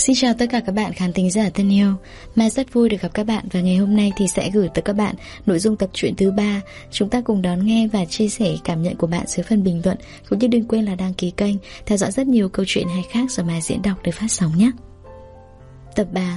Xin chào tất cả các bạn khán thính giả thân yêu. Mai rất vui được gặp các bạn và ngày hôm nay thì sẽ gửi tới các bạn nội dung tập truyện thứ 3. Chúng ta cùng đón nghe và chia sẻ cảm nhận của bạn dưới phần bình luận, cũng như đừng quên là đăng ký kênh, theo dõi rất nhiều câu chuyện hay khác do Mai diễn đọc được phát sóng nhé. Tập 3.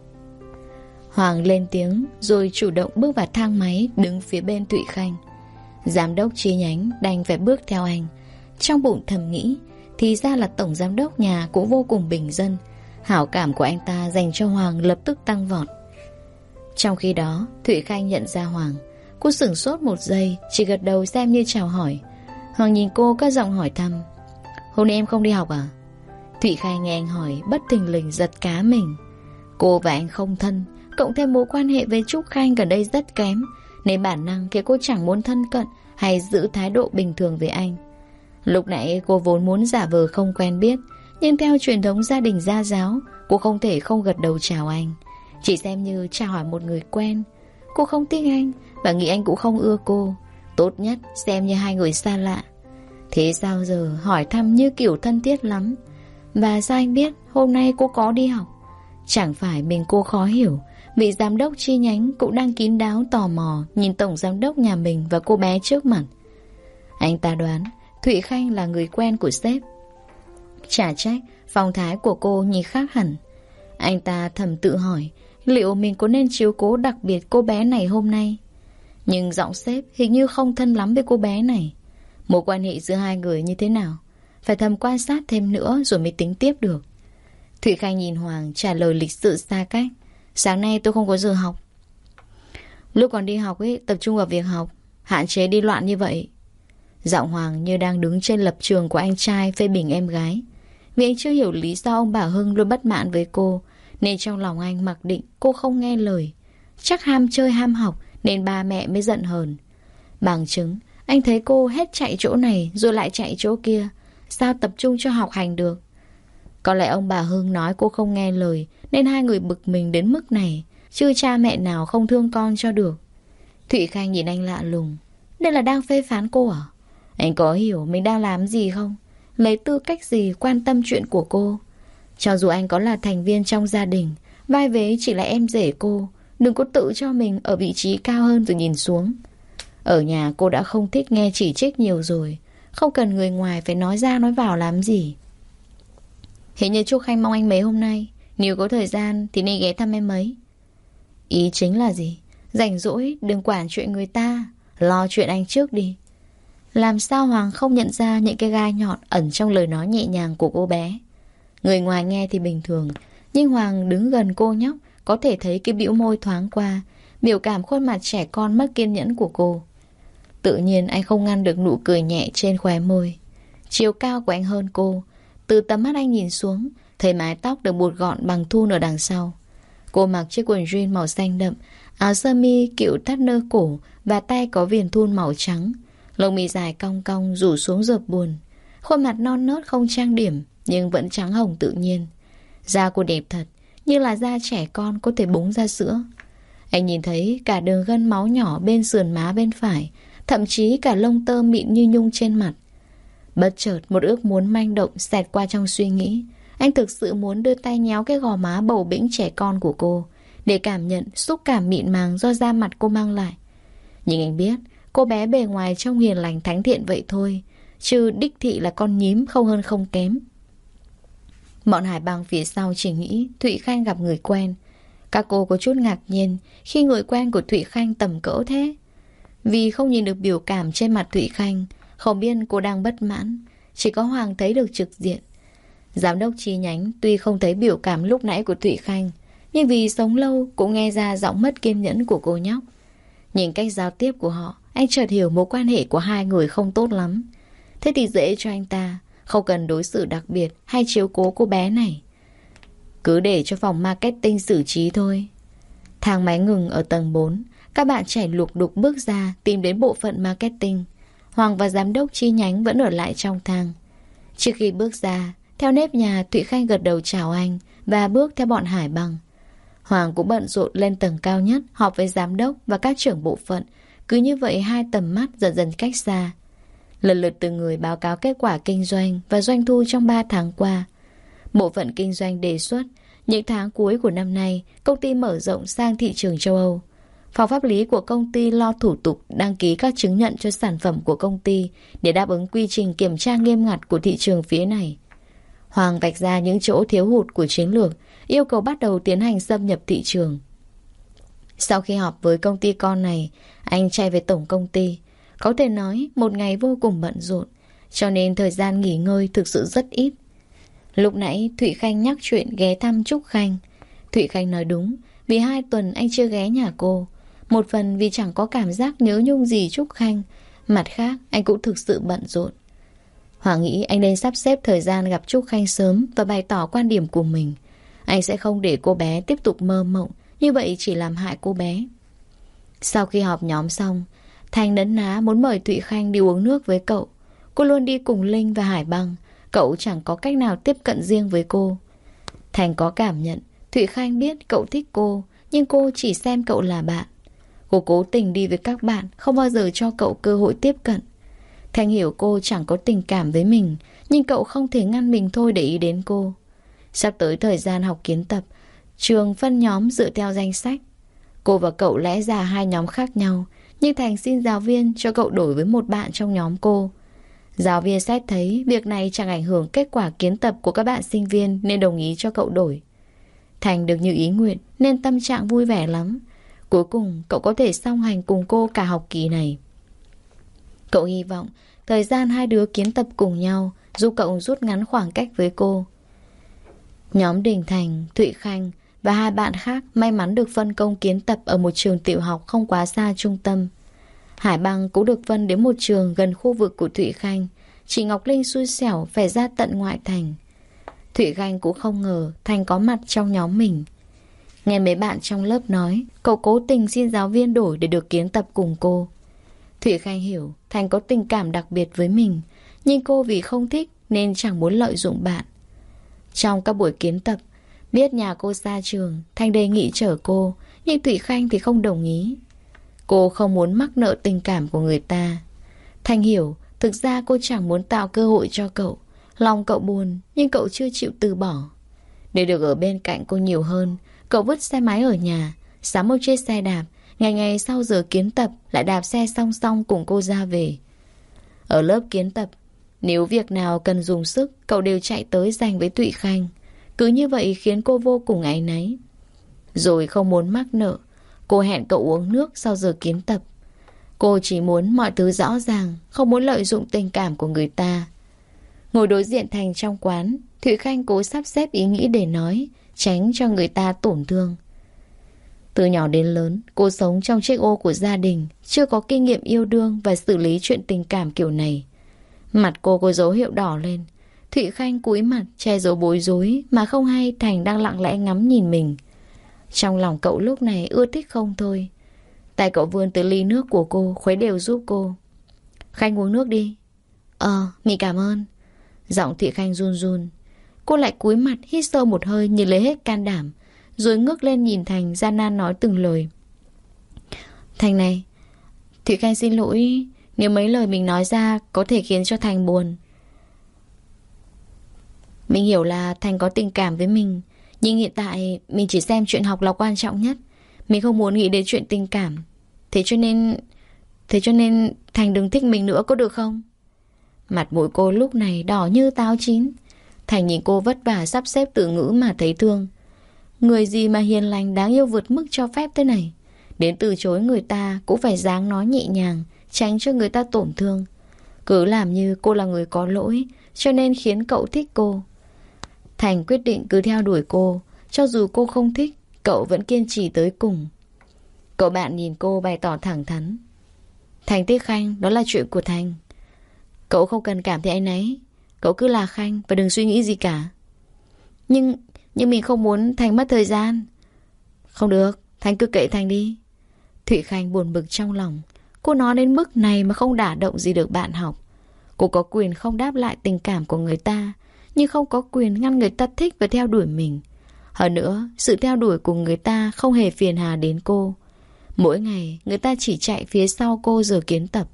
Hoàng lên tiếng rồi chủ động bước vào thang máy, đứng phía bên Thụy Khanh. Giám đốc chi nhánh đành phải bước theo anh. Trong bụng thầm nghĩ, thì ra là tổng giám đốc nhà cũng vô cùng bình dân. Hảo cảm của anh ta dành cho Hoàng lập tức tăng vọt. Trong khi đó, Thụy Khanh nhận ra Hoàng. Cô sửng sốt một giây, chỉ gật đầu xem như chào hỏi. Hoàng nhìn cô cất giọng hỏi thăm: "Hôm nay em không đi học à?" Thụy Khanh nghe anh hỏi, bất thình lình giật cá mình. Cô và anh không thân, cộng thêm mối quan hệ với Trúc Khanh gần đây rất kém, nên bản năng khiến cô chẳng muốn thân cận hay giữ thái độ bình thường với anh. Lúc nãy cô vốn muốn giả vờ không quen biết, nhưng theo truyền thống gia đình gia giáo, cô không thể không gật đầu chào anh, chỉ xem như chào hỏi một người quen. Cô không thích anh và nghĩ anh cũng không ưa cô, tốt nhất xem như hai người xa lạ. Thế sao giờ hỏi thăm như kiểu thân thiết lắm? Và sao anh biết hôm nay cô có đi học? Chẳng phải mình cô khó hiểu, vị giám đốc chi nhánh cũng đang kín đáo tò mò nhìn tổng giám đốc nhà mình và cô bé trước mặt. Anh ta đoán Thụy Khanh là người quen của sếp. Chả trách phong thái của cô nhìn khác hẳn. Anh ta thầm tự hỏi liệu mình có nên chiếu cố đặc biệt cô bé này hôm nay. Nhưng giọng sếp hình như không thân lắm với cô bé này. Mối quan hệ giữa hai người như thế nào? Phải thầm quan sát thêm nữa rồi mới tính tiếp được. Thụy Khanh nhìn Hoàng trả lời lịch sự xa cách: "Sáng nay tôi không có giờ học." "Lúc còn đi học ấy, tập trung vào việc học, hạn chế đi loạn như vậy." Giọng Hoàng như đang đứng trên lập trường của anh trai phê bình em gái. Vì anh chưa hiểu lý do ông Bảo Hưng luôn bất mãn với cô, nên trong lòng anh mặc định cô không nghe lời. Chắc ham chơi ham học nên ba mẹ mới giận hờn. Bằng chứng, anh thấy cô hết chạy chỗ này rồi lại chạy chỗ kia, sao tập trung cho học hành được? Có lẽ ông bà Hưng nói cô không nghe lời nên hai người bực mình đến mức này, chứ cha mẹ nào không thương con cho được. Thụy Khanh nhìn anh lạ lùng. Đây là đang phê phán cô à? Anh có hiểu mình đang làm gì không? Lấy tư cách gì quan tâm chuyện của cô? Cho dù anh có là thành viên trong gia đình, vai vế chỉ là em rể cô. Đừng có tự cho mình ở vị trí cao hơn rồi nhìn xuống. Ở nhà cô đã không thích nghe chỉ trích nhiều rồi, không cần người ngoài phải nói ra nói vào làm gì. Hình như Trúc Khanh mong anh mấy hôm nay, nếu có thời gian thì nên ghé thăm em ấy. Ý chính là gì? Rảnh rỗi đừng quản chuyện người ta, lo chuyện anh trước đi. Làm sao Hoàng không nhận ra những cái gai nhọn ẩn trong lời nói nhẹ nhàng của cô bé? Người ngoài nghe thì bình thường, nhưng Hoàng đứng gần cô nhóc có thể thấy cái bĩu môi thoáng qua, biểu cảm khuôn mặt trẻ con mất kiên nhẫn của cô. Tự nhiên anh không ngăn được nụ cười nhẹ trên khóe môi. Chiều cao của anh hơn cô. Từ tầm mắt anh nhìn xuống, thấy mái tóc được buộc gọn bằng thun ở đằng sau. Cô mặc chiếc quần jean màu xanh đậm, áo sơ mi kiểu thắt nơ cổ và tay có viền thun màu trắng. Lông mi dài cong cong rủ xuống rợp buồn. Khuôn mặt non nớt không trang điểm nhưng vẫn trắng hồng tự nhiên. Da cô đẹp thật, như là da trẻ con có thể búng ra sữa. Anh nhìn thấy cả đường gân máu nhỏ bên sườn má bên phải, thậm chí cả lông tơ mịn như nhung trên mặt. Bất chợt một ước muốn manh động xẹt qua trong suy nghĩ. Anh thực sự muốn đưa tay nhéo cái gò má bầu bĩnh trẻ con của cô, để cảm nhận xúc cảm mịn màng do da mặt cô mang lại. Nhưng anh biết cô bé bề ngoài trông hiền lành thánh thiện vậy thôi, chứ đích thị là con nhím không hơn không kém. Bọn Hải Bằng phía sau chỉ nghĩ Thụy Khanh gặp người quen. Các cô có chút ngạc nhiên khi người quen của Thụy Khanh tầm cỡ thế. Vì không nhìn được biểu cảm trên mặt Thụy Khanh, không biết cô đang bất mãn. Chỉ có Hoàng thấy được trực diện. Giám đốc chi nhánh tuy không thấy biểu cảm lúc nãy của Thụy Khanh, nhưng vì sống lâu cũng nghe ra giọng mất kiên nhẫn của cô nhóc. Nhìn cách giao tiếp của họ, anh chợt hiểu mối quan hệ của hai người không tốt lắm. Thế thì dễ cho anh ta, không cần đối xử đặc biệt hay chiếu cố cô bé này. Cứ để cho phòng marketing xử trí thôi. Thang máy ngừng ở tầng 4. Các bạn trẻ lục đục bước ra tìm đến bộ phận marketing. Hoàng và giám đốc chi nhánh vẫn ở lại trong thang. Trước khi bước ra, theo nếp nhà, Thụy Khanh gật đầu chào anh và bước theo bọn Hải Bằng. Hoàng cũng bận rộn lên tầng cao nhất họp với giám đốc và các trưởng bộ phận. Cứ như vậy hai tầm mắt dần dần cách xa. Lần lượt từng người báo cáo kết quả kinh doanh và doanh thu trong 3 tháng qua. Bộ phận kinh doanh đề xuất Những tháng cuối của năm nay, công ty mở rộng sang thị trường châu Âu. Phòng pháp lý của công ty lo thủ tục đăng ký các chứng nhận cho sản phẩm của công ty để đáp ứng quy trình kiểm tra nghiêm ngặt của thị trường phía này. Hoàng vạch ra những chỗ thiếu hụt của chiến lược, yêu cầu bắt đầu tiến hành xâm nhập thị trường. Sau khi họp với công ty con này, anh chạy về tổng công ty. Có thể nói một ngày vô cùng bận rộn, cho nên thời gian nghỉ ngơi thực sự rất ít. Lúc nãy Thụy Khanh nhắc chuyện ghé thăm Trúc Khanh. Thụy Khanh nói đúng, vì 2 tuần anh chưa ghé nhà cô. Một phần vì chẳng có cảm giác nhớ nhung gì Trúc Khanh, mặt khác anh cũng thực sự bận rộn. Hoàng nghĩ anh nên sắp xếp thời gian gặp Trúc Khanh sớm và bày tỏ quan điểm của mình. Anh sẽ không để cô bé tiếp tục mơ mộng, như vậy chỉ làm hại cô bé. Sau khi họp nhóm xong, Thành nấn ná muốn mời Thụy Khanh đi uống nước với cậu. Cô luôn đi cùng Linh và Hải Băng, cậu chẳng có cách nào tiếp cận riêng với cô. Thành có cảm nhận Thụy Khanh biết cậu thích cô, nhưng cô chỉ xem cậu là bạn. Cô cố tình đi với các bạn, không bao giờ cho cậu cơ hội tiếp cận. Thành hiểu cô chẳng có tình cảm với mình, nhưng cậu không thể ngăn mình thôi để ý đến cô. Sắp tới thời gian học kiến tập, trường phân nhóm dựa theo danh sách. Cô và cậu lẽ ra 2 nhóm khác nhau, nhưng Thành xin giáo viên cho cậu đổi với một bạn trong nhóm cô. Giáo viên xét thấy việc này chẳng ảnh hưởng kết quả kiến tập của các bạn sinh viên nên đồng ý cho cậu đổi. Thành được như ý nguyện nên tâm trạng vui vẻ lắm. Cuối cùng cậu có thể song hành cùng cô cả học kỳ này. Cậu hy vọng thời gian 2 đứa kiến tập cùng nhau giúp cậu rút ngắn khoảng cách với cô. Nhóm Đình Thành, Thụy Khanh và 2 bạn khác may mắn được phân công kiến tập ở một trường tiểu học không quá xa trung tâm. Hải Băng cũng được phân đến một trường gần khu vực của Thụy Khanh. Chị Ngọc Linh xui xẻo phải ra tận ngoại thành. Thụy Khanh cũng không ngờ Thành có mặt trong nhóm mình. Nghe mấy bạn trong lớp nói, cậu cố tình xin giáo viên đổi để được kiến tập cùng cô. Thụy Khanh hiểu Thành có tình cảm đặc biệt với mình, nhưng cô vì không thích nên chẳng muốn lợi dụng bạn. Trong các buổi kiến tập, biết nhà cô xa trường, Thành đề nghị chở cô, nhưng Thụy Khanh thì không đồng ý. Cô không muốn mắc nợ tình cảm của người ta. Thành hiểu thực ra cô chẳng muốn tạo cơ hội cho cậu. Lòng cậu buồn, nhưng cậu chưa chịu từ bỏ. Để được ở bên cạnh cô nhiều hơn, cậu vứt xe máy ở nhà, sắm một chiếc xe đạp, ngày ngày sau giờ kiến tập lại đạp xe song song cùng cô ra về. Ở lớp kiến tập, nếu việc nào cần dùng sức, cậu đều chạy tới giành với Thụy Khanh. Cứ như vậy khiến cô vô cùng áy náy. Rồi không muốn mắc nợ, cô hẹn cậu uống nước sau giờ kiến tập. Cô chỉ muốn mọi thứ rõ ràng, không muốn lợi dụng tình cảm của người ta. Ngồi đối diện Thành trong quán, Thụy Khanh cố sắp xếp ý nghĩ để nói, tránh cho người ta tổn thương. Từ nhỏ đến lớn, cô sống trong chiếc ô của gia đình, chưa có kinh nghiệm yêu đương và xử lý chuyện tình cảm kiểu này. Mặt cô có dấu hiệu đỏ lên. Thụy Khanh cúi mặt, che giấu bối rối mà không hay Thành đang lặng lẽ ngắm nhìn mình. Trong lòng cậu lúc này ưa thích không thôi. Tay cậu vươn tới ly nước của cô, khuấy đều giúp cô. Khanh uống nước đi. Mình cảm ơn. Giọng Thụy Khanh run run. Cô lại cúi mặt hít sâu một hơi như lấy hết can đảm, rồi ngước lên nhìn Thành gian nan nói từng lời. Thành này, Thụy Khanh xin lỗi nếu mấy lời mình nói ra có thể khiến cho Thành buồn. Mình hiểu là Thành có tình cảm với mình, nhưng hiện tại mình chỉ xem chuyện học là quan trọng nhất. Mình không muốn nghĩ đến chuyện tình cảm. Thế cho nên Thành đừng thích mình nữa có được không? Mặt mũi cô lúc này đỏ như táo chín. Thành nhìn cô vất vả sắp xếp từ ngữ mà thấy thương. Người gì mà hiền lành đáng yêu vượt mức cho phép thế này. Đến từ chối người ta cũng phải dáng nói nhẹ nhàng, tránh cho người ta tổn thương. Cứ làm như cô là người có lỗi, cho nên khiến cậu thích cô. Thành quyết định cứ theo đuổi cô. Cho dù cô không thích, cậu vẫn kiên trì tới cùng. Cậu bạn nhìn cô bày tỏ thẳng thắn. Thành thích Khanh, đó là chuyện của Thành. Cậu không cần cảm thấy áy náy. Cậu cứ là Khanh và đừng suy nghĩ gì cả. Nhưng mình không muốn Thành mất thời gian. Không được, Thành cứ kệ Thành đi. Thụy Khanh buồn bực trong lòng. Cô nói đến mức này mà không đả động gì được bạn học. Cô có quyền không đáp lại tình cảm của người ta, nhưng không có quyền ngăn người ta thích và theo đuổi mình. Hơn nữa, sự theo đuổi của người ta không hề phiền hà đến cô. Mỗi ngày, người ta chỉ chạy phía sau cô giờ kiến tập.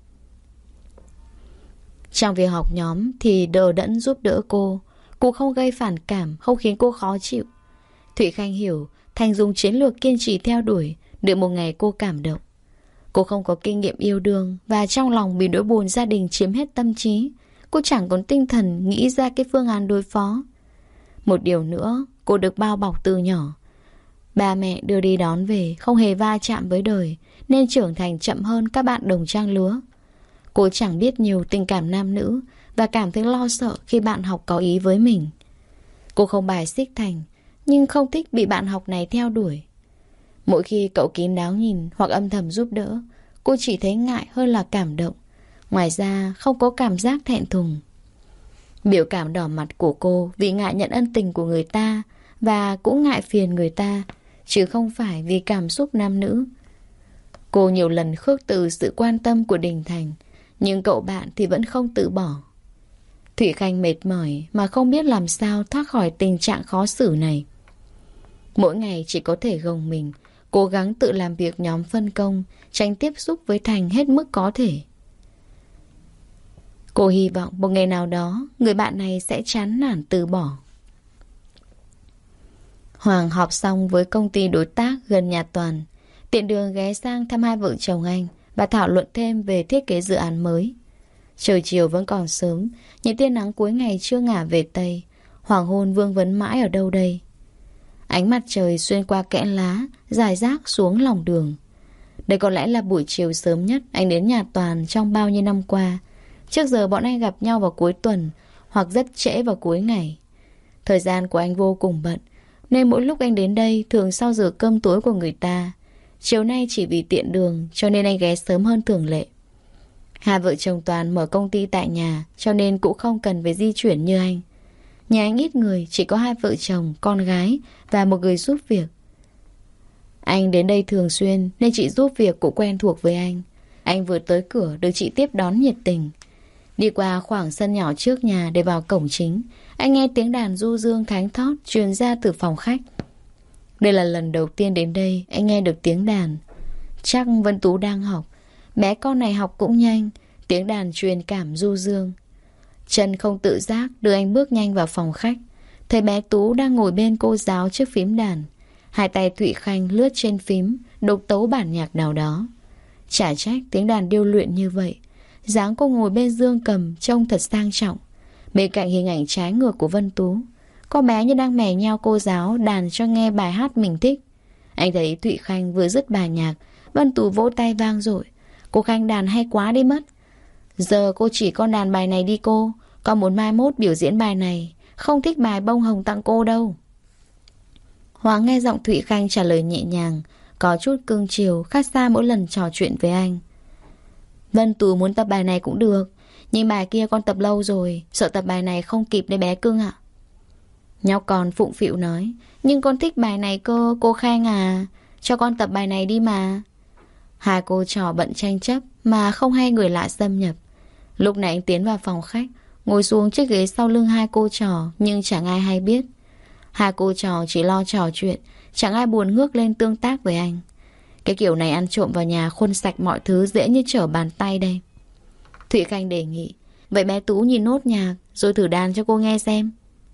Trong việc học nhóm thì đờ đẫn giúp đỡ cô. Cô không gây phản cảm, không khiến cô khó chịu. Thụy Khanh hiểu Thành dùng chiến lược kiên trì theo đuổi. Đợi một ngày cô cảm động. Cô không có kinh nghiệm yêu đương, và trong lòng bị nỗi buồn gia đình chiếm hết tâm trí. Cô chẳng còn tinh thần nghĩ ra cái phương án đối phó. Một điều nữa, cô được bao bọc từ nhỏ. Ba mẹ đưa đi đón về, không hề va chạm với đời, nên trưởng thành chậm hơn các bạn đồng trang lứa. Cô chẳng biết nhiều tình cảm nam nữ và cảm thấy lo sợ khi bạn học có ý với mình. Cô không bài xích Thành, nhưng không thích bị bạn học này theo đuổi. Mỗi khi cậu kín đáo nhìn hoặc âm thầm giúp đỡ, cô chỉ thấy ngại hơn là cảm động. Ngoài ra không có cảm giác thẹn thùng. Biểu cảm đỏ mặt của cô vì ngại nhận ân tình của người ta, và cũng ngại phiền người ta, chứ không phải vì cảm xúc nam nữ. Cô nhiều lần khước từ sự quan tâm của Đình Thành, nhưng cậu bạn thì vẫn không từ bỏ. Thụy Khanh mệt mỏi mà không biết làm sao thoát khỏi tình trạng khó xử này. Mỗi ngày chỉ có thể gồng mình, cố gắng tự làm việc nhóm phân công, tránh tiếp xúc với Thành hết mức có thể. Cô hy vọng một ngày nào đó người bạn này sẽ chán nản từ bỏ. Hoàng họp xong với công ty đối tác gần nhà Toàn, tiện đường ghé sang thăm hai vợ chồng anh và thảo luận thêm về thiết kế dự án mới. Trời chiều vẫn còn sớm, những tia nắng cuối ngày chưa ngả về Tây. Hoàng hôn vương vấn mãi ở đâu đây. Ánh mặt trời xuyên qua kẽ lá, rải rác xuống lòng đường. Đây có lẽ là buổi chiều sớm nhất anh đến nhà Toàn trong bao nhiêu năm qua. Trước giờ bọn anh gặp nhau vào cuối tuần, hoặc rất trễ vào cuối ngày. Thời gian của anh vô cùng bận, nên mỗi lúc anh đến đây thường sau giờ cơm tối của người ta. Chiều nay chỉ vì tiện đường cho nên anh ghé sớm hơn thường lệ. Hai vợ chồng Toàn mở công ty tại nhà, cho nên cũng không cần phải di chuyển như anh. Nhà anh ít người, chỉ có hai vợ chồng, con gái và một người giúp việc. Anh đến đây thường xuyên nên chị giúp việc cũng quen thuộc với anh. Anh vừa tới cửa được chị tiếp đón nhiệt tình. Đi qua khoảng sân nhỏ trước nhà để vào cổng chính, anh nghe tiếng đàn du dương thánh thót truyền ra từ phòng khách. Đây là lần đầu tiên đến đây anh nghe được tiếng đàn. Chắc Vân Tú đang học. Bé con này học cũng nhanh, tiếng đàn truyền cảm du dương. Chân không tự giác đưa anh bước nhanh vào phòng khách. Thấy bé Tú đang ngồi bên cô giáo trước phím đàn. Hai tay Thụy Khanh lướt trên phím, độc tấu bản nhạc nào đó. Chả trách tiếng đàn điêu luyện như vậy. Dáng cô ngồi bên dương cầm trông thật sang trọng. Bên cạnh hình ảnh trái ngược của Vân Tú, con bé như đang mè nheo cô giáo đàn cho nghe bài hát mình thích. Anh thấy Thụy Khanh vừa dứt bài nhạc, Vân Tú vỗ tay vang dội. Cô Khanh đàn hay quá đi mất. Giờ cô chỉ con đàn bài này đi cô. Con muốn mai mốt biểu diễn bài này. Không thích bài bông hồng tặng cô đâu. Hoàng nghe giọng Thụy Khanh trả lời nhẹ nhàng, có chút cưng chiều khác xa mỗi lần trò chuyện với anh. Vân Tú muốn tập bài này cũng được, nhưng bài kia con tập lâu rồi, sợ tập bài này không kịp đấy bé cưng ạ. Nhóc con phụng phịu nói, nhưng con thích bài này cơ, cô Khanh à. Cho con tập bài này đi mà. Hai cô trò bận tranh chấp mà không hay người lạ xâm nhập. Lúc này anh tiến vào phòng khách, ngồi xuống chiếc ghế sau lưng hai cô trò, nhưng chẳng ai hay biết. Hai cô trò chỉ lo trò chuyện, chẳng ai buồn ngước lên tương tác với anh. Cái kiểu này ăn trộm vào nhà khuân sạch mọi thứ dễ như trở bàn tay đây. Thụy Khanh đề nghị, vậy bé Tú nhìn nốt nhạc rồi thử đàn cho cô nghe xem.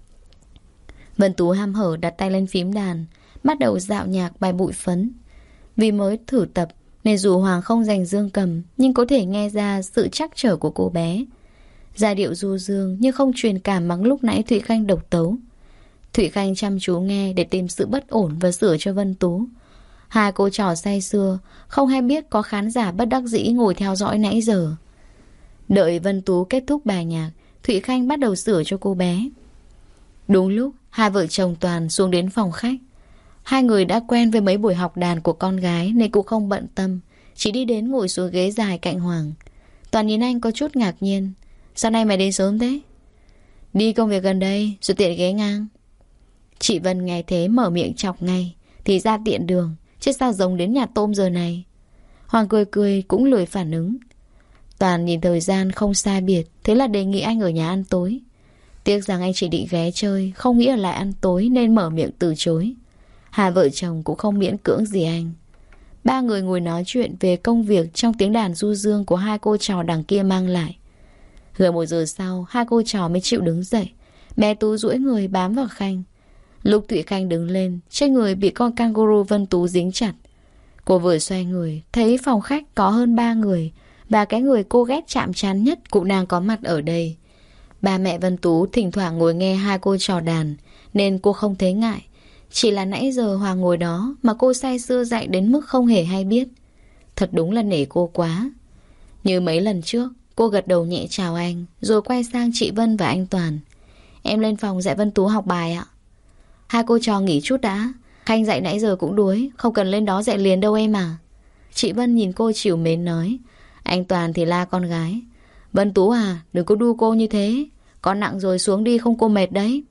Vân Tú hăm hở đặt tay lên phím đàn, bắt đầu dạo nhạc bài Bụi Phấn. Vì mới thử tập nên dù Hoàng không giành dương cầm, nhưng có thể nghe ra sự trắc trở của cô bé. Giai điệu du dương nhưng không truyền cảm bằng lúc nãy Thụy Khanh độc tấu. Thụy Khanh chăm chú nghe để tìm sự bất ổn và sửa cho Vân Tú. Hai cô trò say sưa, không hay biết có khán giả bất đắc dĩ ngồi theo dõi nãy giờ. Đợi Vân Tú kết thúc bài nhạc, Thụy Khanh bắt đầu sửa cho cô bé. Đúng lúc hai vợ chồng Toàn xuống đến phòng khách. Hai người đã quen với mấy buổi học đàn của con gái nên cũng không bận tâm, chỉ đi đến ngồi xuống ghế dài cạnh Hoàng. Toàn nhìn anh có chút ngạc nhiên. Sao nay mày đến sớm thế? Đi công việc gần đây rồi tiện ghé ngang. Chị Vân nghe thế mở miệng chọc ngay. Thì ra tiện đường, chứ sao giống đến nhà tôm giờ này. Hoàng cười cười cũng lười phản ứng. Toàn nhìn thời gian không sai biệt, thế là đề nghị anh ở nhà ăn tối. Tiếc rằng anh chỉ định ghé chơi, không nghĩ ở lại ăn tối nên mở miệng từ chối. Hai vợ chồng cũng không miễn cưỡng gì anh. Ba người ngồi nói chuyện về công việc trong tiếng đàn du dương của hai cô trò đằng kia mang lại. Gần 1 giờ sau, hai cô trò mới chịu đứng dậy. Bé Tú duỗi người bám vào Khanh. Lúc Thụy Khanh đứng lên, trên người bị con kangaroo Vân Tú dính chặt. Cô vừa xoay người, thấy phòng khách có hơn 3 người, và cái người cô ghét chạm trán nhất cũng đang có mặt ở đây. Ba mẹ Vân Tú thỉnh thoảng ngồi nghe hai cô trò đàn, nên cô không thấy ngại. Chỉ là nãy giờ Hoàng ngồi đó mà cô say sưa dạy đến mức không hề hay biết. Thật đúng là nể cô quá. Như mấy lần trước, cô gật đầu nhẹ chào anh, rồi quay sang chị Vân và anh Toàn. Em lên phòng dạy Vân Tú học bài ạ. Hai cô trò nghỉ chút đã. Khanh dạy nãy giờ cũng đuối, không cần lên đó dạy liền đâu em à. Chị Vân nhìn cô trìu mến nói. Anh Toàn thì la con gái. Vân Tú à, đừng có đu cô như thế. Con nặng rồi, xuống đi không cô mệt đấy.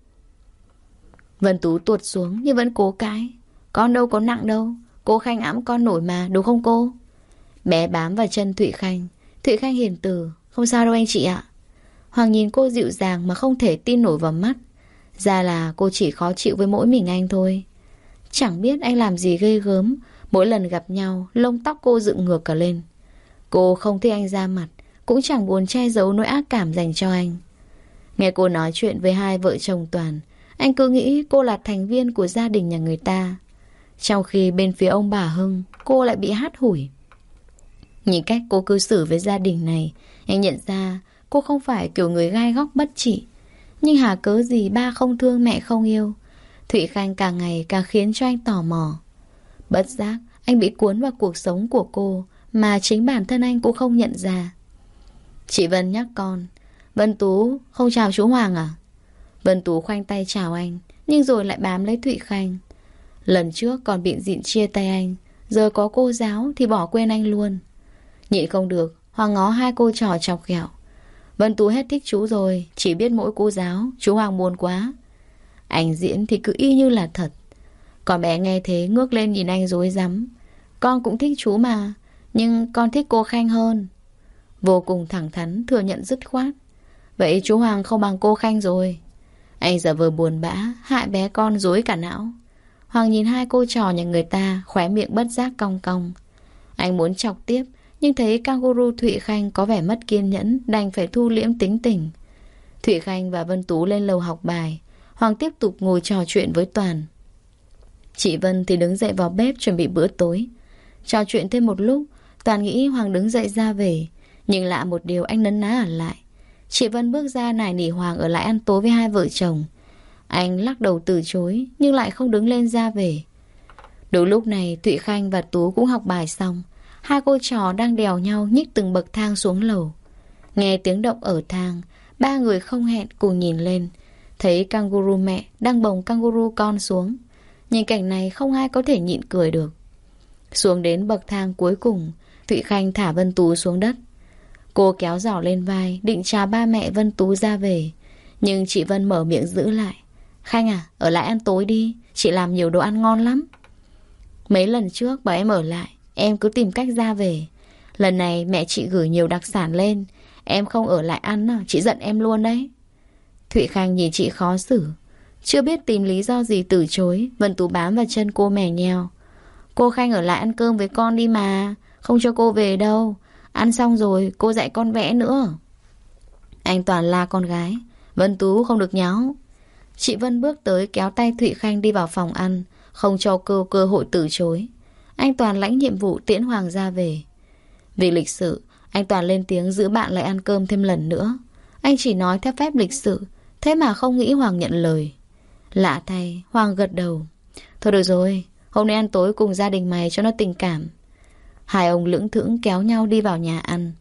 Vân Tú tuột xuống nhưng vẫn cố cãi. Con đâu có nặng đâu, cô Khanh ẵm con nổi mà, đúng không cô? Bé bám vào chân Thụy Khanh. Thụy Khanh hiền từ. Không sao đâu anh chị ạ. Hoàng nhìn cô dịu dàng mà không thể tin nổi vào mắt. Ra là cô chỉ khó chịu với mỗi mình anh thôi. Chẳng biết anh làm gì ghê gớm. Mỗi lần gặp nhau, lông tóc cô dựng ngược cả lên. Cô không thích anh ra mặt, cũng chẳng buồn che giấu nỗi ác cảm dành cho anh. Nghe cô nói chuyện với hai vợ chồng Toàn, anh cứ nghĩ cô là thành viên của gia đình nhà người ta. Trong khi bên phía ông bà Hưng, cô lại bị hắt hủi. Nhìn cách cô cư xử với gia đình này, anh nhận ra cô không phải kiểu người gai góc bất trị. Nhưng hà cớ gì ba không thương mẹ không yêu. Thụy Khanh càng ngày càng khiến cho anh tò mò. Bất giác anh bị cuốn vào cuộc sống của cô mà chính bản thân anh cũng không nhận ra. Chị Vân nhắc con. Vân Tú không chào chú Hoàng à? Vân Tú khoanh tay chào anh, nhưng rồi lại bám lấy Thụy Khanh. Lần trước còn bịn dịn chia tay anh, giờ có cô giáo thì bỏ quên anh luôn. Nhịn không được, Hoàng ngó hai cô trò chọc ghẹo. Vân Tú hết thích chú rồi, chỉ biết mỗi cô giáo, chú Hoàng buồn quá. Anh diễn thì cứ y như là thật. Còn bé nghe thế ngước lên nhìn anh rối rắm. Con cũng thích chú mà, nhưng con thích cô Khanh hơn. Vô cùng thẳng thắn thừa nhận dứt khoát. Vậy chú Hoàng không bằng cô Khanh rồi. Anh giả vờ buồn bã, hại bé con rối cả não. Hoàng nhìn hai cô trò nhà người ta, khóe miệng bất giác cong cong. Anh muốn chọc tiếp, nhưng thấy kangaroo Thụy Khanh có vẻ mất kiên nhẫn, đành phải thu liễm tính tình. Thụy Khanh và Vân Tú lên lầu học bài. Hoàng tiếp tục ngồi trò chuyện với Toàn. Chị Vân thì đứng dậy vào bếp chuẩn bị bữa tối. Trò chuyện thêm một lúc, Toàn nghĩ Hoàng đứng dậy ra về. Nhưng lạ một điều, anh nấn ná ở lại. Chị Vân bước ra nài nỉ Hoàng ở lại ăn tối với hai vợ chồng. Anh lắc đầu từ chối, nhưng lại không đứng lên ra về. Đúng lúc này Thụy Khanh và Tú cũng học bài xong. Hai cô trò đang đèo nhau nhích từng bậc thang xuống lầu. Nghe tiếng động ở thang, ba người không hẹn cùng nhìn lên. Thấy kangaroo mẹ đang bồng kangaroo con xuống. Nhìn cảnh này không ai có thể nhịn cười được. Xuống đến bậc thang cuối cùng, Thụy Khanh thả Vân Tú xuống đất. Cô kéo giỏ lên vai, định chào ba mẹ Vân Tú ra về. Nhưng chị Vân mở miệng giữ lại. Khanh à, ở lại ăn tối đi, chị làm nhiều đồ ăn ngon lắm. Mấy lần trước bảo em ở lại, em cứ tìm cách ra về. Lần này mẹ chị gửi nhiều đặc sản lên, em không ở lại ăn à, chị giận em luôn đấy. Thụy Khanh nhìn chị khó xử. Chưa biết tìm lý do gì từ chối, Vân Tú bám vào chân cô mè nheo. Cô Khanh ở lại ăn cơm với con đi mà, không cho cô về đâu. Ăn xong rồi cô dạy con vẽ nữa. Anh Toàn la con gái. Vân Tú không được nháo. Chị Vân bước tới kéo tay Thụy Khanh đi vào phòng ăn, không cho cơ hội từ chối. Anh Toàn lãnh nhiệm vụ tiễn Hoàng ra về. Vì lịch sự, anh Toàn lên tiếng giữ bạn lại ăn cơm thêm lần nữa. Anh chỉ nói theo phép lịch sự, thế mà không nghĩ Hoàng nhận lời. Lạ thay, Hoàng gật đầu. Thôi được rồi, hôm nay ăn tối cùng gia đình mày cho nó tình cảm. Hai ông lững thững kéo nhau đi vào nhà ăn.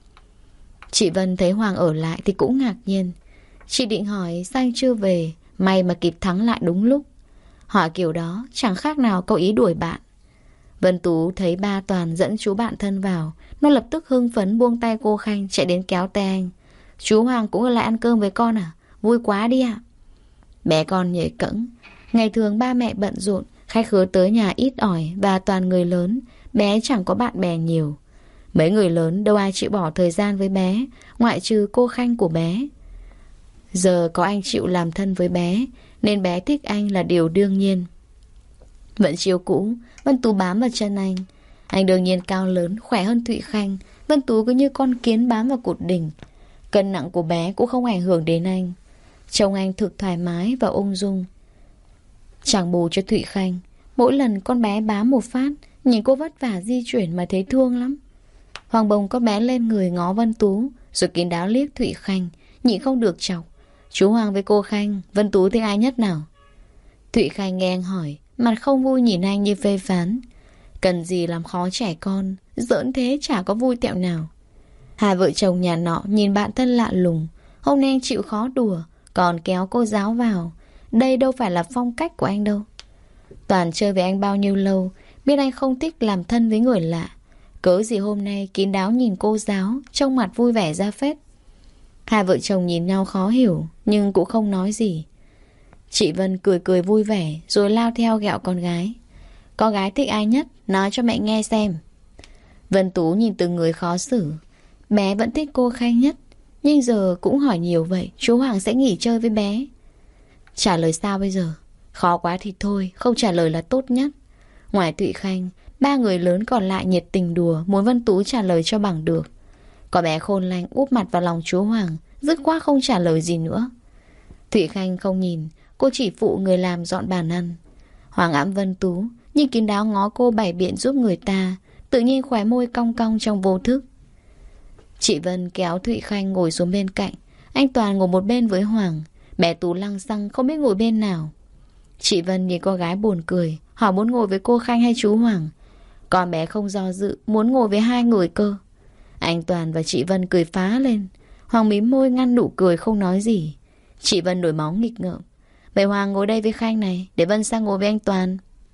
Chị Vân thấy Hoàng ở lại thì cũng ngạc nhiên. Chị định hỏi sao anh chưa về, may mà kịp thắng lại đúng lúc. Hỏi kiểu đó chẳng khác nào có ý đuổi bạn. Vân Tú thấy ba Toàn dẫn chú bạn thân vào, nó lập tức hưng phấn buông tay cô Khanh chạy đến kéo tay anh. Chú Hoàng cũng ở lại ăn cơm với con à? Vui quá đi ạ. Bé con nhảy cẫng. Ngày thường ba mẹ bận rộn, khách khứa tới nhà ít ỏi và toàn người lớn, bé chẳng có bạn bè nhiều. Mấy người lớn đâu ai chịu bỏ thời gian với bé, ngoại trừ cô Khanh của bé. Giờ có anh chịu làm thân với bé, nên bé thích anh là điều đương nhiên. Vẫn chiều cũ, Vân Tú bám vào chân anh. Anh đương nhiên cao lớn, khỏe hơn Thụy Khanh. Vân Tú cứ như con kiến bám vào cột đỉnh. Cân nặng của bé cũng không ảnh hưởng đến anh. Trông anh thực thoải mái và ung dung. Chẳng bù cho Thụy Khanh, mỗi lần con bé bám một phát, nhìn cô vất vả di chuyển mà thấy thương lắm. Hoàng bồng con bé lên người ngó Vân Tú, rồi kín đáo liếc Thụy Khanh, nhịn không được chọc. Chú Hoàng với cô Khanh, Vân Tú thích ai nhất nào? Thụy Khanh nghe anh hỏi, mặt không vui nhìn anh như phê phán. Cần gì làm khó trẻ con, giỡn thế chả có vui tẹo nào. Hai vợ chồng nhà nọ nhìn bạn thân lạ lùng. Hôm nay anh chịu khó đùa, còn kéo cô giáo vào. Đây đâu phải là phong cách của anh đâu. Toàn chơi với anh bao nhiêu lâu, biết anh không thích làm thân với người lạ. Cớ gì hôm nay kín đáo nhìn cô giáo, trông mặt vui vẻ ra phết. Hai vợ chồng nhìn nhau khó hiểu, nhưng cũng không nói gì. Chị Vân cười cười vui vẻ, rồi lao theo ghẹo con gái. Con gái thích ai nhất, nói cho mẹ nghe xem. Vân Tú nhìn từng người khó xử. Bé vẫn thích cô Khanh nhất, nhưng giờ cũng hỏi nhiều vậy, chú Hoàng sẽ nghỉ chơi với bé. Trả lời sao bây giờ? Khó quá thì thôi, không trả lời là tốt nhất. Ngoài Thụy Khanh, ba người lớn còn lại nhiệt tình đùa, muốn Vân Tú trả lời cho bằng được. Có bé khôn lanh úp mặt vào lòng chú Hoàng, dứt khoát không trả lời gì nữa. Thụy Khanh không nhìn, cô chỉ phụ người làm dọn bàn ăn. Hoàng ẵm Vân Tú, nhưng kín đáo ngó cô bày biện giúp người ta, tự nhiên khóe môi cong cong trong vô thức. Chị Vân kéo Thụy Khanh ngồi xuống bên cạnh. Anh Toàn ngồi một bên với Hoàng. Bé Tú lăng xăng không biết ngồi bên nào. Chị Vân nhìn con gái buồn cười, hỏi muốn ngồi với cô Khanh hay chú Hoàng. Con bé không do dự, muốn ngồi với hai người cơ. Anh Toàn và chị Vân cười phá lên. Hoàng mím môi ngăn nụ cười không nói gì. Chị Vân nổi máu nghịch ngợm. Vậy Hoàng ngồi đây với Khanh này, để Vân sang ngồi với anh Toàn.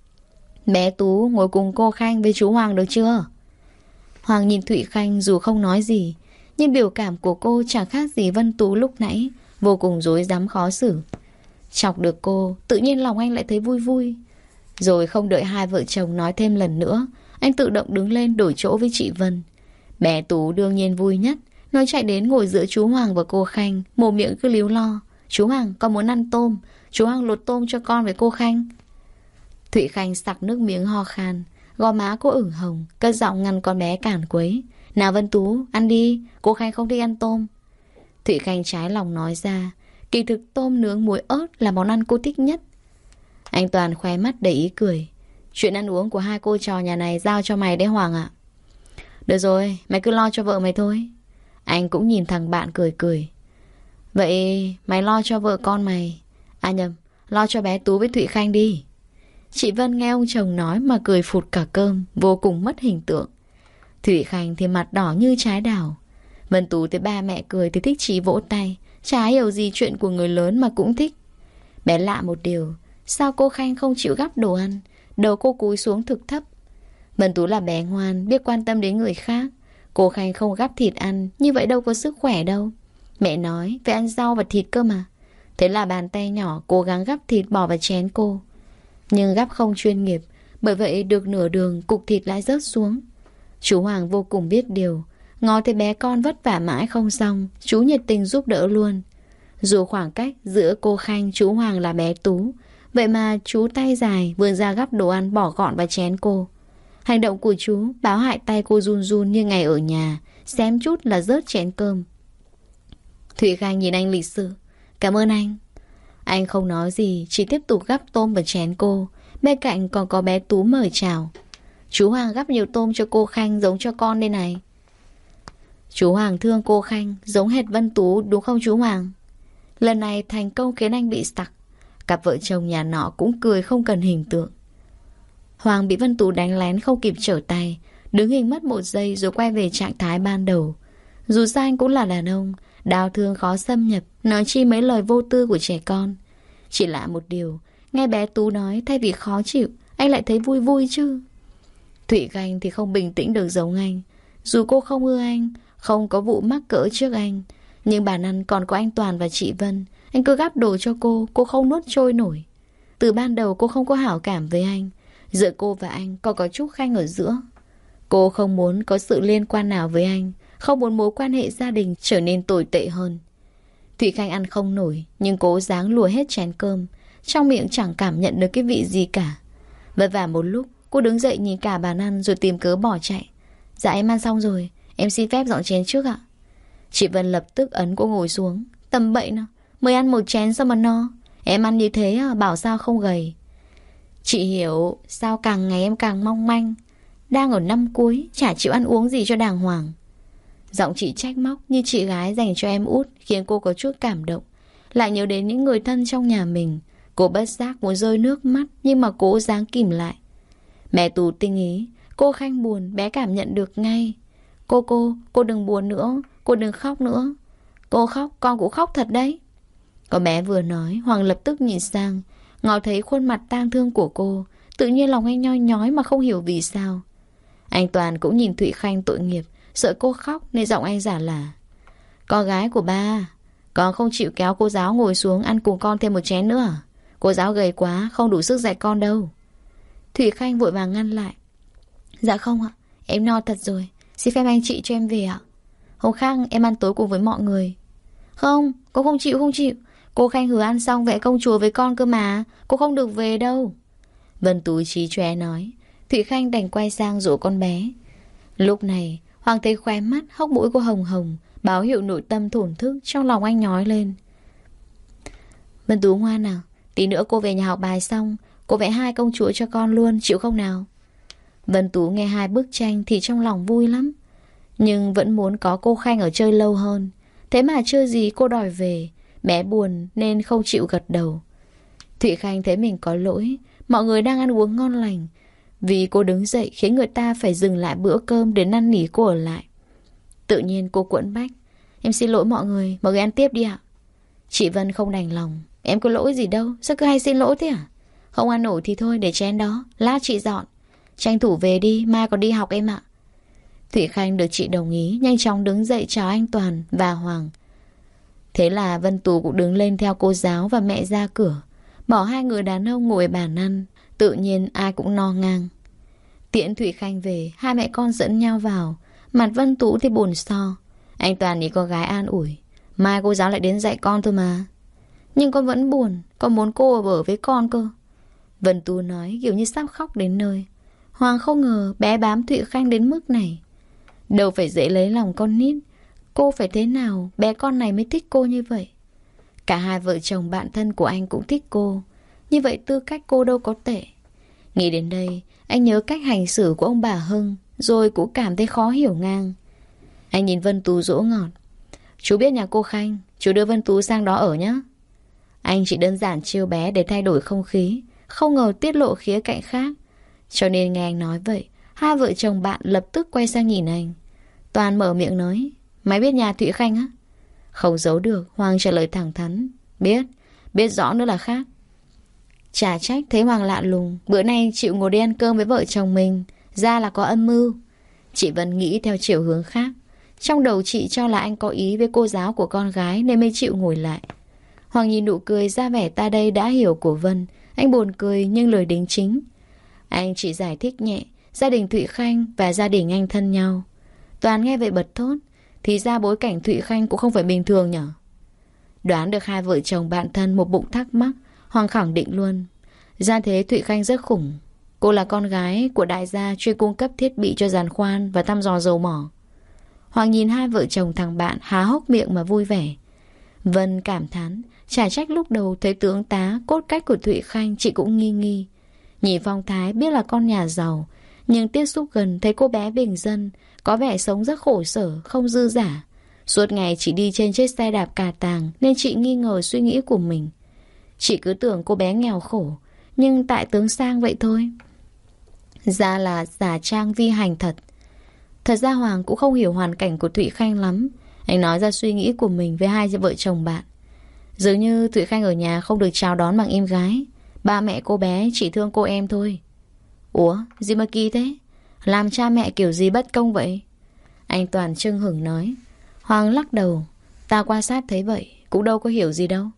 Bé Tú ngồi cùng cô Khanh với chú Hoàng được chưa? Hoàng nhìn Thụy Khanh dù không nói gì, nhưng biểu cảm của cô chẳng khác gì Vân Tú lúc nãy, vô cùng rối rắm khó xử. Chọc được cô, tự nhiên lòng anh lại thấy vui vui. Rồi không đợi hai vợ chồng nói thêm lần nữa, anh tự động đứng lên đổi chỗ với chị Vân. Bé Tú đương nhiên vui nhất, nó chạy đến ngồi giữa chú Hoàng và cô Khanh, mồm miệng cứ líu lo. Chú Hoàng, con muốn ăn tôm, chú Hoàng lột tôm cho con với cô Khanh. Thụy Khanh sặc nước miếng ho khan, gò má cô ửng hồng, cất giọng ngăn con bé cản quấy. Nào Vân Tú, ăn đi, cô Khanh không thích ăn tôm. Thụy Khanh trái lòng nói ra, kỳ thực tôm nướng muối ớt là món ăn cô thích nhất. Anh Toàn khóe mắt đầy ý cười. Chuyện ăn uống của hai cô trò nhà này giao cho mày đấy Hoàng ạ. Được rồi, mày cứ lo cho vợ mày thôi. Anh cũng nhìn thằng bạn cười cười. Vậy mày lo cho vợ con mày. À nhầm, lo cho bé Tú với Thụy Khanh đi. Chị Vân nghe ông chồng nói mà cười phụt cả cơm, vô cùng mất hình tượng. Thụy Khanh thì mặt đỏ như trái đào. Vân Tú thấy ba mẹ cười thì thích chí vỗ tay. Chả hiểu gì chuyện của người lớn mà cũng thích. Bé lạ một điều, sao cô Khanh không chịu gắp đồ ăn? Đầu cô cúi xuống thực thấp. Vân Tú là bé ngoan, biết quan tâm đến người khác. Cô Khanh không gắp thịt ăn, như vậy đâu có sức khỏe đâu. Mẹ nói phải ăn rau và thịt cơ mà. Thế là bàn tay nhỏ cố gắng gắp thịt bỏ vào chén cô. Nhưng gắp không chuyên nghiệp, bởi vậy được nửa đường cục thịt lại rớt xuống. Chú Hoàng vô cùng biết điều. Ngó thấy bé con vất vả mãi không xong, chú nhiệt tình giúp đỡ luôn. Dù khoảng cách giữa cô Khanh chú Hoàng là bé Tú, vậy mà chú tay dài vươn ra gắp đồ ăn bỏ gọn vào chén cô. Hành động của chú báo hại tay cô run run như ngày ở nhà, xém chút là rớt chén cơm. Thụy Khanh nhìn anh lịch sự. Cảm ơn anh. Anh không nói gì, chỉ tiếp tục gắp tôm vào chén cô. Bên cạnh còn có bé Tú mời chào. Chú Hoàng gắp nhiều tôm cho cô Khanh giống cho con đây này. Chú Hoàng thương cô Khanh giống hệt Vân Tú đúng không chú Hoàng? Lần này thành công khiến anh bị sặc. Cặp vợ chồng nhà nọ cũng cười không cần hình tượng. Hoàng bị Vân Tú đánh lén không kịp trở tay, đứng hình mất một giây rồi quay về trạng thái ban đầu. Dù sao anh cũng là đàn ông, đau thương khó xâm nhập, nói chi mấy lời vô tư của trẻ con. Chỉ lạ một điều, nghe bé Tú nói thay vì khó chịu, anh lại thấy vui vui chứ. Thụy Khanh thì không bình tĩnh được giống anh. Dù cô không ưa anh, không có vụ mắc cỡ trước anh, nhưng bàn ăn còn có anh Toàn và chị Vân. Anh cứ gắp đồ cho cô không nuốt trôi nổi. Từ ban đầu cô không có hảo cảm với anh. Giữa cô và anh còn có chút Khanh ở giữa. Cô không muốn có sự liên quan nào với anh, không muốn mối quan hệ gia đình trở nên tồi tệ hơn. Thụy Khanh ăn không nổi, nhưng cố dáng lùa hết chén cơm. Trong miệng chẳng cảm nhận được cái vị gì cả. Vất vả một lúc, cô đứng dậy nhìn cả bàn ăn rồi tìm cớ bỏ chạy. Dạ em ăn xong rồi, em xin phép dọn chén trước ạ. Chị Vân lập tức ấn cô ngồi xuống. Tầm bậy nào, mới ăn một chén sao mà no. Em ăn như thế à, bảo sao không gầy. Chị hiểu sao càng ngày em càng mong manh. Đang ở năm cuối, chả chịu ăn uống gì cho đàng hoàng. Giọng chị trách móc như chị gái dành cho em út khiến cô có chút cảm động. Lại nhớ đến những người thân trong nhà mình. Cô bất giác muốn rơi nước mắt, nhưng mà cố gắng kìm lại. Mẹ Tú tinh ý, cô Khanh buồn bé cảm nhận được ngay. Cô đừng buồn nữa, cô đừng khóc nữa. Cô khóc, con cũng khóc thật đấy. Con bé vừa nói, Hoàng lập tức nhìn sang, ngó thấy khuôn mặt tang thương của cô. Tự nhiên lòng anh nhoi nhói mà không hiểu vì sao. Anh Toàn cũng nhìn Thụy Khanh tội nghiệp, sợ cô khóc nên giọng anh giả là: Con gái của ba, con không chịu kéo cô giáo ngồi xuống ăn cùng con thêm một chén nữa à? Cô giáo gầy quá, không đủ sức dạy con đâu. Thụy Khanh vội vàng ngăn lại. Dạ không ạ, em no thật rồi. Xin phép anh chị cho em về ạ. Hôm khác em ăn tối cùng với mọi người. Không, cô không chịu. Cô Khanh hứa ăn xong vẽ công chúa với con cơ mà. Cô không được về đâu. Vân Tú chí chóe nói. Thụy Khanh đành quay sang dỗ con bé. Lúc này Hoàng thấy khóe mắt, hốc mũi cô hồng hồng, báo hiệu nội tâm thổn thức. Trong lòng anh nhói lên. Vân Tú ngoan nào, tí nữa cô về nhà học bài xong, cô vẽ 2 công chúa cho con luôn, chịu không nào? Vân Tú nghe 2 bức tranh thì trong lòng vui lắm, nhưng vẫn muốn có cô Khanh ở chơi lâu hơn. Thế mà chưa gì cô đòi về. Bé buồn nên không chịu gật đầu. Thụy Khanh thấy mình có lỗi. Mọi người đang ăn uống ngon lành. Vì cô đứng dậy khiến người ta phải dừng lại bữa cơm để năn nỉ cô ở lại. Tự nhiên cô quẫn bách. Em xin lỗi mọi người ăn tiếp đi ạ. Chị Vân không đành lòng. Em có lỗi gì đâu, sao cứ hay xin lỗi thế à? Không ăn nổi thì thôi, để chén đó, lát chị dọn. Tranh thủ về đi, mai còn đi học em ạ. Thụy Khanh được chị đồng ý, nhanh chóng đứng dậy chào anh Toàn và Hoàng. Thế là Vân Tú cũng đứng lên theo cô giáo và mẹ ra cửa, bỏ 2 người đàn ông ngồi bàn ăn. Tự nhiên ai cũng no ngang. Tiễn Thụy Khanh về, 2 mẹ con dẫn nhau vào. Mặt Vân Tú thì buồn so. Anh Toàn nhìn con gái an ủi. Mai cô giáo lại đến dạy con thôi mà. Nhưng con vẫn buồn, con muốn cô ở với con cơ. Vân Tú nói kiểu như sắp khóc đến nơi. Hoàng không ngờ bé bám Thụy Khanh đến mức này. Đâu phải dễ lấy lòng con nít. Cô phải thế nào bé con này mới thích cô như vậy? Cả 2 vợ chồng bạn thân của anh cũng thích cô. Như vậy tư cách cô đâu có tệ. Nghĩ đến đây, anh nhớ cách hành xử của ông bà Hưng, rồi cũng cảm thấy khó hiểu ngang. Anh nhìn Vân Tú dỗ ngọt. Chú biết nhà cô Khanh, chú đưa Vân Tú sang đó ở nhé. Anh chỉ đơn giản trêu bé để thay đổi không khí, không ngờ tiết lộ khía cạnh khác. Cho nên nghe anh nói vậy, 2 vợ chồng bạn lập tức quay sang nhìn anh. Toàn mở miệng nói. Mày biết nhà Thụy Khanh á? Không giấu được, Hoàng trả lời thẳng thắn. Biết rõ nữa là khác. Chả trách thấy Hoàng lạ lùng. Bữa nay chịu ngồi đi ăn cơm với vợ chồng mình, ra là có âm mưu. Chị vẫn nghĩ theo chiều hướng khác. Trong đầu chị cho là anh có ý với cô giáo của con gái nên mới chịu ngồi lại. Hoàng nhìn nụ cười ra vẻ ta đây đã hiểu của Vân. Anh buồn cười nhưng lời đính chính. Anh chỉ giải thích nhẹ. Gia đình Thụy Khanh và gia đình anh thân nhau. Toàn nghe vậy bật thốt. Thì ra bối cảnh Thụy Khanh cũng không phải bình thường nhở? Đoán được 2 vợ chồng bạn thân một bụng thắc mắc, Hoàng khẳng định luôn. Ra thế Thụy Khanh rất khủng. Cô là con gái của đại gia chuyên cung cấp thiết bị cho giàn khoan và thăm dò dầu mỏ. Hoàng nhìn 2 vợ chồng thằng bạn há hốc miệng mà vui vẻ. Vân cảm thán. Chả trách lúc đầu thấy tướng tá cốt cách của Thụy Khanh chị cũng nghi. Nhìn phong thái biết là con nhà giàu, nhưng tiếp xúc gần thấy cô bé bình dân, có vẻ sống rất khổ sở, không dư dả. Suốt ngày chỉ đi trên chiếc xe đạp cà tàng nên chị nghi ngờ suy nghĩ của mình. Chị cứ tưởng cô bé nghèo khổ, nhưng tại tướng sang vậy thôi. Ra là giả trang vi hành thật. Thật ra Hoàng cũng không hiểu hoàn cảnh của Thụy Khanh lắm. Anh nói ra suy nghĩ của mình với 2 vợ chồng bạn. Dường như Thụy Khanh ở nhà không được chào đón bằng em gái. Ba mẹ cô bé chỉ thương cô em thôi. Ủa, gì mà kỳ thế? Làm cha mẹ kiểu gì bất công vậy? Anh Toàn chưng hửng nói. Hoàng lắc đầu. Ta quan sát thấy vậy, cũng đâu có hiểu gì đâu.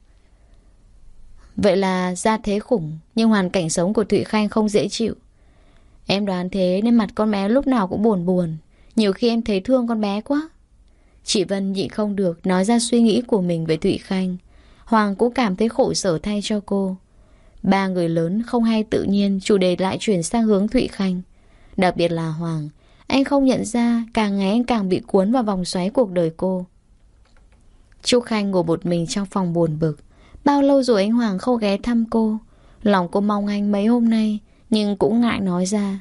Vậy là ra thế khủng, nhưng hoàn cảnh sống của Thụy Khanh không dễ chịu. Em đoán thế nên mặt con bé lúc nào cũng buồn buồn. Nhiều khi em thấy thương con bé quá. Chị Vân nhịn không được nói ra suy nghĩ của mình về Thụy Khanh. Hoàng cũng cảm thấy khổ sở thay cho cô. 3 người lớn không hay tự nhiên chủ đề lại chuyển sang hướng Thụy Khanh. Đặc biệt là Hoàng. Anh không nhận ra càng ngày anh càng bị cuốn vào vòng xoáy cuộc đời cô. Trúc Khanh ngồi một mình trong phòng buồn bực. Bao lâu rồi anh Hoàng không ghé thăm cô. Lòng cô mong anh mấy hôm nay, nhưng cũng ngại nói ra.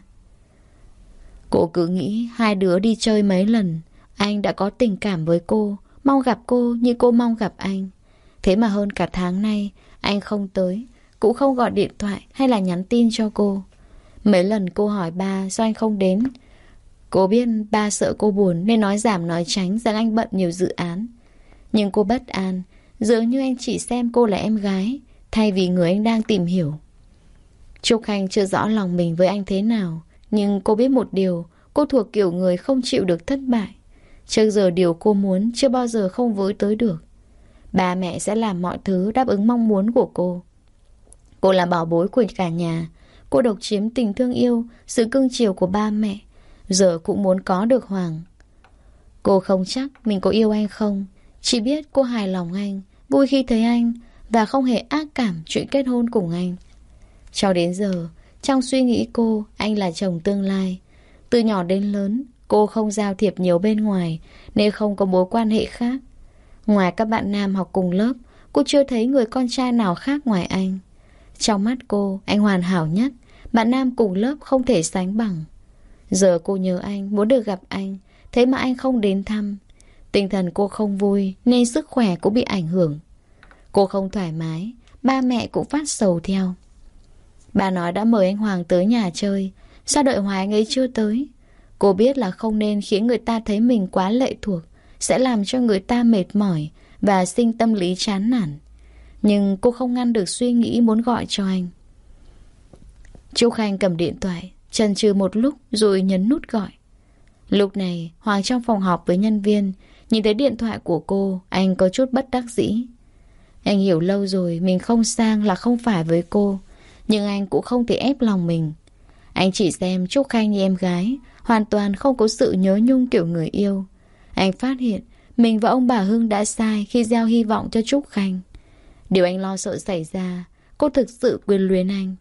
Cô cứ nghĩ hai đứa đi chơi mấy lần, anh đã có tình cảm với cô, mong gặp cô như cô mong gặp anh. Thế mà hơn cả tháng nay, anh không tới, cũng không gọi điện thoại hay là nhắn tin cho cô. Mấy lần cô hỏi ba sao anh không đến. Cô biết ba sợ cô buồn nên nói giảm nói tránh rằng anh bận nhiều dự án. Nhưng cô bất an, dường như anh chỉ xem cô là em gái, thay vì người anh đang tìm hiểu. Trúc Khanh chưa rõ lòng mình với anh thế nào, nhưng cô biết một điều, cô thuộc kiểu người không chịu được thất bại. Trước giờ điều cô muốn chưa bao giờ không với tới được. Ba mẹ sẽ làm mọi thứ đáp ứng mong muốn của cô. Cô là bảo bối của cả nhà. Cô độc chiếm tình thương yêu, sự cưng chiều của ba mẹ. Giờ cũng muốn có được Hoàng. Cô không chắc mình có yêu anh không, chỉ biết cô hài lòng anh, vui khi thấy anh, và không hề ác cảm chuyện kết hôn cùng anh. Cho đến giờ, trong suy nghĩ cô, anh là chồng tương lai. Từ nhỏ đến lớn, cô không giao thiệp nhiều bên ngoài, nên không có mối quan hệ khác. Ngoài các bạn nam học cùng lớp, cô chưa thấy người con trai nào khác ngoài anh. Trong mắt cô, anh hoàn hảo nhất, bạn nam cùng lớp không thể sánh bằng. Giờ cô nhớ anh, muốn được gặp anh, thế mà anh không đến thăm. Tinh thần cô không vui, nên sức khỏe cũng bị ảnh hưởng. Cô không thoải mái, ba mẹ cũng phát sầu theo. Bà nói đã mời anh Hoàng tới nhà chơi, sao đợi hoài anh ấy chưa tới? Cô biết là không nên khiến người ta thấy mình quá lệ thuộc, sẽ làm cho người ta mệt mỏi và sinh tâm lý chán nản. Nhưng cô không ngăn được suy nghĩ muốn gọi cho anh. Trúc Khanh cầm điện thoại, chần chừ một lúc rồi nhấn nút gọi. Lúc này Hoàng trong phòng họp với nhân viên, nhìn thấy điện thoại của cô, anh có chút bất đắc dĩ. Anh hiểu lâu rồi mình không sang là không phải với cô, nhưng anh cũng không thể ép lòng mình. Anh chỉ xem Trúc Khanh như em gái, hoàn toàn không có sự nhớ nhung kiểu người yêu. Anh phát hiện mình và ông bà Hưng đã sai khi gieo hy vọng cho Trúc Khanh. Điều anh lo sợ xảy ra, cô thực sự quyến luyến anh.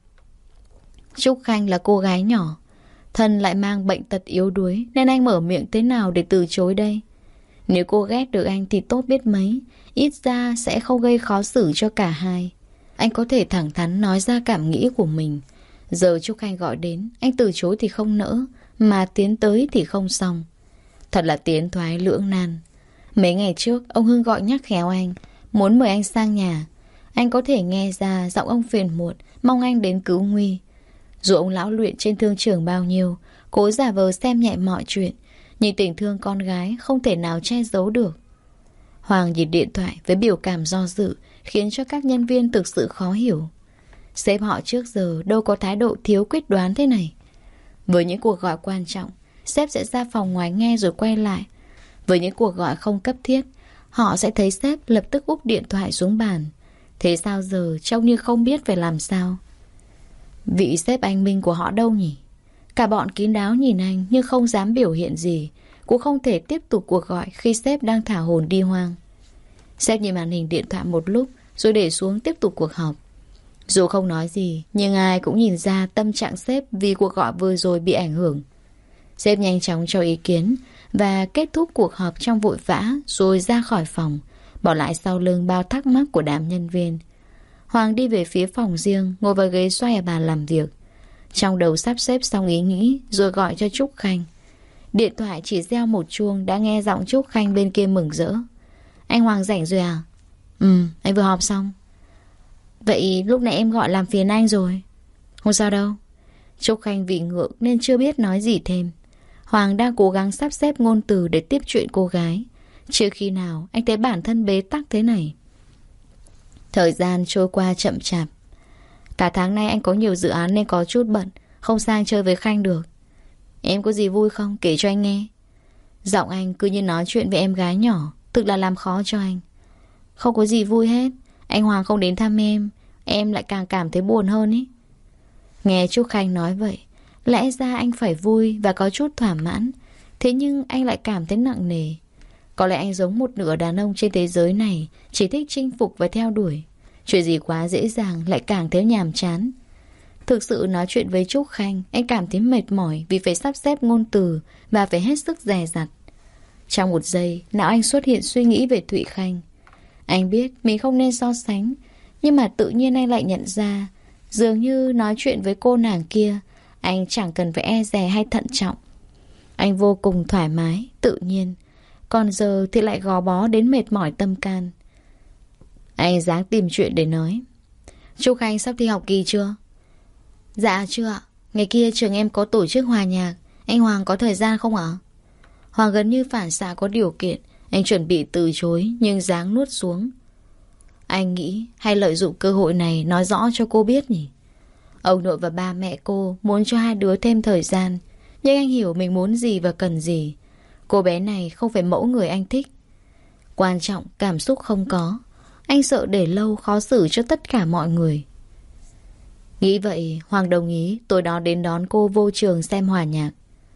Trúc Khanh là cô gái nhỏ, thân lại mang bệnh tật yếu đuối, nên anh mở miệng thế nào để từ chối đây? Nếu cô ghét được anh thì tốt biết mấy, ít ra sẽ không gây khó xử cho cả hai. Anh có thể thẳng thắn nói ra cảm nghĩ của mình. Giờ Trúc Khanh gọi đến, anh từ chối thì không nỡ, mà tiến tới thì không xong. Thật là tiến thoái lưỡng nan. Mấy ngày trước, ông Hưng gọi nhắc khéo anh, muốn mời anh sang nhà. Anh có thể nghe ra giọng ông phiền muộn, mong anh đến cứu nguy. Dù ông lão luyện trên thương trường bao nhiêu, cố giả vờ xem nhẹ mọi chuyện, nhưng tình thương con gái không thể nào che giấu được. Hoàng nhìn điện thoại với biểu cảm do dự, khiến cho các nhân viên thực sự khó hiểu. Sếp họ trước giờ đâu có thái độ thiếu quyết đoán thế này. Với những cuộc gọi quan trọng, sếp sẽ ra phòng ngoài nghe rồi quay lại. Với những cuộc gọi không cấp thiết, họ sẽ thấy sếp lập tức úp điện thoại xuống bàn. Thế sao giờ trông như không biết phải làm sao? Vị sếp anh minh của họ đâu nhỉ? Cả bọn kín đáo nhìn anh nhưng không dám biểu hiện gì, cũng không thể tiếp tục cuộc gọi khi sếp đang thả hồn đi hoang. Sếp nhìn màn hình điện thoại một lúc rồi để xuống tiếp tục cuộc họp. Dù không nói gì, nhưng ai cũng nhìn ra tâm trạng sếp vì cuộc gọi vừa rồi bị ảnh hưởng. Sếp nhanh chóng cho ý kiến và kết thúc cuộc họp trong vội vã rồi ra khỏi phòng, bỏ lại sau lưng bao thắc mắc của đám nhân viên. Hoàng đi về phía phòng riêng, ngồi vào ghế xoay ở bàn làm việc. Trong đầu sắp xếp xong ý nghĩ rồi gọi cho Trúc Khanh. Điện thoại chỉ reo một chuông đã nghe giọng Trúc Khanh bên kia mừng rỡ. Anh Hoàng rảnh rồi à? Anh vừa họp xong. Vậy lúc nãy em gọi làm phiền anh rồi. Không sao đâu. Trúc Khanh vì ngượng nên chưa biết nói gì thêm. Hoàng đang cố gắng sắp xếp ngôn từ để tiếp chuyện cô gái. Chưa khi nào anh thấy bản thân bế tắc thế này. Thời gian trôi qua chậm chạp. Cả tháng nay anh có nhiều dự án nên có chút bận, không sang chơi với Khanh được. Em có gì vui không? Kể cho anh nghe. Giọng anh cứ như nói chuyện với em gái nhỏ, thực là làm khó cho anh. Không có gì vui hết. Anh Hoàng không đến thăm em lại càng cảm thấy buồn hơn ý. Nghe Trúc Khanh nói vậy, lẽ ra anh phải vui và có chút thỏa mãn. Thế nhưng anh lại cảm thấy nặng nề. Có lẽ anh giống một nửa đàn ông trên thế giới này, chỉ thích chinh phục và theo đuổi. Chuyện gì quá dễ dàng lại càng thấy nhàm chán. Thực sự nói chuyện với Trúc Khanh, anh cảm thấy mệt mỏi vì phải sắp xếp ngôn từ và phải hết sức dè dặt. Trong một giây, não anh xuất hiện suy nghĩ về Thụy Khanh. Anh biết mình không nên so sánh, nhưng mà tự nhiên anh lại nhận ra Dường như nói chuyện với cô nàng kia, anh chẳng cần phải e dè hay thận trọng. Anh vô cùng thoải mái, tự nhiên. Còn giờ thì lại gò bó đến mệt mỏi tâm can. Anh dáng tìm chuyện để nói. Trúc Khanh sắp thi học kỳ chưa? Dạ chưa ạ. Ngày kia trường em có tổ chức hòa nhạc. Anh Hoàng có thời gian không ạ? Hoàng gần như phản xạ có điều kiện. Anh chuẩn bị từ chối nhưng dáng nuốt xuống. Anh nghĩ hay lợi dụng cơ hội này nói rõ cho cô biết nhỉ. Ông nội và ba mẹ cô muốn cho hai đứa thêm thời gian, nhưng anh hiểu mình muốn gì và cần gì. Cô bé này không phải mẫu người anh thích. Quan trọng cảm xúc không có. Anh sợ để lâu khó xử cho tất cả mọi người. Nghĩ vậy Hoàng đồng ý tối đó đến đón cô vô trường xem hòa nhạc.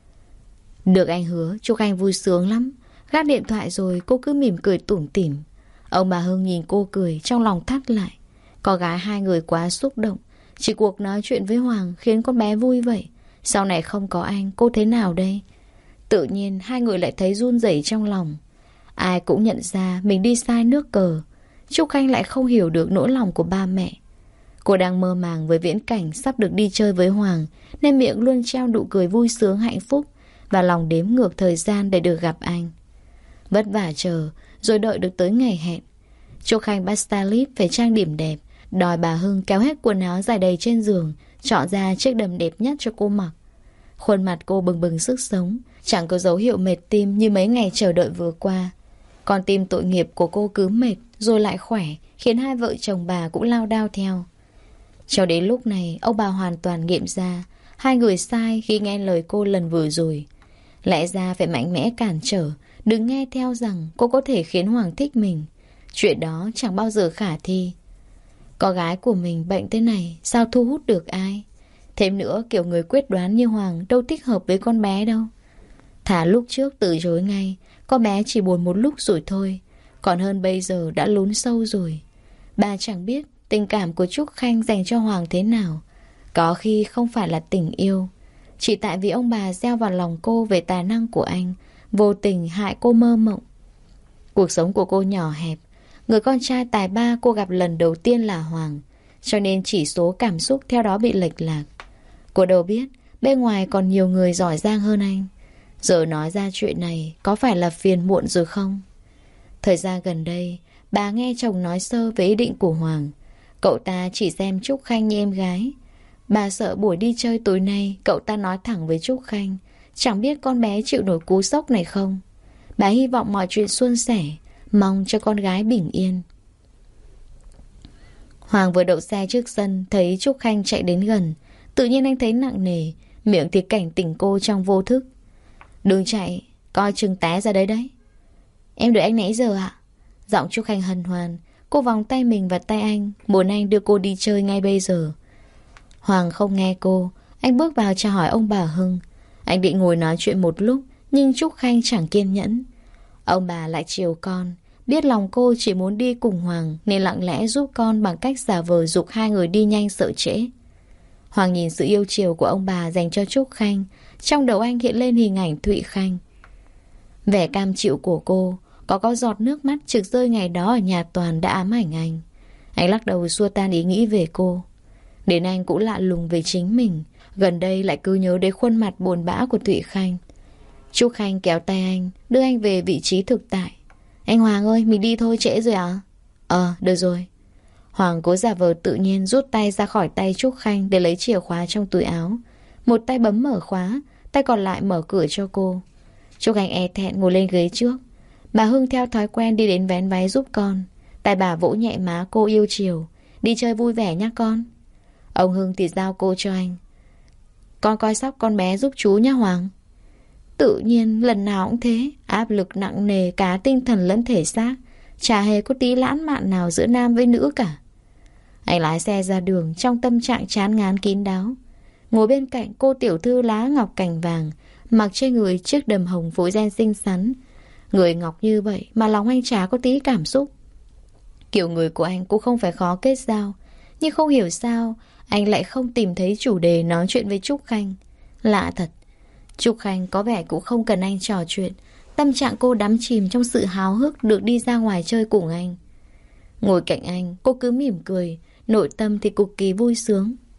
Được anh hứa Trúc Anh vui sướng lắm. Gác điện thoại rồi cô cứ mỉm cười tủm tỉm. Ông bà Hưng nhìn cô cười trong lòng thắt lại. Con gái hai người quá xúc động. Chỉ cuộc nói chuyện với Hoàng khiến con bé vui vậy. Sau này không có anh cô thế nào đây? Tự nhiên hai người lại thấy run rẩy trong lòng. Ai cũng nhận ra mình đi sai nước cờ. Trúc Anh lại không hiểu được nỗi lòng của ba mẹ. Cô đang mơ màng với viễn cảnh sắp được đi chơi với Hoàng, nên miệng luôn treo nụ cười vui sướng hạnh phúc và lòng đếm ngược thời gian để được gặp anh. Vất vả chờ rồi đợi được tới ngày hẹn. Trúc Khanh bắt stylist phải trang điểm đẹp, đòi bà Hưng kéo hết quần áo dài đầy trên giường, chọn ra chiếc đầm đẹp nhất cho cô mặc. Khuôn mặt cô bừng bừng sức sống, chẳng có dấu hiệu mệt tim như mấy ngày chờ đợi vừa qua. Con tim tội nghiệp của cô cứ mệt rồi lại khỏe, khiến hai vợ chồng bà cũng lao đao theo. Cho đến lúc này ông bà hoàn toàn nghiệm ra hai người sai khi nghe lời cô lần vừa rồi. Lẽ ra phải mạnh mẽ cản trở, đừng nghe theo rằng cô có thể khiến Hoàng thích mình. Chuyện đó chẳng bao giờ khả thi. Con gái của mình bệnh thế này sao thu hút được ai? Thêm nữa kiểu người quyết đoán như Hoàng đâu thích hợp với con bé đâu. Thả lúc trước từ chối ngay, con bé chỉ buồn một lúc rồi thôi. Còn hơn bây giờ đã lún sâu rồi. Bà chẳng biết tình cảm của Trúc Khanh dành cho Hoàng thế nào. Có khi không phải là tình yêu, chỉ tại vì ông bà gieo vào lòng cô về tài năng của anh, vô tình hại cô mơ mộng. Cuộc sống của cô nhỏ hẹp. Người con trai tài ba cô gặp lần đầu tiên là Hoàng, cho nên chỉ số cảm xúc theo đó bị lệch lạc. Cô đâu biết bên ngoài còn nhiều người giỏi giang hơn anh. Giờ nói ra chuyện này có phải là phiền muộn rồi không? Thời gian gần đây bà nghe chồng nói sơ về ý định của Hoàng. Cậu ta chỉ xem Trúc Khanh như em gái. Bà sợ buổi đi chơi tối nay cậu ta nói thẳng với Trúc Khanh. Chẳng biết con bé chịu nổi cú sốc này không. Bà hy vọng mọi chuyện suôn sẻ, mong cho con gái bình yên. Hoàng vừa đậu xe trước sân, thấy Trúc Khanh chạy đến gần. Tự nhiên anh thấy nặng nề, miệng thì cảnh tỉnh cô trong vô thức. Đừng chạy, coi chừng té ra đấy. Em đợi anh nãy giờ ạ. Giọng Trúc Khanh hân hoan. Cô vòng tay mình vào tay anh, muốn anh đưa cô đi chơi ngay bây giờ. Hoàng không nghe cô. Anh bước vào chào hỏi ông bà Hưng. Anh định ngồi nói chuyện một lúc, nhưng Trúc Khanh chẳng kiên nhẫn. Ông bà lại chiều con, biết lòng cô chỉ muốn đi cùng Hoàng nên lặng lẽ giúp con bằng cách giả vờ giục hai người đi nhanh sợ trễ. Hoàng nhìn sự yêu chiều của ông bà dành cho Trúc Khanh. Trong đầu anh hiện lên hình ảnh Thụy Khanh. Vẻ cam chịu của cô, có giọt nước mắt trực rơi ngày đó ở nhà Toàn đã ám ảnh anh. Anh lắc đầu xua tan ý nghĩ về cô. Đến anh cũng lạ lùng về chính mình. Gần đây lại cứ nhớ đến khuôn mặt buồn bã của Thụy Khanh. Trúc Khanh kéo tay anh, đưa anh về vị trí thực tại. Anh Hoàng ơi, mình đi thôi, trễ rồi à? Được rồi. Hoàng cố giả vờ tự nhiên rút tay ra khỏi tay Trúc Khanh để lấy chìa khóa trong túi áo. Một tay bấm mở khóa, tay còn lại mở cửa cho cô. Trúc Khanh e thẹn ngồi lên ghế trước. Bà Hưng theo thói quen đi đến vén váy giúp con. Tay bà vỗ nhẹ má cô yêu chiều. Đi chơi vui vẻ nhé con. Ông Hưng thì giao cô cho anh. Con coi sóc con bé giúp chú nhé Hoàng. Tự nhiên lần nào cũng thế. Áp lực nặng nề cả tinh thần lẫn thể xác. Chả hề có tí lãng mạn nào giữa nam với nữ cả. Anh lái xe ra đường trong tâm trạng chán ngán kín đáo. Ngồi bên cạnh cô tiểu thư lá ngọc cành vàng, mặc trên người chiếc đầm hồng phối ren xinh xắn. Người ngọc như vậy mà lòng anh chả có tí cảm xúc. Kiểu người của anh cũng không phải khó kết giao, nhưng không hiểu sao anh lại không tìm thấy chủ đề nói chuyện với Trúc Khanh. Lạ thật. Trúc Khanh có vẻ cũng không cần anh trò chuyện. Tâm trạng cô đắm chìm trong sự háo hức được đi ra ngoài chơi cùng anh. Ngồi cạnh anh, cô cứ mỉm cười, nội tâm thì cực kỳ vui sướng.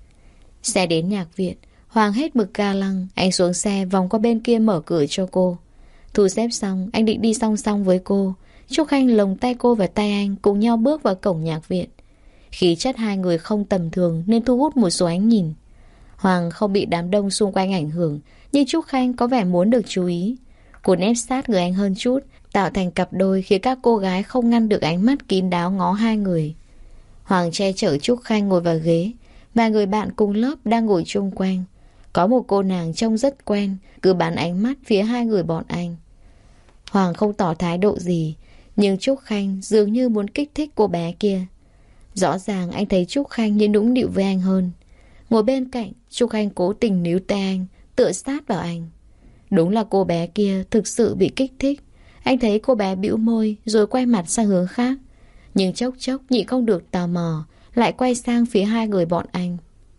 Xe đến nhạc viện, Hoàng hết mực ga lăng. Anh xuống xe vòng qua bên kia mở cửa cho cô. Thu xếp xong, anh định đi song song với cô. Trúc Khanh lồng tay cô vào tay anh, cùng nhau bước vào cổng nhạc viện. Khí chất hai người không tầm thường nên thu hút một số ánh nhìn. Hoàng không bị đám đông xung quanh ảnh hưởng, nhưng Trúc Khanh có vẻ muốn được chú ý. Cô nép sát người anh hơn chút, tạo thành cặp đôi khiến các cô gái không ngăn được ánh mắt kín đáo ngó hai người. Hoàng che chở Trúc Khanh ngồi vào ghế, và người bạn cùng lớp đang ngồi chung quanh. Có một cô nàng trông rất quen, cứ bắn ánh mắt phía hai người bọn anh. Hoàng không tỏ thái độ gì, nhưng Trúc Khanh dường như muốn kích thích cô bé kia. Rõ ràng anh thấy Trúc Khanh như nũng nịu với anh hơn. Ngồi bên cạnh, Trúc Khanh cố tình níu tay anh, tựa sát vào anh. Đúng là cô bé kia thực sự bị kích thích. Anh thấy cô bé bĩu môi rồi quay mặt sang hướng khác. Nhưng chốc chốc nhịn không được tò mò, lại quay sang phía hai người bọn anh.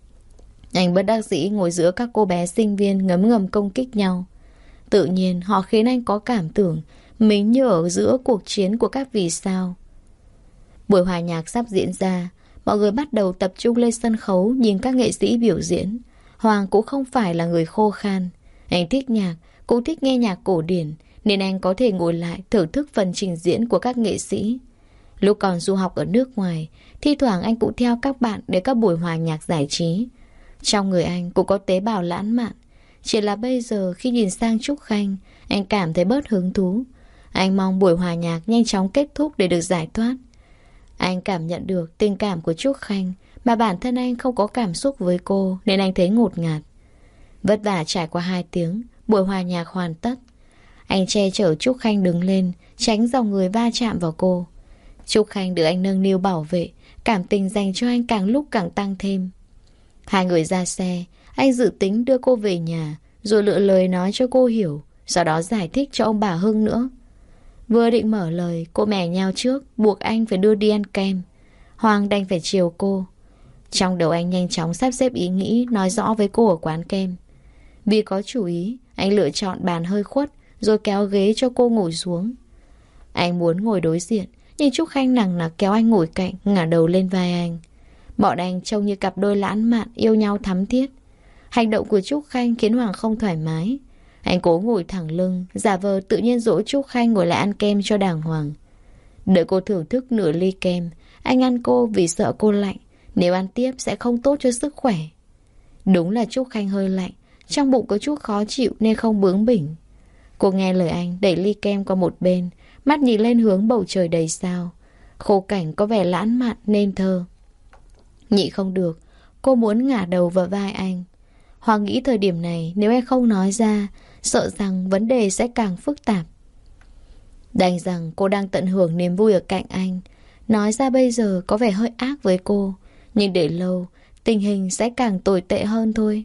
Anh bất đắc dĩ ngồi giữa các cô bé sinh viên ngấm ngầm công kích nhau. Tự nhiên họ khiến anh có cảm tưởng mình như ở giữa cuộc chiến của các vì sao. Buổi hòa nhạc sắp diễn ra, mọi người bắt đầu tập trung lên sân khấu nhìn các nghệ sĩ biểu diễn. Hoàng cũng không phải là người khô khan. Anh thích nhạc, cũng thích nghe nhạc cổ điển, nên anh có thể ngồi lại thưởng thức phần trình diễn của các nghệ sĩ. Lúc còn du học ở nước ngoài, thi thoảng anh cũng theo các bạn đến các buổi hòa nhạc giải trí. Trong người anh cũng có tế bào lãng mạn. Chỉ là bây giờ khi nhìn sang Trúc Khanh, anh cảm thấy bớt hứng thú. Anh mong buổi hòa nhạc nhanh chóng kết thúc để được giải thoát. Anh cảm nhận được tình cảm của Trúc Khanh, mà bản thân anh không có cảm xúc với cô, nên anh thấy ngột ngạt. Vất vả trải qua 2 tiếng, buổi hòa nhạc hoàn tất. Anh che chở Trúc Khanh đứng lên, tránh dòng người va chạm vào cô. Trúc Khanh được anh nâng niu bảo vệ, cảm tình dành cho anh càng lúc càng tăng thêm. Hai người ra xe, anh dự tính đưa cô về nhà, rồi lựa lời nói cho cô hiểu, sau đó giải thích cho ông bà Hưng nữa. Vừa định mở lời, cô mè nheo trước, buộc anh phải đưa đi ăn kem. Hoàng đành phải chiều cô. Trong đầu anh nhanh chóng sắp xếp ý nghĩ, nói rõ với cô ở quán kem. Vì có chủ ý, anh lựa chọn bàn hơi khuất, rồi kéo ghế cho cô ngồi xuống. Anh muốn ngồi đối diện, nhưng Trúc Khanh nằng nặc kéo anh ngồi cạnh, ngả đầu lên vai anh. Bọn anh trông như cặp đôi lãng mạn, yêu nhau thắm thiết. Hành động của Trúc Khanh khiến Hoàng không thoải mái. Anh cố ngồi thẳng lưng, giả vờ tự nhiên dỗ Trúc Khanh ngồi lại ăn kem cho đàng hoàng. Đợi cô thưởng thức nửa ly kem, anh ăn cô vì sợ cô lạnh. Nếu ăn tiếp sẽ không tốt cho sức khỏe. Đúng là Trúc Khanh hơi lạnh, trong bụng có chút khó chịu nên không bướng bỉnh. Cô nghe lời anh, đẩy ly kem qua một bên, mắt nhìn lên hướng bầu trời đầy sao. Khung cảnh có vẻ lãng mạn nên thơ. Nhị không được, cô muốn ngả đầu vào vai anh. Hoàng nghĩ thời điểm này nếu anh không nói ra, sợ rằng vấn đề sẽ càng phức tạp. Đành rằng cô đang tận hưởng niềm vui ở cạnh anh. Nói ra bây giờ có vẻ hơi ác với cô, nhưng để lâu, tình hình sẽ càng tồi tệ hơn thôi.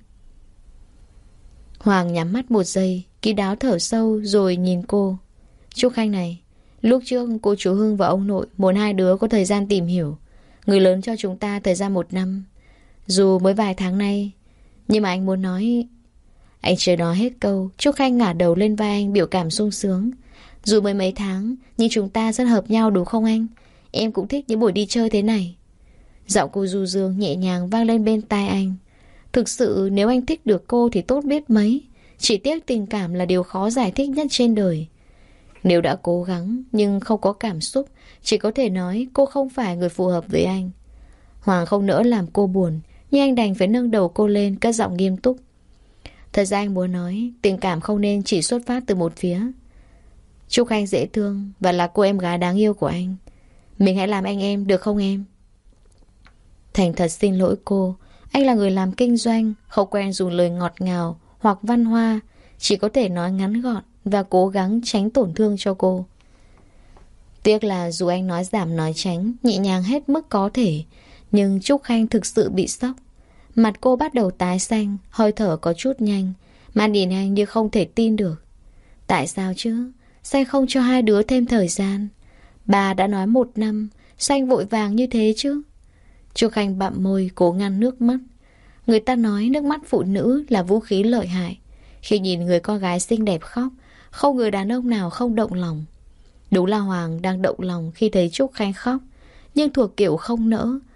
Hoàng nhắm mắt một giây, kín đáo thở sâu rồi nhìn cô. Trúc Khanh này, lúc trước cô chú Hưng và ông nội muốn hai đứa có thời gian tìm hiểu. Người lớn cho chúng ta thời gian 1 năm. Dù mới vài tháng nay, nhưng mà anh muốn nói... Anh chưa nói hết câu, Trúc Khanh ngả đầu lên vai anh biểu cảm sung sướng. Dù mới mấy tháng, nhưng chúng ta rất hợp nhau đúng không anh? Em cũng thích những buổi đi chơi thế này. Giọng cô du dương nhẹ nhàng vang lên bên tai anh. Thực sự nếu anh thích được cô thì tốt biết mấy. Chỉ tiếc tình cảm là điều khó giải thích nhất trên đời. Nếu đã cố gắng nhưng không có cảm xúc, chỉ có thể nói cô không phải người phù hợp với anh. Hoàng không nỡ làm cô buồn, nhưng anh đành phải nâng đầu cô lên, cất giọng nghiêm túc. Thật ra anh muốn nói, tình cảm không nên chỉ xuất phát từ một phía. Trúc Khanh dễ thương và là cô em gái đáng yêu của anh. Mình hãy làm anh em được không em? Thành thật xin lỗi cô. Anh là người làm kinh doanh, không quen dùng lời ngọt ngào hoặc văn hoa, chỉ có thể nói ngắn gọn và cố gắng tránh tổn thương cho cô. Tiếc là dù anh nói giảm nói tránh, nhẹ nhàng hết mức có thể, nhưng Trúc Khanh thực sự bị sốc. Mặt cô bắt đầu tái xanh, hơi thở có chút nhanh, mà nhìn anh như không thể tin được. Tại sao chứ? Sao anh không cho hai đứa thêm thời gian? Bà đã nói 1 năm, sao anh vội vàng như thế chứ? Trúc Khanh bặm môi cố ngăn nước mắt. Người ta nói nước mắt phụ nữ là vũ khí lợi hại. Khi nhìn người con gái xinh đẹp khóc, không người đàn ông nào không động lòng. Đúng là Hoàng đang động lòng khi thấy Trúc Khanh khóc, nhưng thuộc kiểu không nỡ,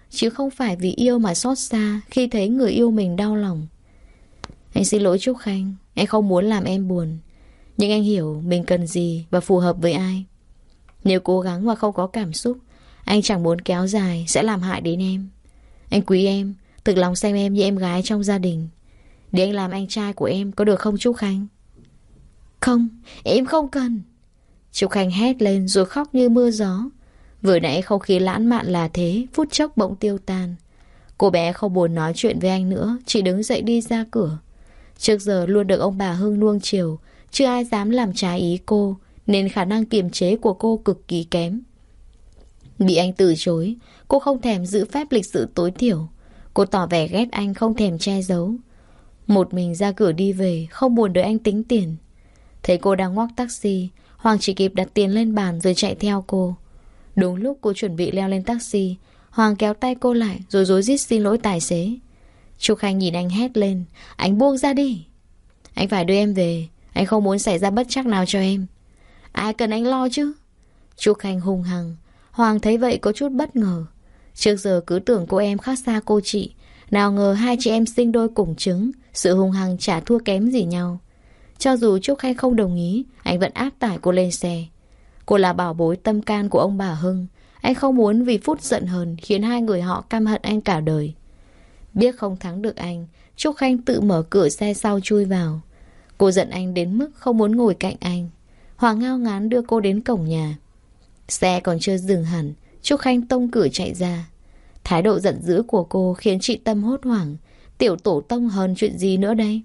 chứ không phải vì yêu mà xót xa khi thấy người yêu mình đau lòng. Anh xin lỗi Trúc Khanh, anh không muốn làm em buồn, nhưng anh hiểu mình cần gì và phù hợp với ai. Nếu cố gắng mà không có cảm xúc, anh chẳng muốn kéo dài sẽ làm hại đến em. Anh quý em, thực lòng xem em như em gái trong gia đình. Để anh làm anh trai của em có được không Trúc Khanh? Không, em không cần. Trúc Khanh hét lên rồi khóc như mưa gió. Vừa nãy không khí lãng mạn là thế, phút chốc bỗng tiêu tan. Cô bé không buồn nói chuyện với anh nữa, chỉ đứng dậy đi ra cửa. Trước giờ luôn được ông bà Hưng nuông chiều, chưa ai dám làm trái ý cô, nên khả năng kiềm chế của cô cực kỳ kém. Bị anh từ chối, cô không thèm giữ phép lịch sự tối thiểu. Cô tỏ vẻ ghét anh không thèm che giấu. Một mình ra cửa đi về, không buồn đợi anh tính tiền. Thấy cô đang ngoắc taxi, Hoàng chỉ kịp đặt tiền lên bàn rồi chạy theo cô. Đúng lúc cô chuẩn bị leo lên taxi, Hoàng kéo tay cô lại rồi rối rít xin lỗi tài xế. Trúc Khanh nhìn anh hét lên, anh buông ra đi. Anh phải đưa em về, anh không muốn xảy ra bất trắc nào cho em. Ai cần anh lo chứ? Trúc Khanh hung hăng. Hoàng thấy vậy có chút bất ngờ. Trước giờ cứ tưởng cô em khác xa cô chị, nào ngờ hai chị em sinh đôi cùng trứng, sự hung hăng chả thua kém gì nhau. Cho dù Trúc Khanh không đồng ý, anh vẫn áp tải cô lên xe. Cô là bảo bối tâm can của ông bà Hưng. Anh không muốn vì phút giận hờn khiến hai người họ căm hận anh cả đời. Biết không thắng được anh, Trúc Khanh tự mở cửa xe sau chui vào. Cô giận anh đến mức không muốn ngồi cạnh anh. Hoàng ngao ngán đưa cô đến cổng nhà. Xe còn chưa dừng hẳn, Trúc Khanh tông cửa chạy ra. Thái độ giận dữ của cô khiến chị Tâm hốt hoảng. Tiểu tổ tông hờn chuyện gì nữa đây?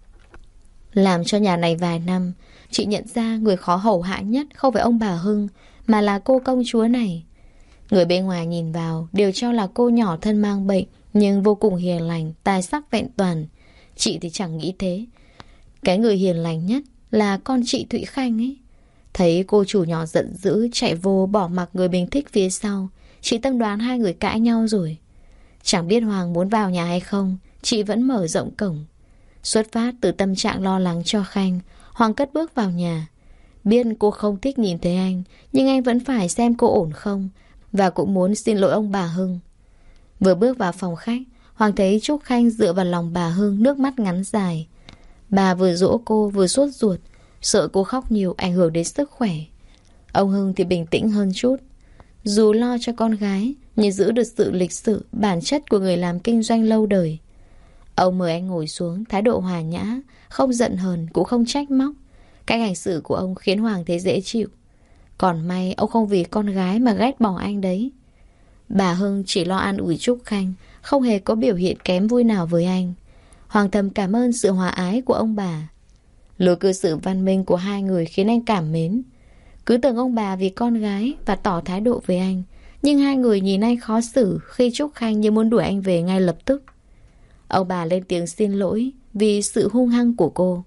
Làm cho nhà này vài năm, chị nhận ra người khó hầu hạ nhất không phải ông bà Hưng, mà là cô công chúa này. Người bên ngoài nhìn vào đều cho là cô nhỏ thân mang bệnh, nhưng vô cùng hiền lành, tài sắc vẹn toàn. Chị thì chẳng nghĩ thế. Cái người hiền lành nhất là con chị Thụy Khanh ấy. Thấy cô chủ nhỏ giận dữ chạy vô bỏ mặc người mình thích phía sau, chị Tâm đoán hai người cãi nhau rồi. Chẳng biết Hoàng muốn vào nhà hay không, chị vẫn mở rộng cổng. Xuất phát từ tâm trạng lo lắng cho Khanh, Hoàng cất bước vào nhà. Biết cô không thích nhìn thấy anh, nhưng anh vẫn phải xem cô ổn không, và cũng muốn xin lỗi ông bà Hưng. Vừa bước vào phòng khách, Hoàng thấy Trúc Khanh dựa vào lòng bà Hưng, nước mắt ngắn dài. Bà vừa dỗ cô vừa sốt ruột, sợ cô khóc nhiều ảnh hưởng đến sức khỏe. Ông Hưng thì bình tĩnh hơn chút. Dù lo cho con gái, nhưng giữ được sự lịch sự, bản chất của người làm kinh doanh lâu đời. Ông mời anh ngồi xuống, thái độ hòa nhã, không giận hờn cũng không trách móc. Cách hành xử của ông khiến Hoàng thấy dễ chịu. Còn may ông không vì con gái mà ghét bỏ anh đấy. Bà Hưng chỉ lo an ủi Trúc Khanh, không hề có biểu hiện kém vui nào với anh. Hoàng thầm cảm ơn sự hòa ái của ông bà. Lối cư xử văn minh của hai người khiến anh cảm mến. Cứ tưởng ông bà vì con gái và tỏ thái độ với anh, nhưng hai người nhìn anh khó xử khi Trúc Khanh như muốn đuổi anh về ngay lập tức. Ông bà lên tiếng xin lỗi vì sự hung hăng của cô.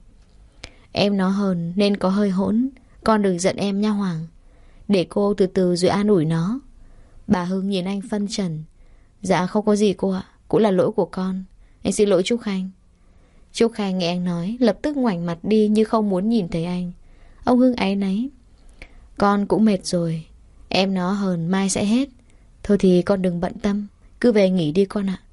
Em nó hờn nên có hơi hỗn, con đừng giận em nha Hoàng. Để cô từ từ rồi an ủi nó. Bà Hưng nhìn anh phân trần. Dạ không có gì cô ạ, cũng là lỗi của con. Anh xin lỗi Trúc Khanh. Trúc Khanh nghe anh nói, lập tức ngoảnh mặt đi như không muốn nhìn thấy anh. Ông Hưng áy náy. Con cũng mệt rồi, em nó hờn mai sẽ hết. Thôi thì con đừng bận tâm, cứ về nghỉ đi con ạ.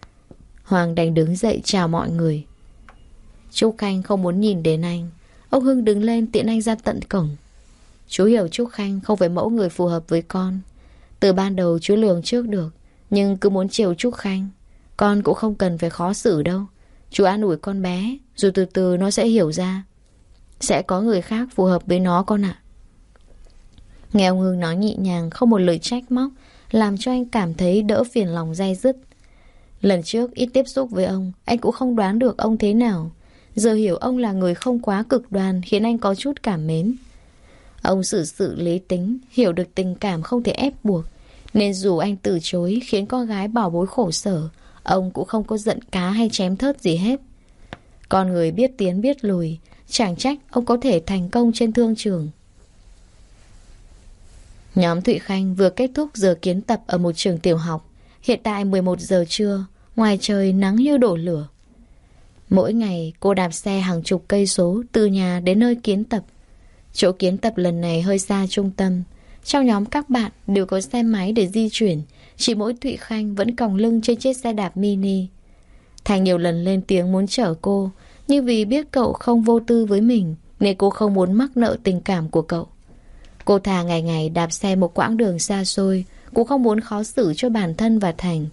Hoàng đành đứng dậy chào mọi người. Trúc Khanh không muốn nhìn đến anh. Ông Hưng đứng lên tiễn anh ra tận cổng. Chú hiểu Trúc Khanh không phải mẫu người phù hợp với con. Từ ban đầu chú lường trước được, nhưng cứ muốn chiều Trúc Khanh. Con cũng không cần phải khó xử đâu. Chú an ủi con bé, rồi từ từ nó sẽ hiểu ra. Sẽ có người khác phù hợp với nó con ạ. Nghe ông Hưng nói nhẹ nhàng, không một lời trách móc, làm cho anh cảm thấy đỡ phiền lòng day dứt. Lần trước ít tiếp xúc với ông, anh cũng không đoán được ông thế nào. Giờ hiểu ông là người không quá cực đoan khiến anh có chút cảm mến. Ông xử sự lý tính, hiểu được tình cảm không thể ép buộc, nên dù anh từ chối khiến con gái bảo bối khổ sở, ông cũng không có giận cá hay chém thớt gì hết. Con người biết tiến biết lùi, chẳng trách ông có thể thành công trên thương trường. Nhóm Thụy Khanh vừa kết thúc giờ kiến tập ở một trường tiểu học. Hiện tại 11 giờ trưa, ngoài trời nắng như đổ lửa. Mỗi ngày cô đạp xe hàng chục cây số từ nhà đến nơi kiến tập. Chỗ kiến tập lần này hơi xa trung tâm. Trong nhóm các bạn đều có xe máy để di chuyển, chỉ mỗi Thụy Khanh vẫn còng lưng trên chiếc xe đạp mini. Thành nhiều lần lên tiếng muốn chở cô, nhưng vì biết cậu không vô tư với mình nên cô không muốn mắc nợ tình cảm của cậu. Cô thà ngày ngày đạp xe một quãng đường xa xôi, cũng không muốn khó xử cho bản thân và Thành.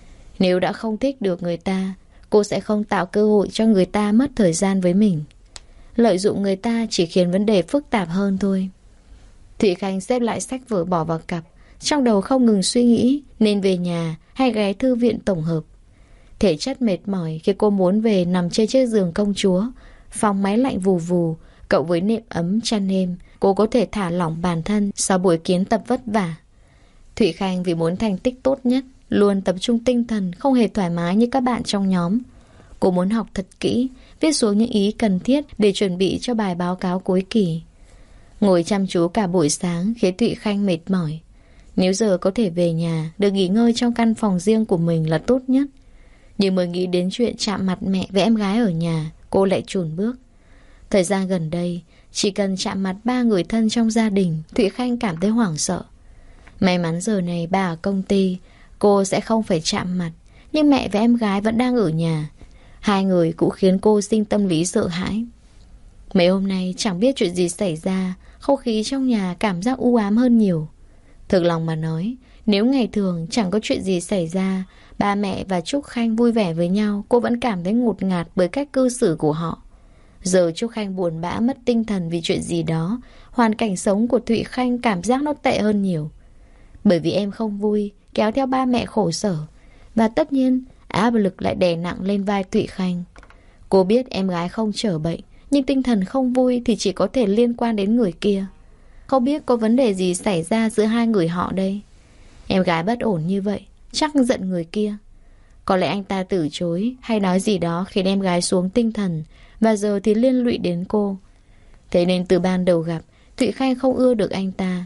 Nếu đã không thích được người ta, cô sẽ không tạo cơ hội cho người ta mất thời gian với mình. Lợi dụng người ta chỉ khiến vấn đề phức tạp hơn thôi. Thụy Khanh xếp lại sách vở bỏ vào cặp, trong đầu không ngừng suy nghĩ nên về nhà hay ghé thư viện tổng hợp. Thể chất mệt mỏi khi cô muốn về nằm trên chiếc giường công chúa, phòng máy lạnh vù vù, cộng với nệm ấm chăn êm, cô có thể thả lỏng bản thân sau buổi kiến tập vất vả. Thụy Khanh vì muốn thành tích tốt nhất, luôn tập trung tinh thần, không hề thoải mái như các bạn trong nhóm. Cô muốn học thật kỹ, viết xuống những ý cần thiết để chuẩn bị cho bài báo cáo cuối kỳ. Ngồi chăm chú cả buổi sáng khiến Thụy Khanh mệt mỏi. Nếu giờ có thể về nhà, được nghỉ ngơi trong căn phòng riêng của mình là tốt nhất. Nhưng mới nghĩ đến chuyện chạm mặt mẹ với em gái ở nhà, cô lại chùn bước. Thời gian gần đây, chỉ cần chạm mặt 3 người thân trong gia đình, Thụy Khanh cảm thấy hoảng sợ. May mắn giờ này bà ở công ty, cô sẽ không phải chạm mặt. Nhưng mẹ và em gái vẫn đang ở nhà. Hai người cũng khiến cô sinh tâm lý sợ hãi. Mấy hôm nay chẳng biết chuyện gì xảy ra, không khí trong nhà cảm giác u ám hơn nhiều. Thực lòng mà nói, nếu ngày thường chẳng có chuyện gì xảy ra, ba mẹ và Trúc Khanh vui vẻ với nhau, cô vẫn cảm thấy ngột ngạt bởi cách cư xử của họ. Giờ Trúc Khanh buồn bã mất tinh thần vì chuyện gì đó, hoàn cảnh sống của Thụy Khanh cảm giác nó tệ hơn nhiều. Bởi vì em không vui, kéo theo ba mẹ khổ sở. Và tất nhiên, áp lực lại đè nặng lên vai Thụy Khanh. Cô biết em gái không trở bệnh, nhưng tinh thần không vui thì chỉ có thể liên quan đến người kia. Không biết có vấn đề gì xảy ra giữa hai người họ đây. Em gái bất ổn như vậy, chắc giận người kia. Có lẽ anh ta từ chối hay nói gì đó khiến em gái xuống tinh thần, và giờ thì liên lụy đến cô. Thế nên từ ban đầu gặp, Thụy Khanh không ưa được anh ta.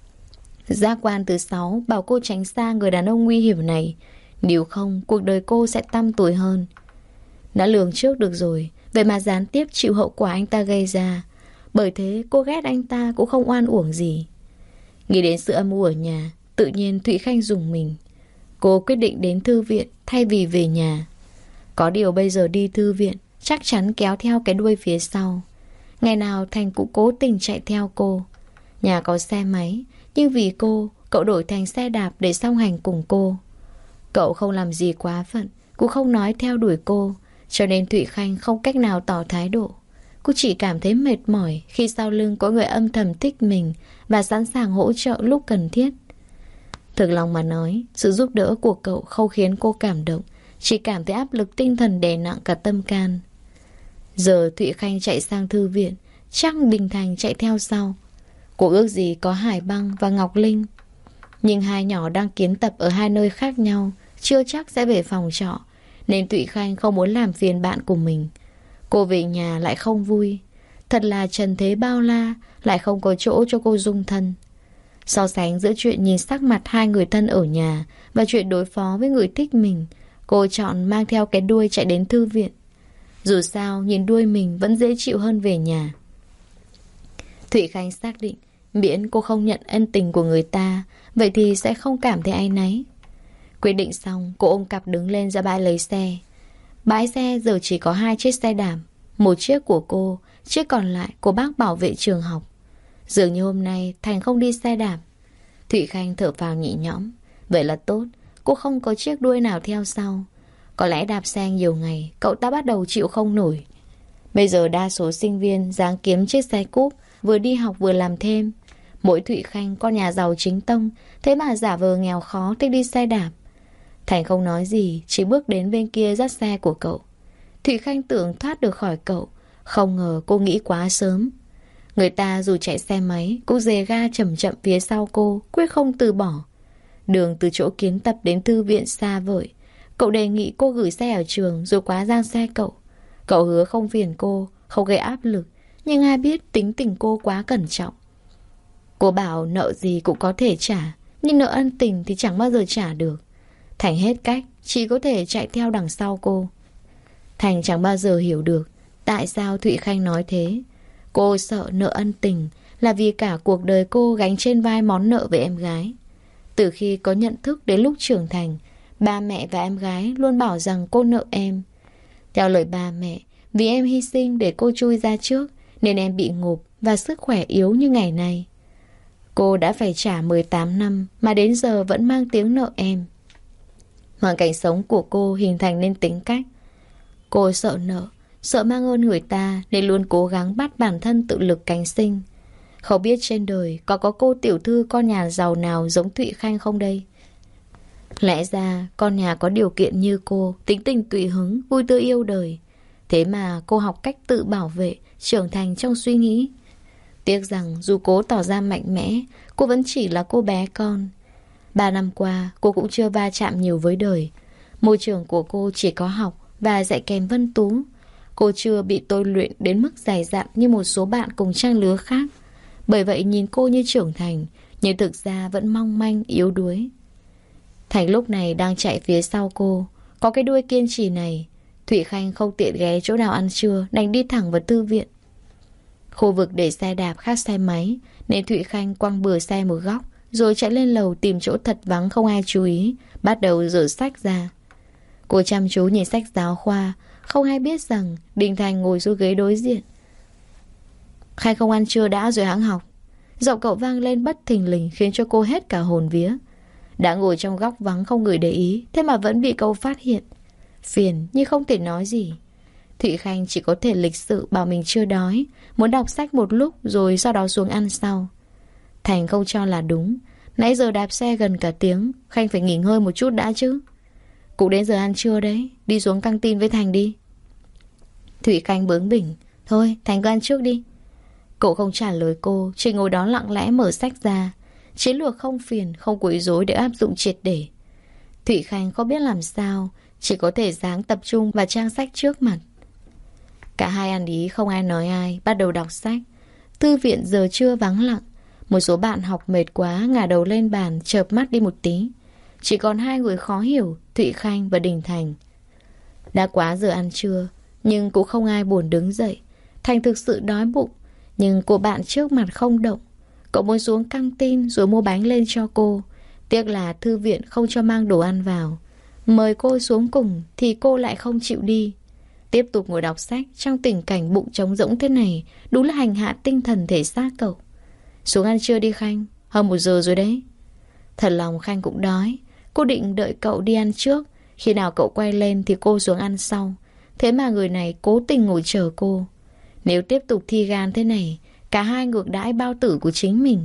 Giác quan thứ 6 bảo cô tránh xa người đàn ông nguy hiểm này. Nếu không, cuộc đời cô sẽ tăm tối hơn. Đã lường trước được rồi, vậy mà gián tiếp chịu hậu quả anh ta gây ra. Bởi thế cô ghét anh ta cũng không oan uổng gì. Nghĩ đến sự âm u ở nhà, tự nhiên Thụy Khanh rùng mình. Cô quyết định đến thư viện thay vì về nhà. Có điều bây giờ đi thư viện chắc chắn kéo theo cái đuôi phía sau. Ngày nào Thành cũng cố tình chạy theo cô. Nhà có xe máy, nhưng vì cô, cậu đổi thành xe đạp để song hành cùng cô. Cậu không làm gì quá phận, cũng không nói theo đuổi cô, cho nên Thụy Khanh không cách nào tỏ thái độ. Cô chỉ cảm thấy mệt mỏi khi sau lưng có người âm thầm thích mình và sẵn sàng hỗ trợ lúc cần thiết. Thực lòng mà nói, sự giúp đỡ của cậu không khiến cô cảm động, chỉ cảm thấy áp lực tinh thần đè nặng cả tâm can. Giờ Thụy Khanh chạy sang thư viện, chắc Đình Thành chạy theo sau. Cô ước gì có Hải Băng và Ngọc Linh. Nhưng hai nhỏ đang kiến tập ở hai nơi khác nhau, chưa chắc sẽ về phòng trọ, nên Thụy Khanh không muốn làm phiền bạn của mình. Cô về nhà lại không vui. Thật là trần thế bao la, lại không có chỗ cho cô dung thân. So sánh giữa chuyện nhìn sắc mặt hai người thân ở nhà và chuyện đối phó với người thích mình, cô chọn mang theo cái đuôi chạy đến thư viện. Dù sao nhìn đuôi mình vẫn dễ chịu hơn về nhà. Thụy Khanh xác định miễn cô không nhận ân tình của người ta, vậy thì sẽ không cảm thấy áy náy. Quyết định xong, cô ôm cặp đứng lên ra bãi lấy xe. Bãi xe giờ chỉ có 2 chiếc xe đạp, một chiếc của cô, chiếc còn lại của bác bảo vệ trường học. Dường như hôm nay Thành không đi xe đạp. Thụy Khanh thở phào nhẹ nhõm. Vậy là tốt, cô không có chiếc đuôi nào theo sau. Có lẽ đạp xe nhiều ngày, cậu ta bắt đầu chịu không nổi. Bây giờ đa số sinh viên dáng kiếm chiếc xe cúp, vừa đi học vừa làm thêm. Mỗi Thụy Khanh con nhà giàu chính tông, thế mà giả vờ nghèo khó thích đi xe đạp. Thành không nói gì, chỉ bước đến bên kia dắt xe của cậu. Thụy Khanh tưởng thoát được khỏi cậu, không ngờ cô nghĩ quá sớm. Người ta dù chạy xe máy cũng dè ga chậm chậm phía sau cô, quyết không từ bỏ. Đường từ chỗ kiến tập đến thư viện xa vời. Cậu đề nghị cô gửi xe ở trường rồi quá giang xe cậu. Cậu hứa không phiền cô, không gây áp lực, nhưng ai biết tính tình cô quá cẩn trọng. Cô bảo nợ gì cũng có thể trả, nhưng nợ ân tình thì chẳng bao giờ trả được. Thành hết cách, chỉ có thể chạy theo đằng sau cô. Thành chẳng bao giờ hiểu được tại sao Thụy Khanh nói thế. Cô sợ nợ ân tình là vì cả cuộc đời cô gánh trên vai món nợ với em gái. Từ khi có nhận thức đến lúc trưởng thành, ba mẹ và em gái luôn bảo rằng cô nợ em. Theo lời ba mẹ, vì em hy sinh để cô chui ra trước nên em bị ngộp và sức khỏe yếu như ngày nay. Cô đã phải trả 18 năm mà đến giờ vẫn mang tiếng nợ em. Hoàn cảnh sống của cô hình thành nên tính cách. Cô sợ nợ, sợ mang ơn người ta nên luôn cố gắng bắt bản thân tự lực cánh sinh. Không biết trên đời có cô tiểu thư con nhà giàu nào giống Thụy Khanh không đây? Lẽ ra con nhà có điều kiện như cô, tính tình tùy hứng, vui tươi yêu đời. Thế mà cô học cách tự bảo vệ, trưởng thành trong suy nghĩ. Tiếc rằng dù cố tỏ ra mạnh mẽ, cô vẫn chỉ là cô bé con. 3 năm qua, cô cũng chưa va chạm nhiều với đời. Môi trường của cô chỉ có học và dạy kèm Vân Tú. Cô chưa bị tôi luyện đến mức dày dặn như một số bạn cùng trang lứa khác. Bởi vậy nhìn cô như trưởng thành, nhưng thực ra vẫn mong manh, yếu đuối. Thành lúc này đang chạy phía sau cô. Có cái đuôi kiên trì này, Thụy Khanh không tiện ghé chỗ nào ăn trưa, đành đi thẳng vào thư viện. Khu vực để xe đạp khác xe máy, nên Thụy Khanh quăng bừa xe một góc, rồi chạy lên lầu tìm chỗ thật vắng không ai chú ý, bắt đầu dở sách ra. Cô chăm chú nhìn sách giáo khoa, không hay biết rằng Đình Thành ngồi xuống ghế đối diện. Khanh không ăn trưa đã rồi hãng học. Giọng cậu vang lên bất thình lình khiến cho cô hết cả hồn vía. Đã ngồi trong góc vắng không người để ý, thế mà vẫn bị cậu phát hiện. Phiền nhưng không thể nói gì. Thụy Khanh chỉ có thể lịch sự bảo mình chưa đói, muốn đọc sách một lúc rồi sau đó xuống ăn sau. Thành không cho là đúng. Nãy giờ đạp xe gần cả tiếng, Khanh phải nghỉ ngơi một chút đã chứ. Cũng đến giờ ăn trưa đấy, đi xuống căng tin với Thành đi. Thụy Khanh bướng bỉnh. Thôi Thành cứ ăn trước đi. Cậu không trả lời cô, chỉ ngồi đó lặng lẽ mở sách ra. Chiến lược không phiền, không quấy rối để áp dụng triệt để. Thụy Khanh không biết làm sao, chỉ có thể dáng tập trung vào trang sách trước mặt. Cả hai ăn ý không ai nói ai, bắt đầu đọc sách. Thư viện giờ trưa vắng lặng. Một số bạn học mệt quá ngả đầu lên bàn, chợp mắt đi một tí. Chỉ còn hai người khó hiểu, Thụy Khanh và Đình Thành. Đã quá giờ ăn trưa, nhưng cũng không ai buồn đứng dậy. Thành thực sự đói bụng, nhưng cô bạn trước mặt không động. Cậu muốn xuống căng tin rồi mua bánh lên cho cô. Tiếc là thư viện không cho mang đồ ăn vào. Mời cô xuống cùng thì cô lại không chịu đi. Tiếp tục ngồi đọc sách trong tình cảnh bụng trống rỗng thế này, đúng là hành hạ tinh thần thể xác cậu. Xuống ăn trưa đi Khanh, hơn 1 giờ rồi đấy. Thật lòng Khanh cũng đói. Cô định đợi cậu đi ăn trước, khi nào cậu quay lên thì cô xuống ăn sau. Thế mà người này cố tình ngồi chờ cô. Nếu tiếp tục thi gan thế này, cả hai ngược đãi bao tử của chính mình.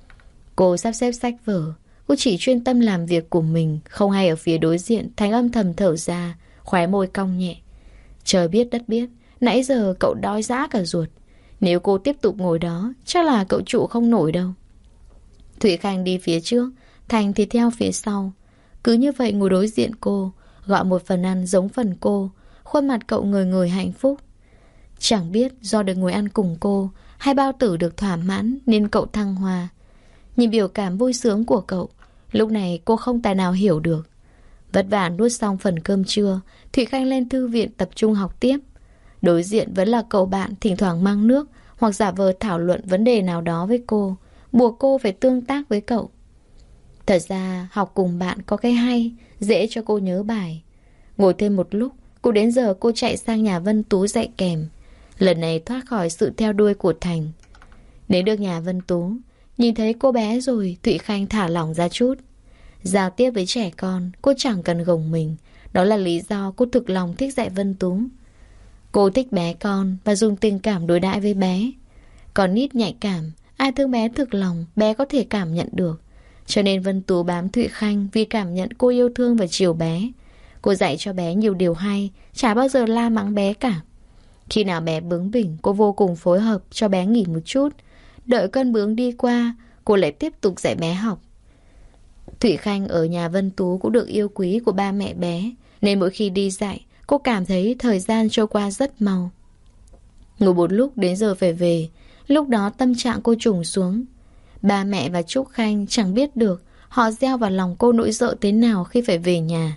Cô sắp xếp sách vở. Cô chỉ chuyên tâm làm việc của mình. Không hay ở phía đối diện. Thành âm thầm thở ra, khóe môi cong nhẹ. Trời biết đất biết, nãy giờ cậu đói rã cả ruột. Nếu cô tiếp tục ngồi đó, chắc là cậu trụ không nổi đâu. Thụy Khanh đi phía trước, Thành thì theo phía sau. Cứ như vậy ngồi đối diện cô, gọi một phần ăn giống phần cô. Khuôn mặt cậu ngời ngời hạnh phúc. Chẳng biết do được ngồi ăn cùng cô hay bao tử được thỏa mãn nên cậu thăng hoa. Nhìn biểu cảm vui sướng của cậu, lúc này cô không tài nào hiểu được. Vất vả nuốt xong phần cơm trưa, Thụy Khanh lên thư viện tập trung học tiếp. Đối diện vẫn là cậu bạn thỉnh thoảng mang nước hoặc giả vờ thảo luận vấn đề nào đó với cô, buộc cô phải tương tác với cậu. Thật ra học cùng bạn có cái hay, dễ cho cô nhớ bài. Ngồi thêm một lúc, cũng đến giờ cô chạy sang nhà Vân Tú dạy kèm. Lần này thoát khỏi sự theo đuôi của Thành. Đến được nhà Vân Tú, nhìn thấy cô bé rồi, Thụy Khanh thả lỏng ra chút. Giao tiếp với trẻ con, cô chẳng cần gồng mình. Đó là lý do cô thực lòng thích dạy Vân Tú. Cô thích bé con và dùng tình cảm đối đãi với bé. Còn nít nhạy cảm, ai thương bé thực lòng, bé có thể cảm nhận được. Cho nên Vân Tú bám Thụy Khanh vì cảm nhận cô yêu thương và chiều bé. Cô dạy cho bé nhiều điều hay, chả bao giờ la mắng bé cả. Khi nào bé bướng bỉnh, cô vô cùng phối hợp cho bé nghỉ một chút. Đợi cơn bướng đi qua, cô lại tiếp tục dạy bé học. Thụy Khanh ở nhà Vân Tú cũng được yêu quý của ba mẹ bé, nên mỗi khi đi dạy, cô cảm thấy thời gian trôi qua rất mau. Ngủ một lúc đến giờ phải về, lúc đó tâm trạng cô trùng xuống. Ba mẹ và Trúc Khanh chẳng biết được họ gieo vào lòng cô nỗi sợ thế nào khi phải về nhà.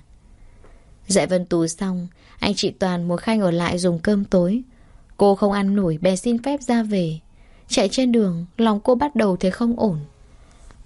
Dạy Vân Tú xong, anh chị Toàn muốn Khanh ở lại dùng cơm tối. Cô không ăn nổi bèn xin phép ra về. Chạy trên đường, lòng cô bắt đầu thấy không ổn.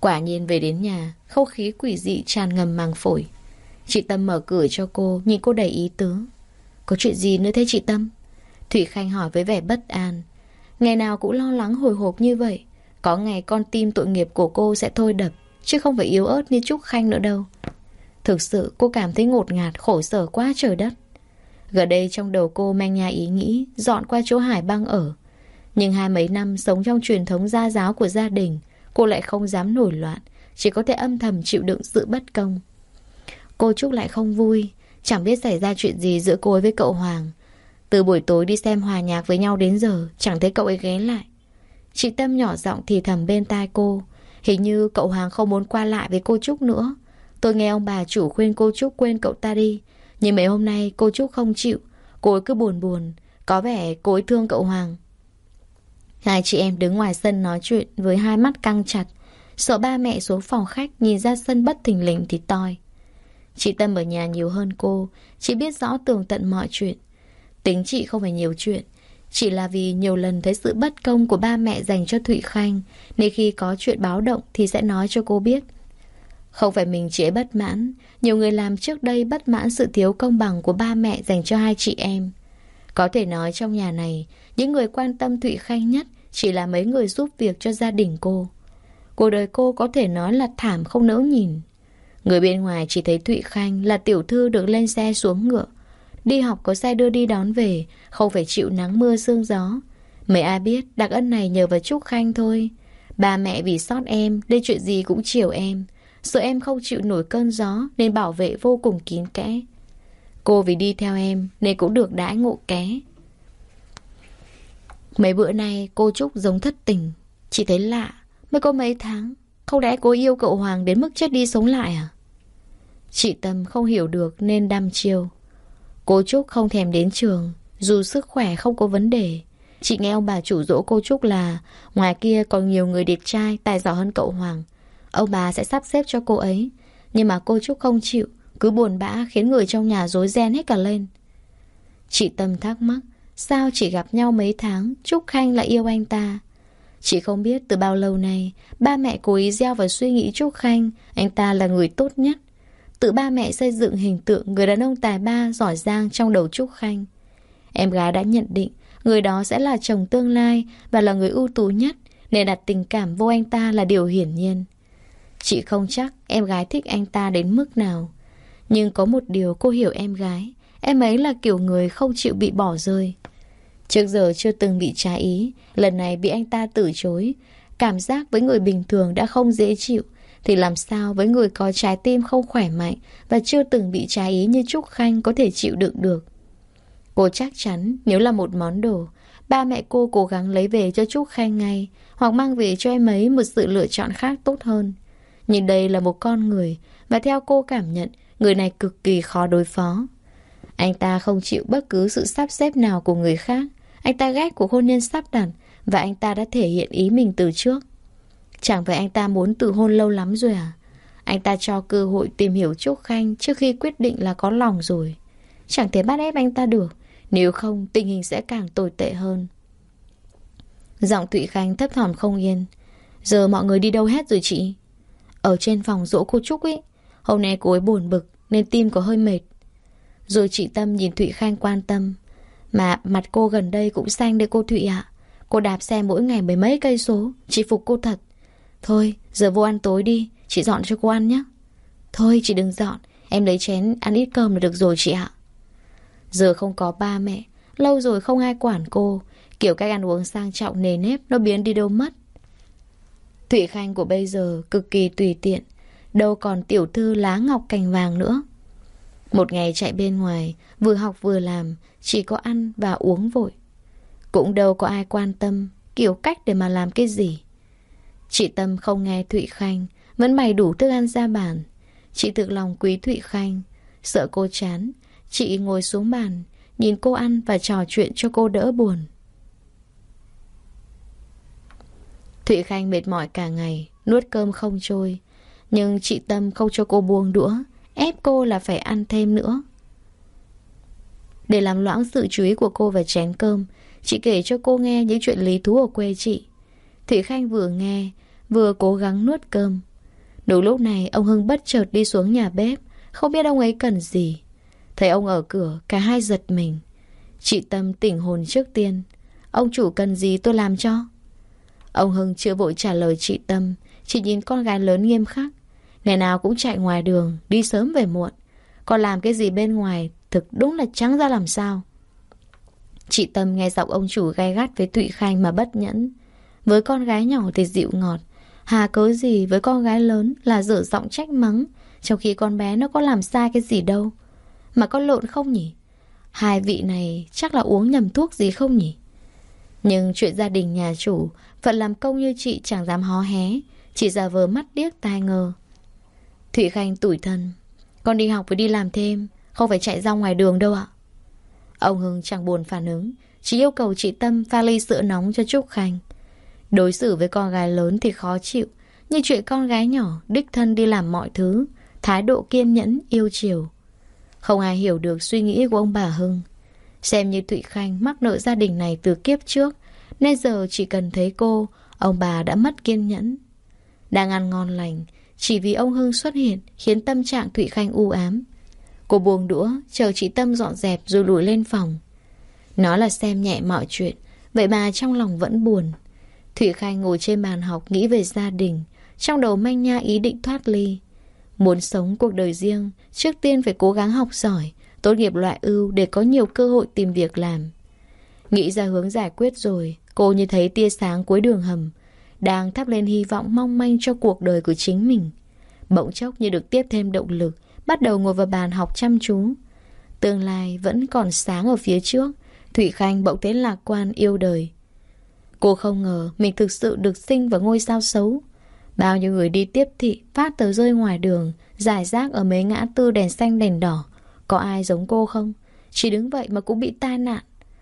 Quả nhiên về đến nhà, không khí quỷ dị tràn ngầm màng phổi. Chị Tâm mở cửa cho cô, nhìn cô đầy ý tứ. Có chuyện gì nữa thế chị Tâm? Thủy Khanh hỏi với vẻ bất an. Ngày nào cũng lo lắng hồi hộp như vậy, có ngày con tim tội nghiệp của cô sẽ thôi đập, chứ không phải yếu ớt như Trúc Khanh nữa đâu. Thực sự cô cảm thấy ngột ngạt, khổ sở quá trời đất. Gần đây trong đầu cô manh nha ý nghĩ dọn qua chỗ Hải Băng ở. Nhưng 20 năm sống trong truyền thống gia giáo của gia đình, cô lại không dám nổi loạn, chỉ có thể âm thầm chịu đựng sự bất công. Cô Trúc lại không vui, chẳng biết xảy ra chuyện gì giữa cô ấy với cậu Hoàng. Từ buổi tối đi xem hòa nhạc với nhau đến giờ, chẳng thấy cậu ấy ghé lại. Chị Tâm nhỏ giọng thì thầm bên tai cô, hình như cậu Hoàng không muốn qua lại với cô Trúc nữa. Tôi nghe ông bà chủ khuyên cô Trúc quên cậu ta đi, nhưng mấy hôm nay cô Trúc không chịu, cô ấy cứ buồn buồn, có vẻ cô ấy thương cậu Hoàng. Hai chị em đứng ngoài sân nói chuyện với hai mắt căng chặt, sợ ba mẹ xuống phòng khách nhìn ra sân bất thình lình thì toi. Chị Tâm ở nhà nhiều hơn cô, chị biết rõ tường tận mọi chuyện. Tính chị không phải nhiều chuyện, chỉ là vì nhiều lần thấy sự bất công của ba mẹ dành cho Thụy Khanh, nên khi có chuyện báo động thì sẽ nói cho cô biết. Không phải mình chị ấy bất mãn, nhiều người làm trước đây bất mãn sự thiếu công bằng của ba mẹ dành cho hai chị em. Có thể nói trong nhà này, những người quan tâm Thụy Khanh nhất chỉ là mấy người giúp việc cho gia đình cô. Cuộc đời cô có thể nói là thảm không nỡ nhìn. Người bên ngoài chỉ thấy Thụy Khanh là tiểu thư được lên xe xuống ngựa, đi học có xe đưa đi đón về, không phải chịu nắng mưa sương gió. Mấy ai biết đặc ân này nhờ vào Trúc Khanh thôi. Ba mẹ vì xót em nên chuyện gì cũng chiều em, sợ em không chịu nổi cơn gió nên bảo vệ vô cùng kín kẽ. Cô vì đi theo em nên cũng được đãi ngộ ké. Mấy bữa nay cô Trúc giống thất tình. Chị thấy lạ, mới có mấy tháng, không lẽ cô yêu cậu Hoàng đến mức chết đi sống lại à? Chị Tâm không hiểu được nên đăm chiêu. Cô Trúc không thèm đến trường, dù sức khỏe không có vấn đề. Chị nghe ông bà chủ dỗ cô Trúc là ngoài kia còn nhiều người đẹp trai, tài giỏi hơn cậu Hoàng, ông bà sẽ sắp xếp cho cô ấy. Nhưng mà cô Trúc không chịu, cứ buồn bã khiến người trong nhà rối ren hết cả lên. Chị Tâm thắc mắc, sao chỉ gặp nhau mấy tháng Trúc Khanh lại yêu anh ta? Chị không biết từ bao lâu nay ba mẹ cố ý gieo vào suy nghĩ Trúc Khanh anh ta là người tốt nhất. Tự ba mẹ xây dựng hình tượng người đàn ông tài ba giỏi giang trong đầu Trúc Khanh. Em gái đã nhận định người đó sẽ là chồng tương lai và là người ưu tú nhất, nên đặt tình cảm vô anh ta là điều hiển nhiên. Chị không chắc em gái thích anh ta đến mức nào, nhưng có một điều cô hiểu em gái, em ấy là kiểu người không chịu bị bỏ rơi. Trước giờ chưa từng bị trái ý, lần này bị anh ta từ chối. Cảm giác với người bình thường đã không dễ chịu, thì làm sao với người có trái tim không khỏe mạnh và chưa từng bị trái ý như Trúc Khanh có thể chịu đựng được. Cô chắc chắn nếu là một món đồ, ba mẹ cô cố gắng lấy về cho Trúc Khanh ngay, hoặc mang về cho em ấy một sự lựa chọn khác tốt hơn. Nhưng đây là một con người, và theo cô cảm nhận, người này cực kỳ khó đối phó. Anh ta không chịu bất cứ sự sắp xếp nào của người khác. Anh ta ghét cuộc hôn nhân sắp đặt, và anh ta đã thể hiện ý mình từ trước. Chẳng phải anh ta muốn tự hôn lâu lắm rồi à? Anh ta cho cơ hội tìm hiểu Trúc Khanh trước khi quyết định là có lòng rồi. Chẳng thể bắt ép anh ta được, nếu không tình hình sẽ càng tồi tệ hơn. Giọng Thụy Khanh thấp thỏm không yên. Giờ mọi người đi đâu hết rồi chị? Ở trên phòng dỗ cô Trúc ấy. Hôm nay cô ấy buồn bực nên tim có hơi mệt. Rồi chị Tâm nhìn Thụy Khanh quan tâm. Mà mặt cô gần đây cũng xanh đấy cô Thụy ạ. Cô đạp xe mỗi ngày mấy mấy cây số, chị phục cô thật. Thôi giờ vô ăn tối đi, chị dọn cho cô ăn nhé. Thôi chị đừng dọn, em lấy chén ăn ít cơm là được rồi chị ạ. Giờ không có ba mẹ, lâu rồi không ai quản cô, kiểu cách ăn uống sang trọng nề nếp nó biến đi đâu mất. Thụy Khanh của bây giờ cực kỳ tùy tiện, đâu còn tiểu thư lá ngọc cành vàng nữa. Một ngày chạy bên ngoài, vừa học vừa làm, chỉ có ăn và uống vội. Cũng đâu có ai quan tâm kiểu cách để mà làm cái gì. Chị Tâm không nghe Thụy Khanh, vẫn bày đủ thức ăn ra bàn. Chị thực lòng quý Thụy Khanh, sợ cô chán, chị ngồi xuống bàn, nhìn cô ăn và trò chuyện cho cô đỡ buồn. Thụy Khanh mệt mỏi cả ngày, nuốt cơm không trôi. Nhưng chị Tâm không cho cô buông đũa, ép cô là phải ăn thêm nữa. Để làm loãng sự chú ý của cô về chén cơm, chị kể cho cô nghe những chuyện lý thú ở quê chị. Thụy Khanh vừa nghe, vừa cố gắng nuốt cơm. Đúng lúc này ông Hưng bất chợt đi xuống nhà bếp. Không biết ông ấy cần gì. Thấy ông ở cửa, cả hai giật mình. Chị Tâm tỉnh hồn trước tiên. Ông chủ cần gì tôi làm cho. Ông Hưng chưa vội trả lời chị Tâm, chỉ nhìn con gái lớn nghiêm khắc. Ngày nào cũng chạy ngoài đường, đi sớm về muộn. Còn làm cái gì bên ngoài thực đúng là trắng ra làm sao. Chị Tâm nghe giọng ông chủ gay gắt với Thụy Khanh mà bất nhẫn. Với con gái nhỏ thì dịu ngọt, hà cớ gì với con gái lớn là dở giọng trách mắng, trong khi con bé nó có làm sai cái gì đâu. Mà có lộn không nhỉ? Hai vị này chắc là uống nhầm thuốc gì không nhỉ? Nhưng chuyện gia đình nhà chủ, phận làm công như chị chẳng dám hó hé, chỉ giả vờ mắt điếc tai ngơ. Thụy Khanh tủi thân. Con đi học với đi làm thêm, không phải chạy ra ngoài đường đâu ạ. Ông Hưng chẳng buồn phản ứng, chỉ yêu cầu chị Tâm pha ly sữa nóng cho Trúc Khanh. Đối xử với con gái lớn thì khó chịu, nhưng chuyện con gái nhỏ đích thân đi làm mọi thứ, thái độ kiên nhẫn, yêu chiều. Không ai hiểu được suy nghĩ của ông bà Hưng. Xem như Thụy Khanh mắc nợ gia đình này từ kiếp trước, nên giờ chỉ cần thấy cô, ông bà đã mất kiên nhẫn. Đang ăn ngon lành, chỉ vì ông Hưng xuất hiện khiến tâm trạng Thụy Khanh u ám. Cô buông đũa, chờ chị Tâm dọn dẹp rồi lùi lên phòng. Nói là xem nhẹ mọi chuyện, vậy mà trong lòng vẫn buồn. Thụy Khanh ngồi trên bàn học nghĩ về gia đình, trong đầu manh nha ý định thoát ly. Muốn sống cuộc đời riêng, trước tiên phải cố gắng học giỏi, tốt nghiệp loại ưu để có nhiều cơ hội tìm việc làm. Nghĩ ra hướng giải quyết rồi, cô như thấy tia sáng cuối đường hầm, đang thắp lên hy vọng mong manh cho cuộc đời của chính mình. Bỗng chốc như được tiếp thêm động lực, bắt đầu ngồi vào bàn học chăm chú. Tương lai vẫn còn sáng ở phía trước, Thụy Khanh bỗng thấy lạc quan yêu đời. Cô không ngờ mình thực sự được sinh vào ngôi sao xấu. Bao nhiêu người đi tiếp thị, phát tờ rơi ngoài đường, rải rác ở mấy ngã tư đèn xanh đèn đỏ. Có ai giống cô không? Chỉ đứng vậy mà cũng bị tai nạn.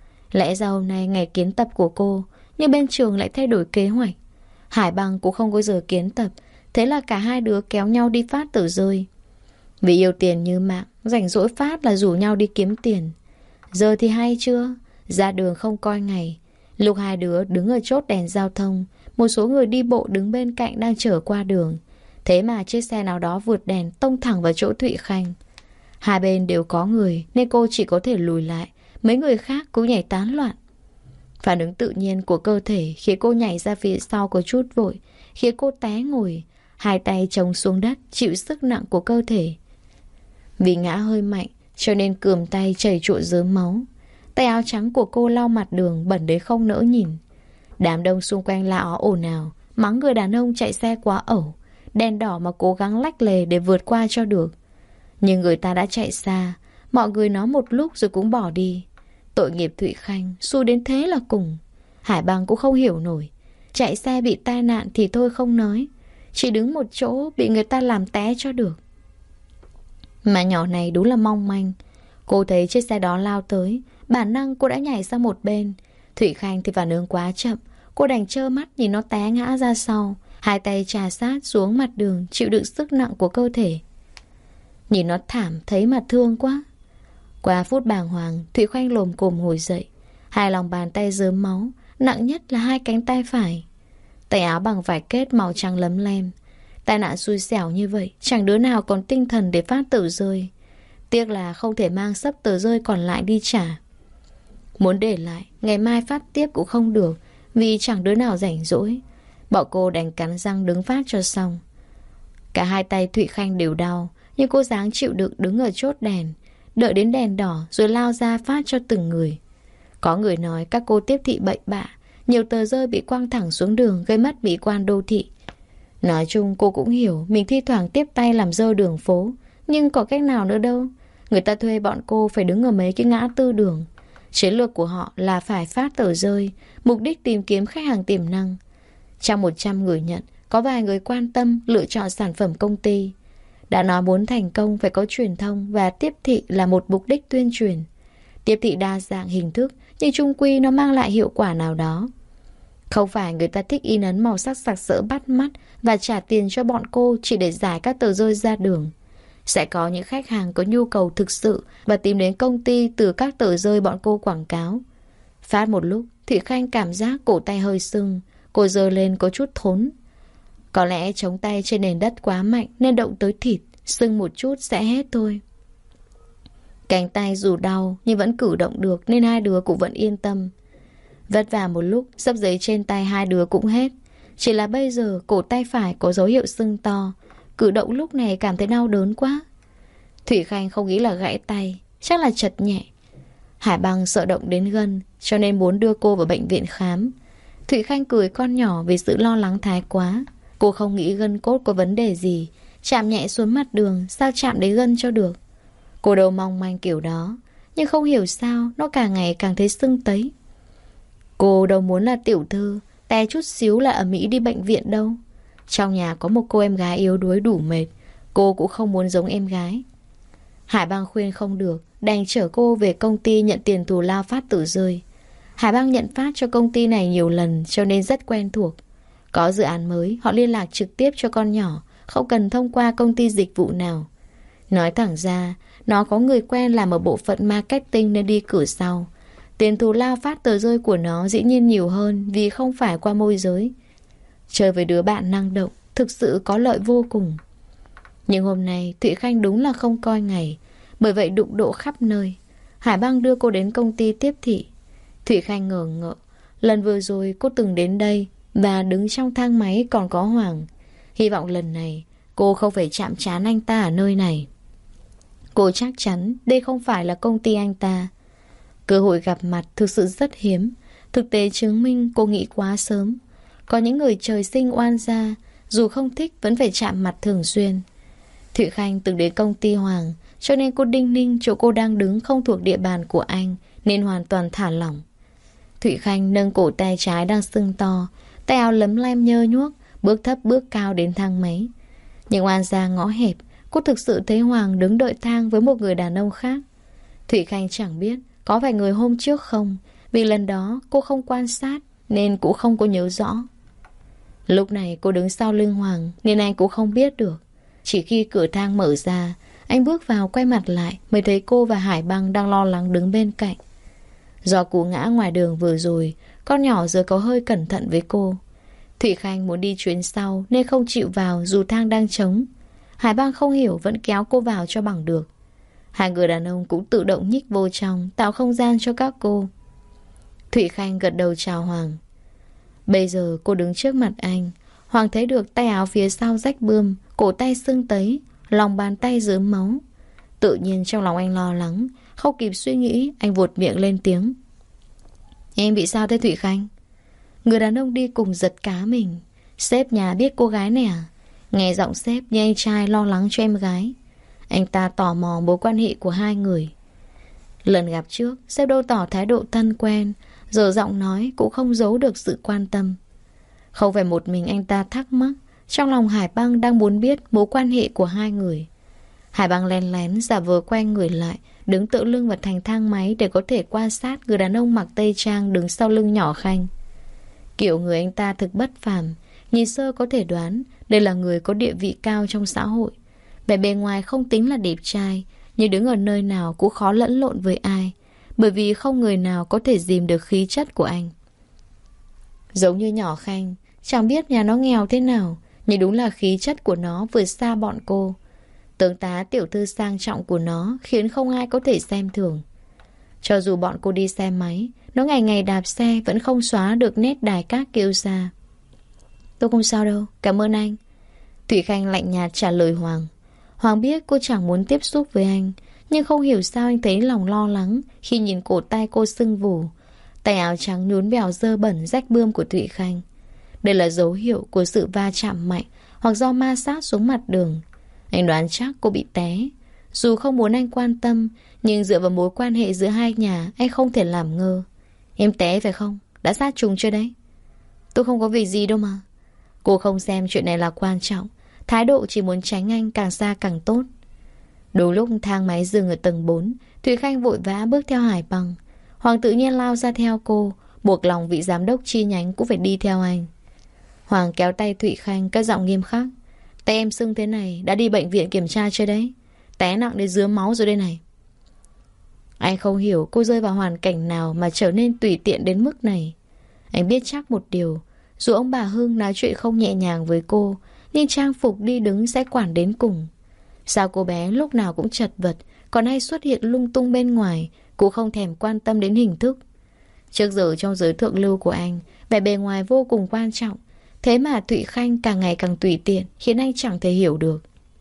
Lẽ ra hôm nay ngày kiến tập của cô, nhưng bên trường lại thay đổi kế hoạch. Hải Bằng cũng không có giờ kiến tập, thế là cả hai đứa kéo nhau đi phát tờ rơi. Vì yêu tiền như mạng, rảnh rỗi phát là rủ nhau đi kiếm tiền. Giờ thì hay chưa? Ra đường không coi ngày. Lúc hai đứa đứng ở chốt đèn giao thông, một số người đi bộ đứng bên cạnh đang chở qua đường. Thế mà chiếc xe nào đó vượt đèn tông thẳng vào chỗ Thụy Khanh. Hai bên đều có người nên cô chỉ có thể lùi lại. Mấy người khác cũng nhảy tán loạn. Phản ứng tự nhiên của cơ thể khiến cô nhảy ra phía sau có chút vội, khiến cô té ngồi, hai tay chồng xuống đất chịu sức nặng của cơ thể. Vì ngã hơi mạnh cho nên cườm tay chảy trụa rớm máu. Tay áo trắng của cô lau mặt đường bẩn đến không nỡ nhìn. Đám đông xung quanh la ó ồn ào, mắng người đàn ông chạy xe quá ẩu, đèn đỏ mà cố gắng lách lề để vượt qua cho được. Nhưng người ta đã chạy xa, mọi người nói một lúc rồi cũng bỏ đi. Tội nghiệp Thụy Khanh, xui đến thế là cùng. Hải Bằng cũng không hiểu nổi. Chạy xe bị tai nạn thì thôi không nói, chỉ đứng một chỗ bị người ta làm té cho được. Mà nhỏ này đúng là mong manh. Cô thấy chiếc xe đó lao tới, bản năng cô đã nhảy sang một bên. Thụy Khanh thì phản ứng quá chậm, cô đành trơ mắt nhìn nó té ngã ra sau, hai tay chà sát xuống mặt đường chịu đựng sức nặng của cơ thể. Nhìn nó thảm thấy mà thương quá. Qua phút bàng hoàng, Thụy Khanh lồm cồm ngồi dậy. Hai lòng bàn tay rớm máu, nặng nhất là hai cánh tay phải. Tay áo bằng vải kết màu trắng lấm lem. Tai nạn xui xẻo như vậy, chẳng đứa nào còn tinh thần để phát tờ rơi. Tiếc là không thể mang sấp tờ rơi còn lại đi trả. Muốn để lại, ngày mai phát tiếp cũng không được, vì chẳng đứa nào rảnh rỗi. Bọn cô đành cắn răng đứng phát cho xong. Cả hai tay Thụy Khanh đều đau, nhưng cô dáng chịu đựng đứng ở chốt đèn, đợi đến đèn đỏ rồi lao ra phát cho từng người. Có người nói các cô tiếp thị bậy bạ, nhiều tờ rơi bị quăng thẳng xuống đường gây mất mỹ quan đô thị. Nói chung cô cũng hiểu mình thi thoảng tiếp tay làm dơ đường phố, nhưng có cách nào nữa đâu. Người ta thuê bọn cô phải đứng ở mấy cái ngã tư đường. Chiến lược của họ là phải phát tờ rơi, mục đích tìm kiếm khách hàng tiềm năng. Trong 100 người nhận, có vài người quan tâm lựa chọn sản phẩm công ty. Đã nói muốn thành công phải có truyền thông và tiếp thị là một mục đích tuyên truyền. Tiếp thị đa dạng hình thức, nhưng chung quy nó mang lại hiệu quả nào đó. Không phải người ta thích in ấn màu sắc sặc sỡ bắt mắt và trả tiền cho bọn cô chỉ để giải các tờ rơi ra đường. Sẽ có những khách hàng có nhu cầu thực sự và tìm đến công ty từ các tờ rơi bọn cô quảng cáo. Phát một lúc, Thụy Khanh cảm giác cổ tay hơi sưng, cô giơ lên có chút thốn. Có lẽ chống tay trên nền đất quá mạnh nên động tới thịt, sưng một chút sẽ hết thôi. Cánh tay dù đau nhưng vẫn cử động được nên hai đứa cũng vẫn yên tâm. Vất vả một lúc, xấp giấy trên tay hai đứa cũng hết. Chỉ là bây giờ cổ tay phải có dấu hiệu sưng to, cử động lúc này cảm thấy đau đớn quá. Thủy Khanh không nghĩ là gãy tay, chắc là chật nhẹ. Hải Băng sợ động đến gân cho nên muốn đưa cô vào bệnh viện khám. Thủy Khanh cười con nhỏ vì sự lo lắng thái quá. Cô không nghĩ gân cốt có vấn đề gì, chạm nhẹ xuống mặt đường sao chạm đến gân cho được. Cô đâu mong manh kiểu đó, nhưng không hiểu sao nó càng ngày càng thấy sưng tấy. Cô đâu muốn là tiểu thư té chút xíu là ầm ĩ đi bệnh viện đâu. Trong nhà có một cô em gái yếu đuối đủ mệt, cô cũng không muốn giống em gái. Hải Băng khuyên không được, đành chở cô về công ty nhận tiền thù lao phát tử rơi. Hải Băng nhận phát cho công ty này nhiều lần cho nên rất quen thuộc. Có dự án mới, họ liên lạc trực tiếp cho con nhỏ, không cần thông qua công ty dịch vụ nào. Nói thẳng ra, nó có người quen làm ở bộ phận marketing nên đi cửa sau. Tiền thù lao phát tờ rơi của nó dĩ nhiên nhiều hơn vì không phải qua môi giới. Chơi với đứa bạn năng động, thực sự có lợi vô cùng. Nhưng hôm nay Thụy Khanh đúng là không coi ngày, bởi vậy đụng độ khắp nơi. Hải Băng đưa cô đến công ty tiếp thị. Thụy Khanh ngờ ngợ. Lần vừa rồi cô từng đến đây và đứng trong thang máy còn có Hoàng. Hy vọng lần này cô không phải chạm trán anh ta ở nơi này. Cô chắc chắn đây không phải là công ty anh ta. Cơ hội gặp mặt thực sự rất hiếm. Thực tế chứng minh cô nghĩ quá sớm. Có những người trời sinh oan gia, dù không thích vẫn phải chạm mặt thường xuyên. Thụy Khanh từng đến công ty Hoàng, cho nên cô đinh ninh chỗ cô đang đứng không thuộc địa bàn của anh, nên hoàn toàn thả lỏng. Thụy Khanh nâng cổ tay trái đang sưng to, tay áo lấm lem nhơ nhuốc, bước thấp bước cao đến thang máy. Nhưng oan gia ngõ hẹp, cô thực sự thấy Hoàng đứng đợi thang với một người đàn ông khác. Thụy Khanh chẳng biết có phải người hôm trước không, vì lần đó cô không quan sát nên cũng không có nhớ rõ. Lúc này cô đứng sau lưng Hoàng nên anh cũng không biết được. Chỉ khi cửa thang mở ra, anh bước vào quay mặt lại mới thấy cô và Hải Băng đang lo lắng đứng bên cạnh. Do cú ngã ngoài đường vừa rồi, con nhỏ giờ có hơi cẩn thận với cô. Thụy Khanh muốn đi chuyến sau nên không chịu vào dù thang đang trống. Hải Băng không hiểu vẫn kéo cô vào cho bằng được. Hai người đàn ông cũng tự động nhích vô trong, tạo không gian cho các cô. Thụy Khanh gật đầu chào Hoàng. Bây giờ cô đứng trước mặt anh. Hoàng thấy được tay áo phía sau rách bươm, cổ tay sưng tấy, lòng bàn tay rớm máu. Tự nhiên trong lòng anh lo lắng, không kịp suy nghĩ, anh vuột miệng lên tiếng. Em bị sao thế Thụy Khanh? Người đàn ông đi cùng giật cá mình. Sếp nhà biết cô gái này à? Nghe giọng sếp như anh trai lo lắng cho em gái. Anh ta tò mò mối quan hệ của hai người. Lần gặp trước, sếp đâu tỏ thái độ thân quen, giờ giọng nói cũng không giấu được sự quan tâm. Không phải một mình anh ta thắc mắc, trong lòng Hải Băng đang muốn biết mối quan hệ của hai người. Hải Băng lén lén giả vờ quay người lại, đứng tựa lưng vào thành thang máy để có thể quan sát người đàn ông mặc tây trang đứng sau lưng nhỏ Khanh. Kiểu người anh ta thực bất phàm, nhìn sơ có thể đoán đây là người có địa vị cao trong xã hội. Vẻ bề ngoài không tính là đẹp trai, nhưng đứng ở nơi nào cũng khó lẫn lộn với ai, bởi vì không người nào có thể dìm được khí chất của anh. Giống như nhỏ Khanh, chẳng biết nhà nó nghèo thế nào, nhưng đúng là khí chất của nó vượt xa bọn cô. Tướng tá tiểu thư sang trọng của nó khiến không ai có thể xem thường. Cho dù bọn cô đi xe máy, nó ngày ngày đạp xe vẫn không xóa được nét đài cát kiêu sa. Tôi không sao đâu, cảm ơn anh. Thủy Khanh lạnh nhạt trả lời Hoàng. Hoàng biết cô chẳng muốn tiếp xúc với anh, nhưng không hiểu sao anh thấy lòng lo lắng khi nhìn cổ tay cô sưng vù, tay áo trắng nhún bèo dơ bẩn rách bươm của Thụy Khanh. Đây là dấu hiệu của sự va chạm mạnh hoặc do ma sát xuống mặt đường. Anh đoán chắc cô bị té. Dù không muốn anh quan tâm, nhưng dựa vào mối quan hệ giữa hai nhà, anh không thể làm ngơ. Em té phải không? Đã sát trùng chưa đấy? Tôi không có việc gì đâu mà. Cô không xem chuyện này là quan trọng, thái độ chỉ muốn tránh anh càng xa càng tốt. Đúng lúc thang máy dừng ở tầng 4, Thủy Khanh vội vã bước theo Hải Băng. Hoàng tự nhiên lao ra theo cô, buộc lòng vị giám đốc chi nhánh cũng phải đi theo anh. Hoàng kéo tay Thụy Khanh, cất giọng nghiêm khắc. Tay em sưng thế này, đã đi bệnh viện kiểm tra chưa đấy? Té nặng đến rứa máu rồi đây này. Anh không hiểu cô rơi vào hoàn cảnh nào mà trở nên tùy tiện đến mức này. Anh biết chắc một điều, Dù ông bà Hưng nói chuyện không nhẹ nhàng với cô, nhưng trang phục đi đứng sẽ quản đến cùng. Sao cô bé lúc nào cũng chật vật, còn hay xuất hiện lung tung bên ngoài, cũng không thèm quan tâm đến hình thức. Trước giờ trong giới thượng lưu của anh, vẻ bề ngoài vô cùng quan trọng. Thế mà Thụy Khanh càng ngày càng tùy tiện, khiến anh chẳng thể hiểu được.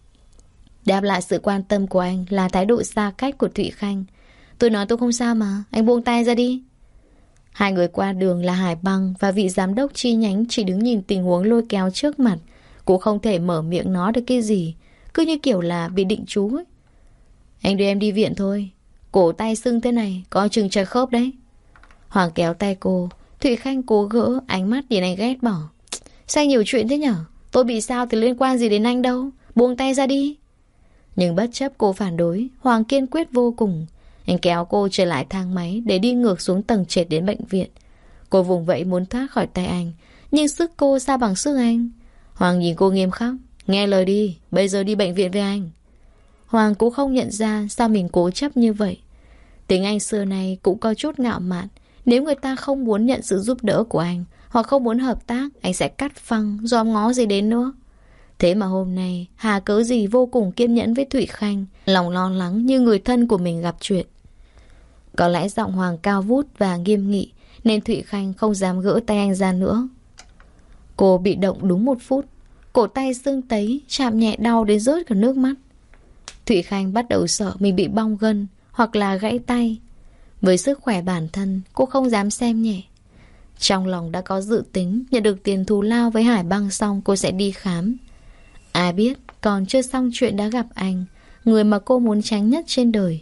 Đáp lại sự quan tâm của anh là thái độ xa cách của Thụy Khanh. Tôi nói tôi không sao mà, anh buông tay ra đi. Hai người qua đường là Hải Băng và vị giám đốc chi nhánh chỉ đứng nhìn tình huống lôi kéo trước mặt. Cũng không thể mở miệng nói được cái gì, cứ như kiểu là bị định chú ấy. Anh đưa em đi viện thôi, cổ tay sưng thế này, có chừng chật khớp đấy. Hoàng kéo tay cô, Thụy Khanh cố gỡ, ánh mắt nhìn anh ghét bỏ. Sao nhiều chuyện thế nhở? Tôi bị sao thì liên quan gì đến anh đâu, buông tay ra đi. Nhưng bất chấp cô phản đối, Hoàng kiên quyết vô cùng. Anh kéo cô trở lại thang máy để đi ngược xuống tầng trệt đến bệnh viện. Cô vùng vẫy muốn thoát khỏi tay anh, nhưng sức cô sao bằng sức anh. Hoàng nhìn cô nghiêm khắc. Nghe lời đi, bây giờ đi bệnh viện với anh. Hoàng cũng không nhận ra sao mình cố chấp như vậy. Tính anh xưa nay cũng có chút ngạo mạn. Nếu người ta không muốn nhận sự giúp đỡ của anh, hoặc không muốn hợp tác, anh sẽ cắt phăng, dòm ngó gì đến nữa. Thế mà hôm nay hà cớ gì vô cùng kiên nhẫn với Thụy Khanh, lòng lo lắng như người thân của mình gặp chuyện. Có lẽ giọng Hoàng cao vút và nghiêm nghị, nên Thụy Khanh không dám gỡ tay anh ra nữa. Cô bị động đúng 1 phút, cổ tay sưng tấy, chạm nhẹ đau đến rớt cả nước mắt. Thụy Khanh bắt đầu sợ mình bị bong gân hoặc là gãy tay. Với sức khỏe bản thân, cô không dám xem nhẹ. Trong lòng đã có dự tính nhận được tiền thù lao với Hải Băng xong cô sẽ đi khám. Ai biết còn chưa xong chuyện đã gặp anh, người mà cô muốn tránh nhất trên đời.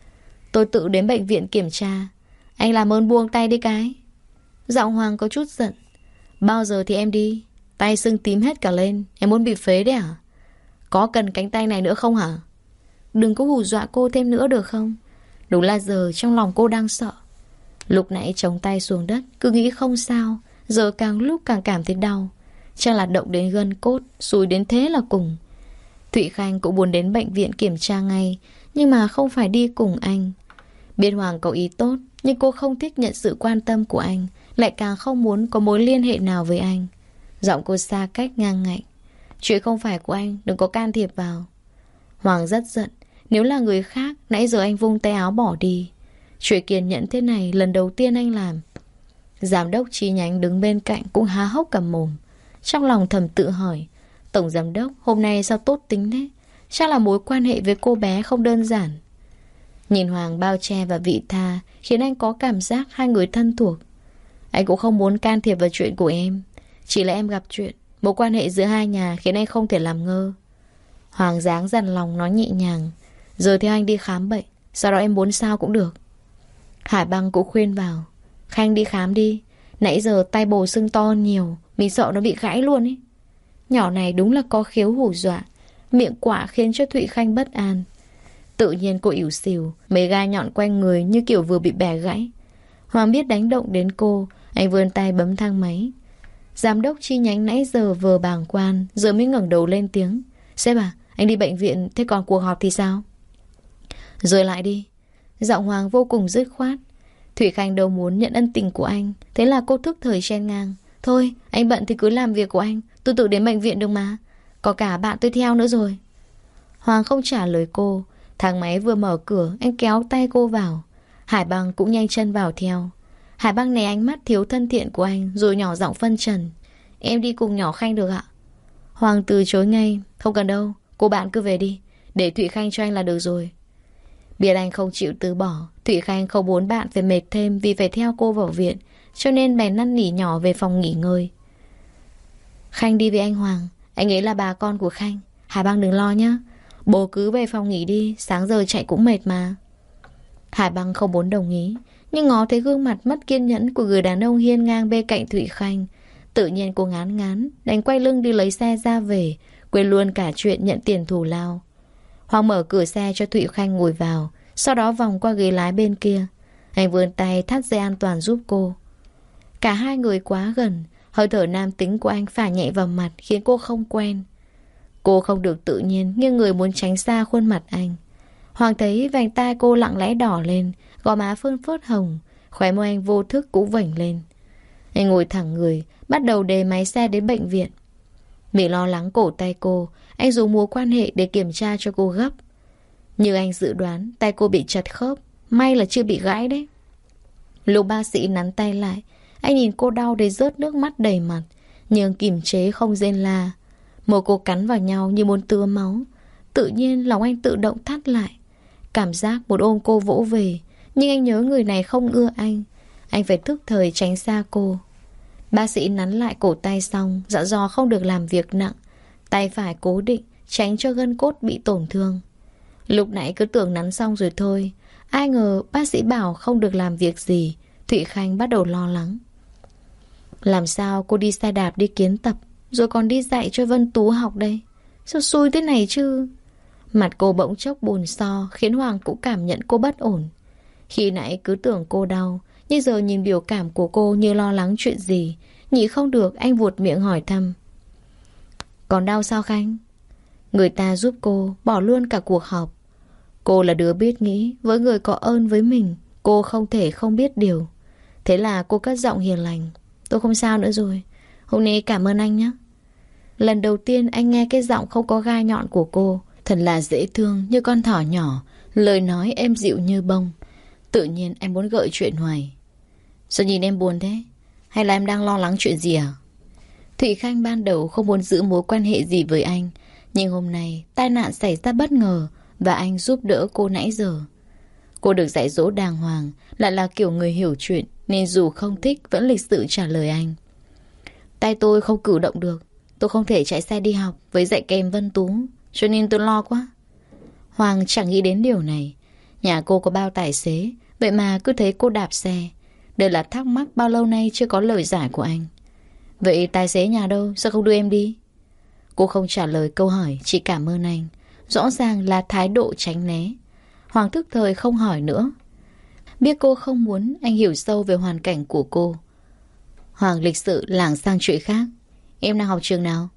Tôi tự đến bệnh viện kiểm tra, anh làm ơn buông tay đi cái. Giọng Hoàng có chút giận. Bao giờ thì em đi? Tay sưng tím hết cả lên, em muốn bị phế đấy à? Có cần cánh tay này nữa không hả? Đừng có hù dọa cô thêm nữa được không? Đúng là giờ trong lòng cô đang sợ. Lúc nãy chống tay xuống đất, cứ nghĩ không sao, giờ càng lúc càng cảm thấy đau. Chắc là động đến gân cốt, xùi đến thế là cùng. Thụy Khanh cũng muốn đến bệnh viện kiểm tra ngay, nhưng mà không phải đi cùng anh. Biết Hoàng có ý tốt, nhưng cô không thích nhận sự quan tâm của anh, lại càng không muốn có mối liên hệ nào với anh. Giọng cô xa cách ngang ngạnh. Chuyện không phải của anh, đừng có can thiệp vào. Hoàng rất giận. Nếu là người khác, nãy giờ anh vung tay áo bỏ đi. Chuyện kiên nhẫn thế này lần đầu tiên anh làm. Giám đốc chi nhánh đứng bên cạnh cũng há hốc cả mồm. Trong lòng thầm tự hỏi, tổng giám đốc hôm nay sao tốt tính thế? Chắc là mối quan hệ với cô bé không đơn giản. Nhìn Hoàng bao che và vị tha khiến anh có cảm giác hai người thân thuộc. Anh cũng không muốn can thiệp vào chuyện của em. Chỉ là em gặp chuyện, mối quan hệ giữa hai nhà khiến anh không thể làm ngơ. Hoàng dáng dằn lòng nói nhẹ nhàng. Giờ theo anh đi khám bệnh, sau đó em muốn sao cũng được. Hải Băng cũng khuyên vào. Khanh đi khám đi, nãy giờ tay bồ sưng to nhiều, mình sợ nó bị gãy luôn ấy. Nhỏ này đúng là có khiếu hù dọa. Miệng quạ khiến cho Thụy Khanh bất an. Tự nhiên cô ỉu xìu, mấy gai nhọn quanh người như kiểu vừa bị bẻ gãy. Hoàng biết đánh động đến cô, anh vươn tay bấm thang máy. Giám đốc chi nhánh nãy giờ vừa bàng quan, giờ mới ngẩng đầu lên tiếng. Sếp à, anh đi bệnh viện, thế còn cuộc họp thì sao? Rồi lại đi. Giọng Hoàng vô cùng dứt khoát. Thủy Khanh đâu muốn nhận ân tình của anh, thế là cô thức thời chen ngang. Thôi, anh bận thì cứ làm việc của anh, tôi tự đến bệnh viện được mà. Có cả bạn tôi theo nữa rồi. Hoàng không trả lời cô. Thang máy vừa mở cửa, anh kéo tay cô vào. Hải Băng cũng nhanh chân vào theo. Hải Băng né ánh mắt thiếu thân thiện của anh, rồi nhỏ giọng phân trần. Em đi cùng nhỏ Khanh được ạ? Hoàng từ chối ngay. Không cần đâu, cô bạn cứ về đi, để Thụy Khanh cho anh là được rồi. Biết anh không chịu từ bỏ, Thụy Khanh không muốn bạn phải mệt thêm vì phải theo cô vào viện, cho nên bèn năn nỉ nhỏ về phòng nghỉ ngơi. Khanh đi với anh Hoàng, anh ấy là bà con của Khanh. Hải Băng đừng lo nhé, bố cứ về phòng nghỉ đi, sáng giờ chạy cũng mệt mà. Hải Băng không muốn đồng ý, nhưng ngó thấy gương mặt mất kiên nhẫn của người đàn ông hiên ngang bên cạnh Thụy Khanh. Tự nhiên cô ngán ngán, đành quay lưng đi lấy xe ra về, quên luôn cả chuyện nhận tiền thù lao. Hoàng mở cửa xe cho Thụy Khanh ngồi vào, sau đó vòng qua ghế lái bên kia. Anh vươn tay thắt dây an toàn giúp cô. Cả hai người quá gần, hơi thở nam tính của anh phả nhẹ vào mặt khiến cô không quen. Cô không được tự nhiên, nghiêng người muốn tránh xa khuôn mặt anh. Hoàng thấy vành tai cô lặng lẽ đỏ lên, gò má phơn phớt hồng, khóe môi anh vô thức cũng vểnh lên. Anh ngồi thẳng người, bắt đầu đề máy xe đến bệnh viện. Vì lo lắng cổ tay cô, anh dùng mối quan hệ để kiểm tra cho cô gấp. Như anh dự đoán, tay cô bị chật khớp, may là chưa bị gãy đấy. Lúc bác sĩ nắn tay lại, anh nhìn cô đau đến rớt nước mắt đầy mặt, nhưng kiềm chế không rên la. Môi cô cắn vào nhau như muốn tứa máu. Tự nhiên lòng anh tự động thắt lại. Cảm giác muốn ôm cô vỗ về, nhưng anh nhớ người này không ưa anh. Anh phải thức thời tránh xa cô. Bác sĩ nắn lại cổ tay xong, dặn dò không được làm việc nặng. Tay phải cố định, tránh cho gân cốt bị tổn thương. Lúc nãy cứ tưởng nắn xong rồi thôi, ai ngờ bác sĩ bảo không được làm việc gì. Thụy Khanh bắt đầu lo lắng. Làm sao cô đi xe đạp đi kiến tập, rồi còn đi dạy cho Vân Tú học đây? Sao xui thế này chứ? Mặt cô bỗng chốc buồn so, khiến Hoàng cũng cảm nhận cô bất ổn. Khi nãy cứ tưởng cô đau, nhưng giờ nhìn biểu cảm của cô như lo lắng chuyện gì. Nhịn không được, anh vuột miệng hỏi thăm. Còn đau sao Khanh? Người ta giúp cô bỏ luôn cả cuộc họp. Cô là đứa biết nghĩ, với người có ơn với mình, cô không thể không biết điều. Thế là cô cất giọng hiền lành. Tôi không sao nữa rồi, hôm nay cảm ơn anh nhé. Lần đầu tiên anh nghe cái giọng không có gai nhọn của cô. Thật là dễ thương như con thỏ nhỏ, lời nói êm dịu như bông. Tự nhiên anh muốn gợi chuyện hoài. Sao nhìn em buồn thế? Hay là em đang lo lắng chuyện gì à? Thụy Khanh ban đầu không muốn giữ mối quan hệ gì với anh, nhưng hôm nay tai nạn xảy ra bất ngờ và anh giúp đỡ cô nãy giờ. Cô được dạy dỗ đàng hoàng, lại là kiểu người hiểu chuyện, nên dù không thích vẫn lịch sự trả lời anh. Tay tôi không cử động được, tôi không thể chạy xe đi học với dạy kèm Vân Tú, cho nên tôi lo quá. Hoàng chẳng nghĩ đến điều này. Nhà cô có bao tài xế, vậy mà cứ thấy cô đạp xe. Đây là thắc mắc bao lâu nay chưa có lời giải của anh. Vậy tài xế nhà đâu, sao không đưa em đi? Cô không trả lời câu hỏi, chỉ cảm ơn anh. Rõ ràng là thái độ tránh né. Hoàng thức thời không hỏi nữa. Biết cô không muốn, anh hiểu sâu về hoàn cảnh của cô. Hoàng lịch sự lảng sang chuyện khác. Em đang học trường nào?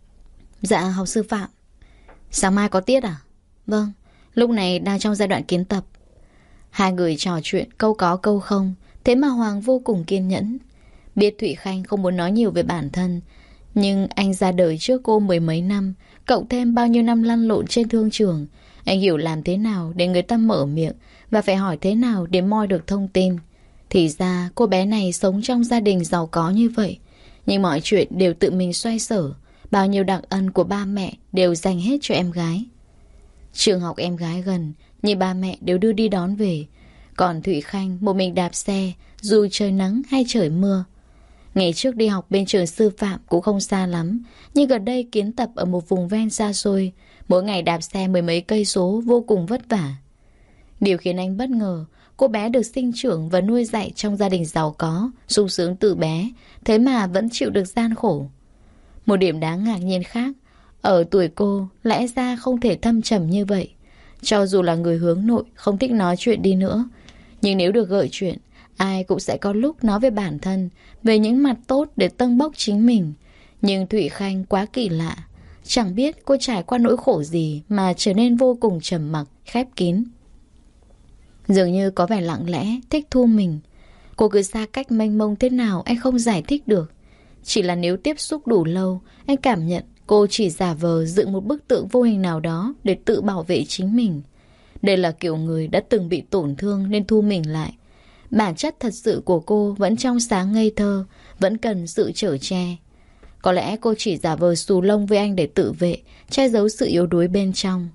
Dạ học sư phạm. Sáng mai có tiết à? Vâng, lúc này đang trong giai đoạn kiến tập. Hai người trò chuyện câu có câu không. Thế mà Hoàng vô cùng kiên nhẫn. Biết Thụy Khanh không muốn nói nhiều về bản thân, nhưng anh ra đời trước cô mười mấy năm, cộng thêm bao nhiêu năm lăn lộn trên thương trường. Anh hiểu làm thế nào để người ta mở miệng, và phải hỏi thế nào để moi được thông tin. Thì ra cô bé này sống trong gia đình giàu có như vậy, nhưng mọi chuyện đều tự mình xoay sở. Bao nhiêu đặc ân của ba mẹ đều dành hết cho em gái. Trường học em gái gần, nhưng ba mẹ đều đưa đi đón về. Còn Thụy Khanh một mình đạp xe, dù trời nắng hay trời mưa. Ngày trước đi học bên trường sư phạm cũng không xa lắm, nhưng gần đây kiến tập ở một vùng ven xa xôi, mỗi ngày đạp xe mười mấy cây số vô cùng vất vả. Điều khiến anh bất ngờ, cô bé được sinh trưởng và nuôi dạy trong gia đình giàu có, sung sướng từ bé, thế mà vẫn chịu được gian khổ. Một điểm đáng ngạc nhiên khác, ở tuổi cô lẽ ra không thể thâm trầm như vậy. Cho dù là người hướng nội, không thích nói chuyện đi nữa, nhưng nếu được gợi chuyện, ai cũng sẽ có lúc nói về bản thân, về những mặt tốt để tâng bốc chính mình. Nhưng Thụy Khanh quá kỳ lạ. Chẳng biết cô trải qua nỗi khổ gì mà trở nên vô cùng trầm mặc, khép kín. Dường như có vẻ lặng lẽ, thích thu mình. Cô cứ xa cách mênh mông thế nào anh không giải thích được. Chỉ là nếu tiếp xúc đủ lâu, anh cảm nhận cô chỉ giả vờ dựng một bức tượng vô hình nào đó để tự bảo vệ chính mình. Đây là kiểu người đã từng bị tổn thương nên thu mình lại. Bản chất thật sự của cô vẫn trong sáng ngây thơ, vẫn cần sự chở che. Có lẽ cô chỉ giả vờ xù lông với anh để tự vệ, che giấu sự yếu đuối bên trong.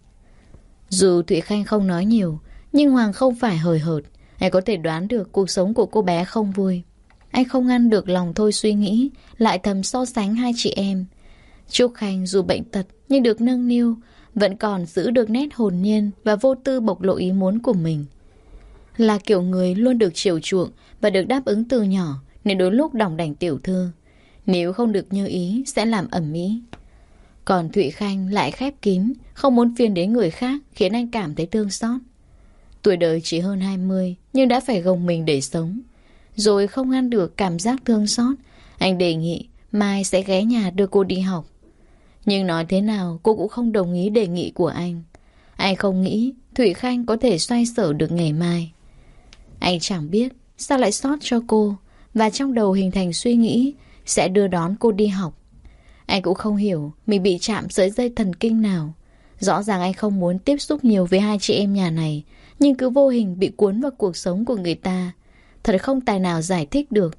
Dù Thụy Khanh không nói nhiều, nhưng Hoàng không phải hời hợt. Anh có thể đoán được cuộc sống của cô bé không vui. Anh không ngăn được lòng thôi suy nghĩ, lại thầm so sánh hai chị em. Trúc Khanh dù bệnh tật nhưng được nâng niu, vẫn còn giữ được nét hồn nhiên và vô tư bộc lộ ý muốn của mình. Là kiểu người luôn được chiều chuộng và được đáp ứng từ nhỏ, nên đôi lúc đỏng đảnh tiểu thư. Nếu không được như ý sẽ làm ầm ĩ. Còn Thụy Khanh lại khép kín, không muốn phiền đến người khác, khiến anh cảm thấy thương xót. Tuổi đời chỉ hơn 20 nhưng đã phải gồng mình để sống. Rồi không ngăn được cảm giác thương xót, anh đề nghị mai sẽ ghé nhà đưa cô đi học. Nhưng nói thế nào cô cũng không đồng ý đề nghị của anh. Anh không nghĩ Thụy Khanh có thể xoay sở được ngày mai. Anh chẳng biết sao lại xót cho cô, và trong đầu hình thành suy nghĩ sẽ đưa đón cô đi học. Anh cũng không hiểu mình bị chạm sợi dây thần kinh nào. Rõ ràng anh không muốn tiếp xúc nhiều với hai chị em nhà này, nhưng cứ vô hình bị cuốn vào cuộc sống của người ta. Thật không tài nào giải thích được.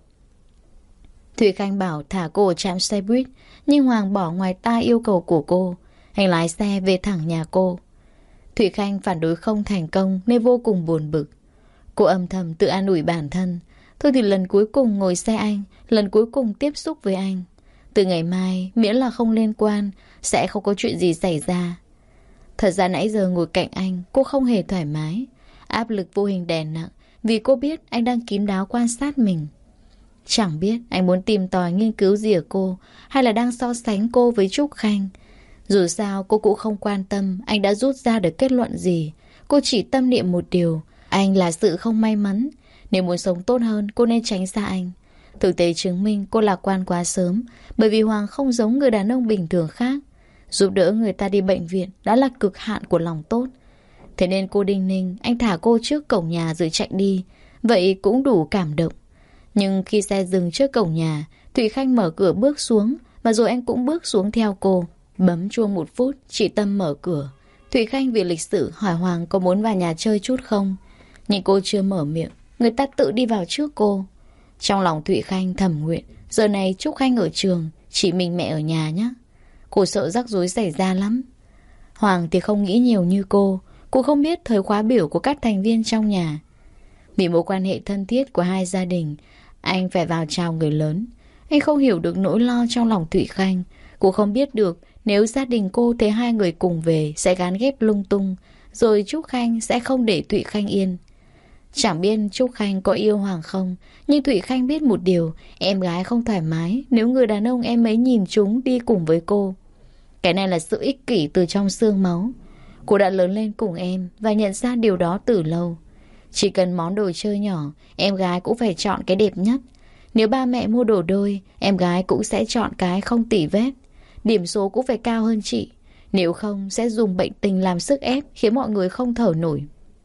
Thủy Khanh bảo thả cô ở trạm xe buýt, nhưng Hoàng bỏ ngoài tai yêu cầu của cô. Anh lái xe về thẳng nhà cô. Thủy Khanh phản đối không thành công nên vô cùng buồn bực. Cô âm thầm tự an ủi bản thân. Thôi thì lần cuối cùng ngồi xe anh, lần cuối cùng tiếp xúc với anh. Từ ngày mai, miễn là không liên quan, sẽ không có chuyện gì xảy ra. Thật ra nãy giờ ngồi cạnh anh, cô không hề thoải mái. Áp lực vô hình đè nặng, vì cô biết anh đang kín đáo quan sát mình. Chẳng biết anh muốn tìm tòi nghiên cứu gì ở cô, hay là đang so sánh cô với Trúc Khanh. Dù sao cô cũng không quan tâm anh đã rút ra được kết luận gì. Cô chỉ tâm niệm một điều, anh là sự không may mắn. Nếu muốn sống tốt hơn, cô nên tránh xa anh. Thực tế chứng minh cô lạc quan quá sớm, bởi vì Hoàng không giống người đàn ông bình thường khác. Giúp đỡ người ta đi bệnh viện đã là cực hạn của lòng tốt. Thế nên cô đinh ninh anh thả cô trước cổng nhà rồi chạy đi. Vậy cũng đủ cảm động. Nhưng khi xe dừng trước cổng nhà, Thủy Khanh mở cửa bước xuống, và rồi anh cũng bước xuống theo cô. Bấm chuông 1 phút, chị Tâm mở cửa. Thủy Khanh vì lịch sự hỏi Hoàng có muốn vào nhà chơi chút không. Nhưng cô chưa mở miệng, người ta tự đi vào trước cô. Trong lòng Thủy Khanh thầm nguyện, giờ này Trúc Khanh ở trường, chỉ mình mẹ ở nhà nhé. Cô sợ rắc rối xảy ra lắm. Hoàng thì không nghĩ nhiều như cô không biết thời khóa biểu của các thành viên trong nhà. Vì mối quan hệ thân thiết của hai gia đình, anh phải vào chào người lớn. Anh không hiểu được nỗi lo trong lòng Thủy Khanh. Cô không biết được nếu gia đình cô thấy hai người cùng về sẽ gán ghép lung tung, rồi Trúc Khanh sẽ không để Thủy Khanh yên. Chẳng biết Trúc Khanh có yêu Hoàng không, nhưng Thủy Khanh biết một điều, em gái không thoải mái nếu người đàn ông em ấy nhìn chúng đi cùng với cô. Cái này là sự ích kỷ từ trong xương máu. Cô đã lớn lên cùng em và nhận ra điều đó từ lâu. Chỉ cần món đồ chơi nhỏ, em gái cũng phải chọn cái đẹp nhất. Nếu ba mẹ mua đồ đôi, em gái cũng sẽ chọn cái không tỉ vết. Điểm số cũng phải cao hơn chị. Nếu không sẽ dùng bệnh tình làm sức ép, khiến mọi người không thở nổi.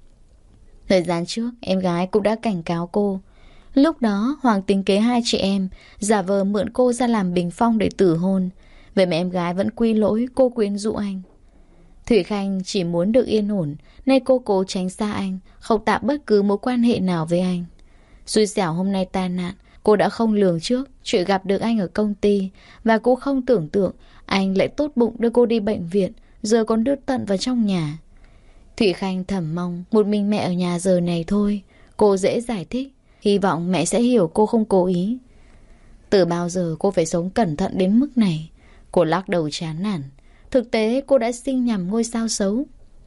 Thời gian trước em gái cũng đã cảnh cáo cô. Lúc đó Hoàng tính kế hai chị em, giả vờ mượn cô ra làm bình phong để tử hôn. Vậy mà em gái vẫn quy lỗi cô quyến rũ anh. Thủy Khanh chỉ muốn được yên ổn, nên cô cố tránh xa anh, không tạo bất cứ mối quan hệ nào với anh. Xui xẻo hôm nay tai nạn, cô đã không lường trước chuyện gặp được anh ở công ty, và cô không tưởng tượng anh lại tốt bụng đưa cô đi bệnh viện, giờ còn đưa tận vào trong nhà. Thủy Khanh thầm mong một mình mẹ ở nhà giờ này thôi. Cô dễ giải thích, hy vọng mẹ sẽ hiểu cô không cố ý. Từ bao giờ cô phải sống cẩn thận đến mức này? Cô lắc đầu chán nản. Thực tế cô đã sinh nhầm ngôi sao xấu.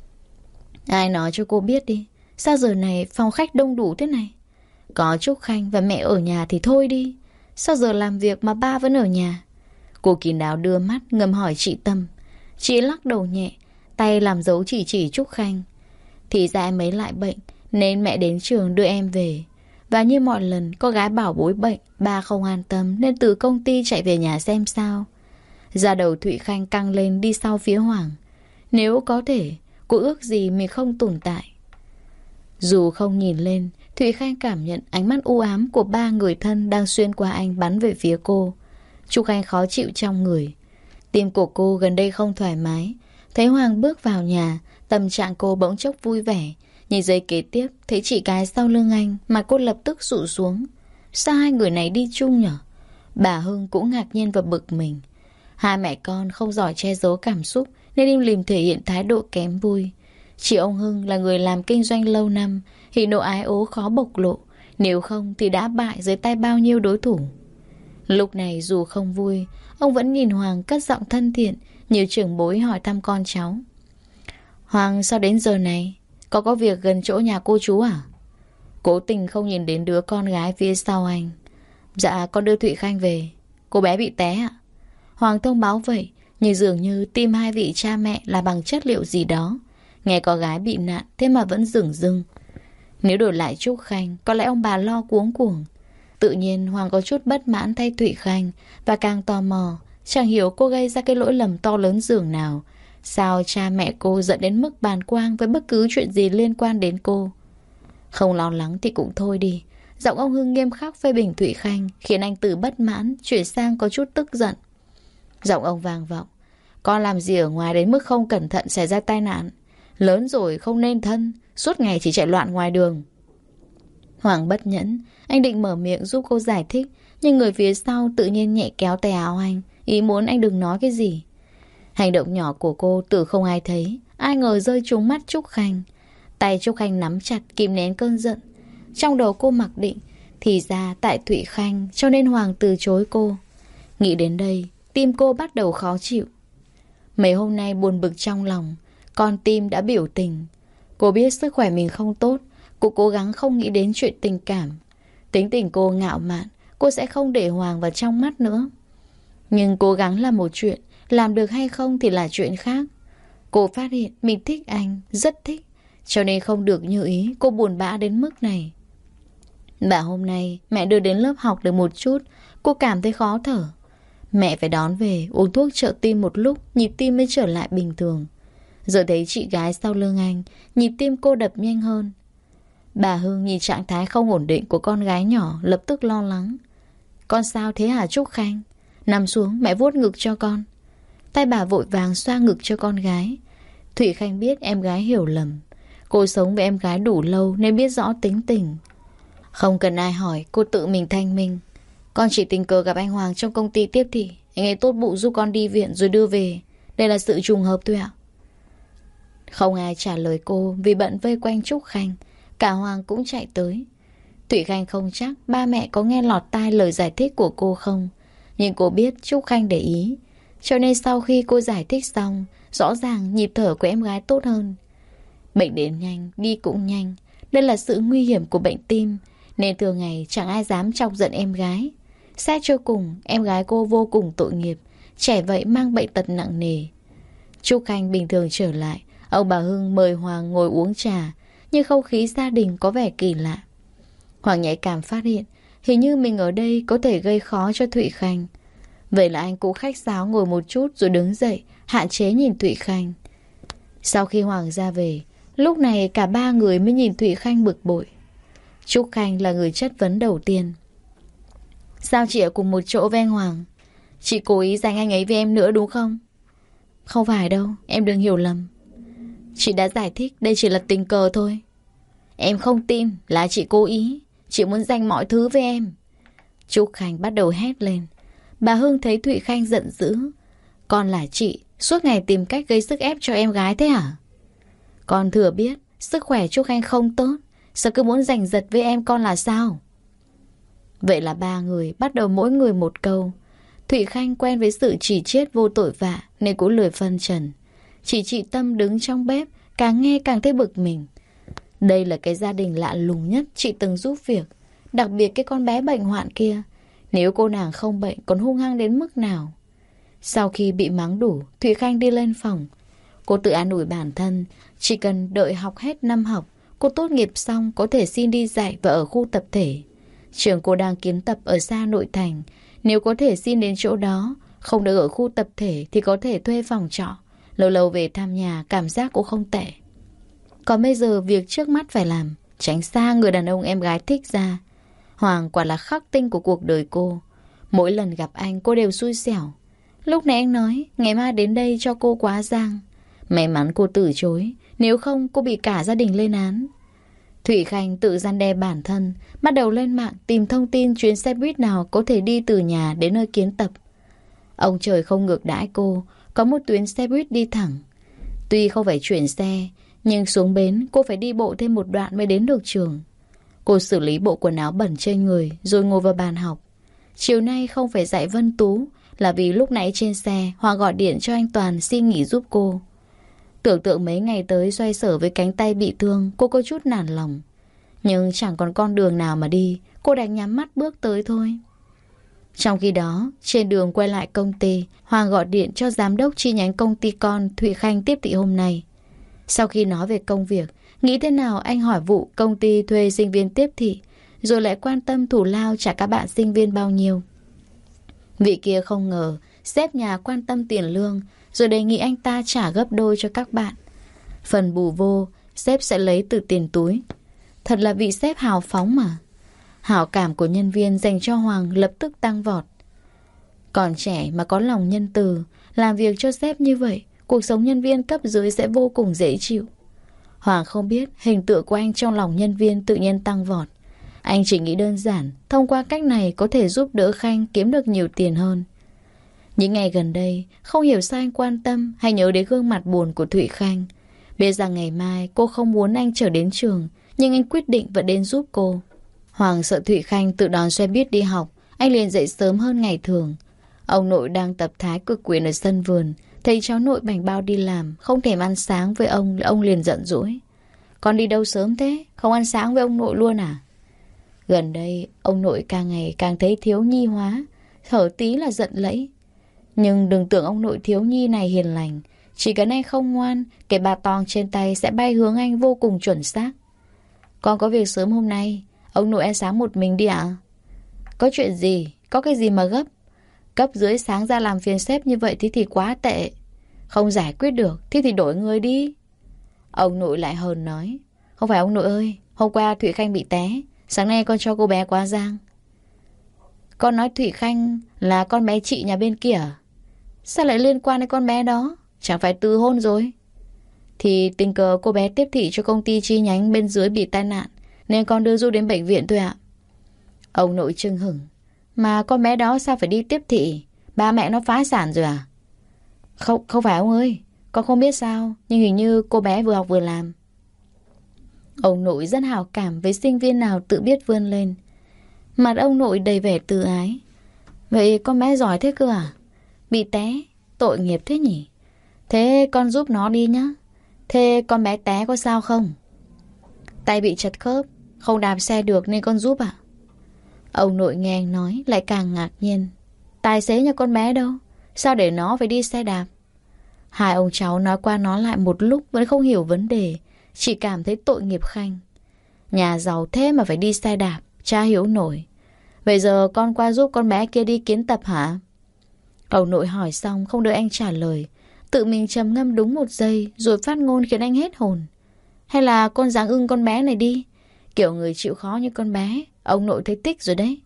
Ai nói cho cô biết đi, sao giờ này phòng khách đông đủ thế này? Có Trúc Khanh và mẹ ở nhà thì thôi đi, sao giờ làm việc mà ba vẫn ở nhà? Cô kín đáo đưa mắt ngầm hỏi chị Tâm. Chị lắc đầu nhẹ, tay làm dấu chỉ Trúc Khanh. Thì ra em ấy lại bệnh, nên mẹ đến trường đưa em về. Và như mọi lần có gái bảo bối bệnh, ba không an tâm nên từ công ty chạy về nhà xem sao. Da đầu Thụy Khanh căng lên đi sau phía Hoàng. Nếu có thể, cô ước gì mình không tồn tại. Dù không nhìn lên, Thụy Khanh cảm nhận ánh mắt u ám của ba người thân đang xuyên qua anh bắn về phía cô. Trúc Khanh khó chịu trong người. Tim của cô gần đây không thoải mái. Thấy Hoàng bước vào nhà, tâm trạng cô bỗng chốc vui vẻ. Nhìn giây kế tiếp, thấy chị gái sau lưng anh mà cô lập tức sụ xuống. Sao hai người này đi chung nhở? Bà Hưng cũng ngạc nhiên và bực mình. Hai mẹ con không giỏi che giấu cảm xúc nên im lìm thể hiện thái độ kém vui. Chị ông Hưng là người làm kinh doanh lâu năm, hỉ nộ ái ố khó bộc lộ, nếu không thì đã bại dưới tay bao nhiêu đối thủ. Lúc này dù không vui, ông vẫn nhìn Hoàng cất giọng thân thiện, nhiều trưởng bối hỏi thăm con cháu. Hoàng sao đến giờ này? Có việc gần chỗ nhà cô chú à? Cố tình không nhìn đến đứa con gái phía sau anh. Dạ con đưa Thụy Khanh về. Cô bé bị té ạ. Hoàng thông báo vậy, nhưng dường như tim hai vị cha mẹ là bằng chất liệu gì đó. Nghe có gái bị nạn, thế mà vẫn dửng dưng. Nếu đổi lại Trúc Khanh, có lẽ ông bà lo cuống cuồng. Tự nhiên Hoàng có chút bất mãn thay Thụy Khanh, và càng tò mò, chẳng hiểu cô gây ra cái lỗi lầm to lớn dường nào. Sao cha mẹ cô dẫn đến mức bàng quang với bất cứ chuyện gì liên quan đến cô? Không lo lắng thì cũng thôi đi. Giọng ông Hưng nghiêm khắc phê bình Thụy Khanh, khiến anh từ bất mãn chuyển sang có chút tức giận. Giọng ông vang vọng: con làm gì ở ngoài đến mức không cẩn thận xảy ra tai nạn. Lớn rồi không nên thân, suốt ngày chỉ chạy loạn ngoài đường. Hoàng bất nhẫn, anh định mở miệng giúp cô giải thích, nhưng người phía sau tự nhiên nhẹ kéo tay áo anh, ý muốn anh đừng nói cái gì. Hành động nhỏ của cô tự không ai thấy, ai ngờ rơi trúng mắt Trúc Khanh. Tay Trúc Khanh nắm chặt kìm nén cơn giận. Trong đầu cô mặc định, thì ra tại Thụy Khanh cho nên Hoàng từ chối cô. Nghĩ đến đây, tim cô bắt đầu khó chịu. Mấy hôm nay buồn bực trong lòng, con tim đã biểu tình. Cô biết sức khỏe mình không tốt, cô cố gắng không nghĩ đến chuyện tình cảm. Tính tình cô ngạo mạn, cô sẽ không để Hoàng vào trong mắt nữa. Nhưng cố gắng là một chuyện, làm được hay không thì là chuyện khác. Cô phát hiện mình thích anh, rất thích, cho nên không được như ý, cô buồn bã đến mức này. Bà hôm nay mẹ đưa đến lớp học được một chút, cô cảm thấy khó thở. Mẹ phải đón về, uống thuốc trợ tim một lúc, nhịp tim mới trở lại bình thường. Giờ thấy chị gái sau lưng anh, nhịp tim cô đập nhanh hơn. Bà Hương nhìn trạng thái không ổn định của con gái nhỏ, lập tức lo lắng. Con sao thế hả Trúc Khanh? Nằm xuống, mẹ vuốt ngực cho con. Tay bà vội vàng xoa ngực cho con gái. Thụy Khanh biết em gái hiểu lầm. Cô sống với em gái đủ lâu nên biết rõ tính tình. Không cần ai hỏi, cô tự mình thanh minh. Con chỉ tình cờ gặp anh Hoàng trong công ty tiếp thị. Anh ấy tốt bụng giúp con đi viện rồi đưa về. Đây là sự trùng hợp thôi ạ. Không ai trả lời cô vì bận vây quanh Trúc Khanh. Cả Hoàng cũng chạy tới. Thụy Khanh không chắc ba mẹ có nghe lọt tai lời giải thích của cô không, nhưng cô biết Trúc Khanh để ý. Cho nên sau khi cô giải thích xong, rõ ràng nhịp thở của em gái tốt hơn. Bệnh đến nhanh, đi cũng nhanh. Đây là sự nguy hiểm của bệnh tim, nên thường ngày chẳng ai dám chọc giận em gái. Xét cho cùng, em gái cô vô cùng tội nghiệp, trẻ vậy mang bệnh tật nặng nề. Trúc Khanh bình thường trở lại, ông bà Hưng mời Hoàng ngồi uống trà, nhưng không khí gia đình có vẻ kỳ lạ. Hoàng nhạy cảm phát hiện, hình như mình ở đây có thể gây khó cho Thụy Khanh. Vậy là anh cũng khách sáo ngồi một chút rồi đứng dậy, hạn chế nhìn Thụy Khanh. Sau khi Hoàng ra về, lúc này cả ba người mới nhìn Thụy Khanh bực bội. Trúc Khanh là người chất vấn đầu tiên. Sao chị ở cùng một chỗ với anh Hoàng? Chị cố ý giành anh ấy với em nữa đúng không? Không phải đâu, em đừng hiểu lầm. Chị đã giải thích đây chỉ là tình cờ thôi. Em không tin là chị cố ý. Chị muốn giành mọi thứ với em. Trúc Khanh bắt đầu hét lên. Bà Hương thấy Thụy Khanh giận dữ. Con là chị, suốt ngày tìm cách gây sức ép cho em gái thế hả? Con thừa biết sức khỏe Trúc Khanh không tốt, sao cứ muốn giành giật với em con là sao? Vậy là ba người bắt đầu mỗi người một câu. Thụy Khanh quen với sự chỉ chiết vô tội vạ nên cũng lười phân trần. Chỉ chị Tâm đứng trong bếp, càng nghe càng thấy bực mình. Đây là cái gia đình lạ lùng nhất chị từng giúp việc. Đặc biệt cái con bé bệnh hoạn kia. Nếu cô nàng không bệnh còn hung hăng đến mức nào. Sau khi bị mắng đủ, Thụy Khanh đi lên phòng. Cô tự an ủi bản thân, chỉ cần đợi học hết năm học, cô tốt nghiệp xong có thể xin đi dạy và ở khu tập thể. Trường cô đang kiến tập ở xa nội thành. Nếu có thể xin đến chỗ đó, không được ở khu tập thể thì có thể thuê phòng trọ. Lâu lâu về thăm nhà, cảm giác cũng không tệ. Còn bây giờ việc trước mắt phải làm, tránh xa người đàn ông em gái thích ra. Hoàng quả là khắc tinh của cuộc đời cô. Mỗi lần gặp anh cô đều xui xẻo. Lúc này anh nói ngày mai đến đây cho cô quá giang. May mắn cô từ chối, nếu không cô bị cả gia đình lên án. Thụy Khanh tự răn đe bản thân, bắt đầu lên mạng tìm thông tin chuyến xe buýt nào có thể đi từ nhà đến nơi kiến tập. Ông trời không ngược đãi cô, có một tuyến xe buýt đi thẳng. Tuy không phải chuyển xe, nhưng xuống bến cô phải đi bộ thêm một đoạn mới đến được trường. Cô xử lý bộ quần áo bẩn trên người rồi ngồi vào bàn học. Chiều nay không phải dạy Vân Tú là vì lúc nãy trên xe Hoàng gọi điện cho anh Toàn xin nghỉ giúp cô. Tưởng tượng mấy ngày tới xoay sở với cánh tay bị thương, cô có chút nản lòng. Nhưng chẳng còn con đường nào mà đi, cô đành nhắm mắt bước tới thôi. Trong khi đó, trên đường quay lại công ty, Hoàng gọi điện cho giám đốc chi nhánh công ty con Thụy Khanh tiếp thị hôm nay. Sau khi nói về công việc, nghĩ thế nào anh hỏi vụ công ty thuê sinh viên tiếp thị, rồi lại quan tâm thù lao trả các bạn sinh viên bao nhiêu. Vị kia không ngờ, sếp nhà quan tâm tiền lương, rồi đề nghị anh ta trả gấp đôi cho các bạn. Phần bù vô, sếp sẽ lấy từ tiền túi. Thật là vị sếp hào phóng mà. Hảo cảm của nhân viên dành cho Hoàng lập tức tăng vọt. Còn trẻ mà có lòng nhân từ, làm việc cho sếp như vậy, cuộc sống nhân viên cấp dưới sẽ vô cùng dễ chịu. Hoàng không biết hình tượng của anh trong lòng nhân viên tự nhiên tăng vọt. Anh chỉ nghĩ đơn giản, thông qua cách này có thể giúp đỡ Khanh kiếm được nhiều tiền hơn. Những ngày gần đây, không hiểu sao anh quan tâm hay nhớ đến gương mặt buồn của Thụy Khanh. Biết rằng ngày mai cô không muốn anh trở đến trường, nhưng anh quyết định vẫn đến giúp cô. Hoàng sợ Thụy Khanh tự đón xe buýt đi học, anh liền dậy sớm hơn ngày thường. Ông nội đang tập thái cực quyền ở sân vườn, thấy cháu nội bảnh bao đi làm, không thèm ăn sáng với ông liền giận dỗi. Con đi đâu sớm thế, không ăn sáng với ông nội luôn à? Gần đây, ông nội càng ngày càng thấy thiếu nhi hóa, thở tí là giận lẫy. Nhưng đừng tưởng ông nội thiếu nhi này hiền lành, chỉ cần anh không ngoan, cái bà tong trên tay sẽ bay hướng anh vô cùng chuẩn xác. Con có việc sớm hôm nay, ông nội ăn sáng một mình đi ạ? Có chuyện gì, có cái gì mà gấp? Cấp dưới sáng ra làm phiền sếp như vậy thì quá tệ. Không giải quyết được thì đổi người đi. Ông nội lại hờn nói. Không phải ông nội ơi, hôm qua Thụy Khanh bị té, sáng nay con cho cô bé qua giang. Con nói Thụy Khanh là con bé chị nhà bên kia à? Sao lại liên quan đến con bé đó? Chẳng phải từ hôn rồi? Thì tình cờ cô bé tiếp thị cho công ty chi nhánh bên dưới bị tai nạn, nên con đưa Du đến bệnh viện thôi ạ. Ông nội chưng hửng. Mà con bé đó sao phải đi tiếp thị? Ba mẹ nó phá sản rồi à? Không phải ông ơi, con không biết sao, nhưng hình như cô bé vừa học vừa làm. Ông nội rất hảo cảm với sinh viên nào tự biết vươn lên. Mặt ông nội đầy vẻ tự ái. Vậy con bé giỏi thế cơ à? Bị té, tội nghiệp thế nhỉ? Thế con giúp nó đi nhá. Thế con bé té có sao không? Tay bị chật khớp, không đạp xe được nên con giúp ạ. Ông nội nghe anh nói lại càng ngạc nhiên. Tài xế nhà con bé đâu? Sao để nó phải đi xe đạp? Hai ông cháu nói qua nói lại một lúc vẫn không hiểu vấn đề, chỉ cảm thấy tội nghiệp Khanh. Nhà giàu thế mà phải đi xe đạp, chả hiểu nổi. Bây giờ con qua giúp con bé kia đi kiến tập hả? Ông nội hỏi xong không đợi anh trả lời, tự mình trầm ngâm đúng một giây rồi phát ngôn khiến anh hết hồn. Hay là con dáng ưng con bé này đi, kiểu người chịu khó như con bé, ông nội thấy thích rồi đấy.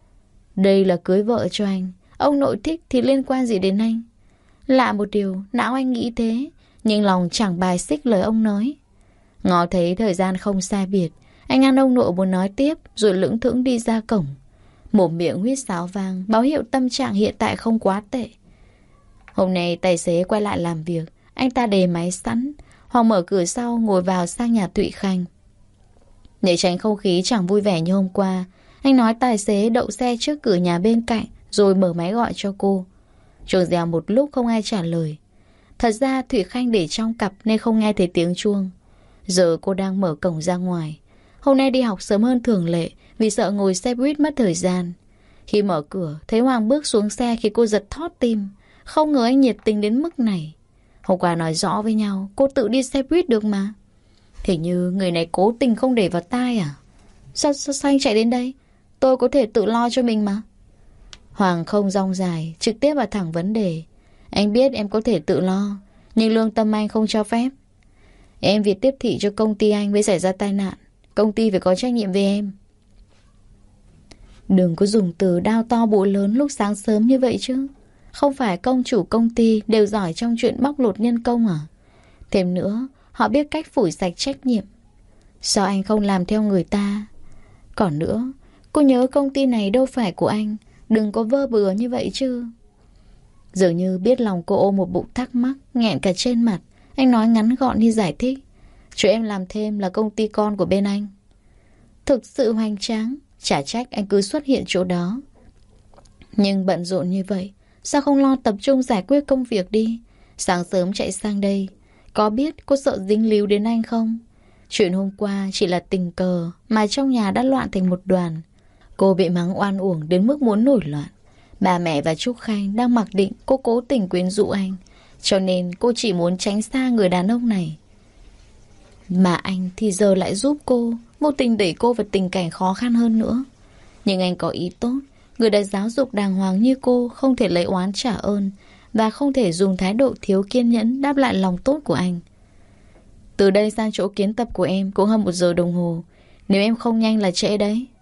Đây là cưới vợ cho anh, ông nội thích thì liên quan gì đến anh? Lạ một điều, não anh nghĩ thế, nhưng lòng chẳng bài xích lời ông nói. Ngó thấy thời gian không xa biệt, anh ngăn ông nội muốn nói tiếp rồi lững thững đi ra cổng. Mồm miệng huýt sáo vang, báo hiệu tâm trạng hiện tại không quá tệ. Hôm nay tài xế quay lại làm việc, anh ta đề máy sẵn. Hoàng mở cửa sau ngồi vào sang nhà Thụy Khanh. Để tránh không khí chẳng vui vẻ như hôm qua, anh nói tài xế đậu xe trước cửa nhà bên cạnh rồi mở máy gọi cho cô. Chuông reo một lúc không ai trả lời. Thật ra Thụy Khanh để trong cặp nên không nghe thấy tiếng chuông. Giờ cô đang mở cổng ra ngoài. Hôm nay đi học sớm hơn thường lệ vì sợ ngồi xe buýt mất thời gian. Khi mở cửa, thấy Hoàng bước xuống xe khi cô giật thót tim. Không ngờ anh nhiệt tình đến mức này. Hôm qua nói rõ với nhau, cô tự đi xe buýt được mà. Hình như người này cố tình không để vào tai à? Sao anh chạy đến đây? Tôi có thể tự lo cho mình mà. Hoàng không rong dài, trực tiếp vào thẳng vấn đề. Anh biết em có thể tự lo, nhưng lương tâm anh không cho phép. Em việc tiếp thị cho công ty anh mới xảy ra tai nạn. Công ty phải có trách nhiệm với em. Đừng có dùng từ đao to búa lớn lúc sáng sớm như vậy chứ. Không phải công chủ công ty đều giỏi trong chuyện bóc lột nhân công à? Thêm nữa, họ biết cách phủi sạch trách nhiệm. Sao anh không làm theo người ta? Còn nữa, cô nhớ công ty này đâu phải của anh. Đừng có vơ bừa như vậy chứ. Dường như biết lòng cô ôm một bụng thắc mắc, nghẹn cả trên mặt. Anh nói ngắn gọn như giải thích. Chỗ em làm thêm là công ty con của bên anh. Thực sự hoành tráng. Chả trách anh cứ xuất hiện chỗ đó. Nhưng bận rộn như vậy, sao không lo tập trung giải quyết công việc đi? Sáng sớm chạy sang đây, có biết cô sợ dính líu đến anh không? Chuyện hôm qua chỉ là tình cờ mà trong nhà đã loạn thành một đoàn. Cô bị mắng oan uổng đến mức muốn nổi loạn. Bà mẹ và Trúc Khanh đang mặc định cô cố tình quyến rũ anh, cho nên cô chỉ muốn tránh xa người đàn ông này. Mà anh thì giờ lại giúp cô, vô tình đẩy cô vào tình cảnh khó khăn hơn nữa. Nhưng anh có ý tốt. Người đã giáo dục đàng hoàng như cô không thể lấy oán trả ơn, và không thể dùng thái độ thiếu kiên nhẫn đáp lại lòng tốt của anh. Từ đây sang chỗ kiến tập của em cũng hơn 1 giờ đồng hồ. Nếu em không nhanh là trễ đấy.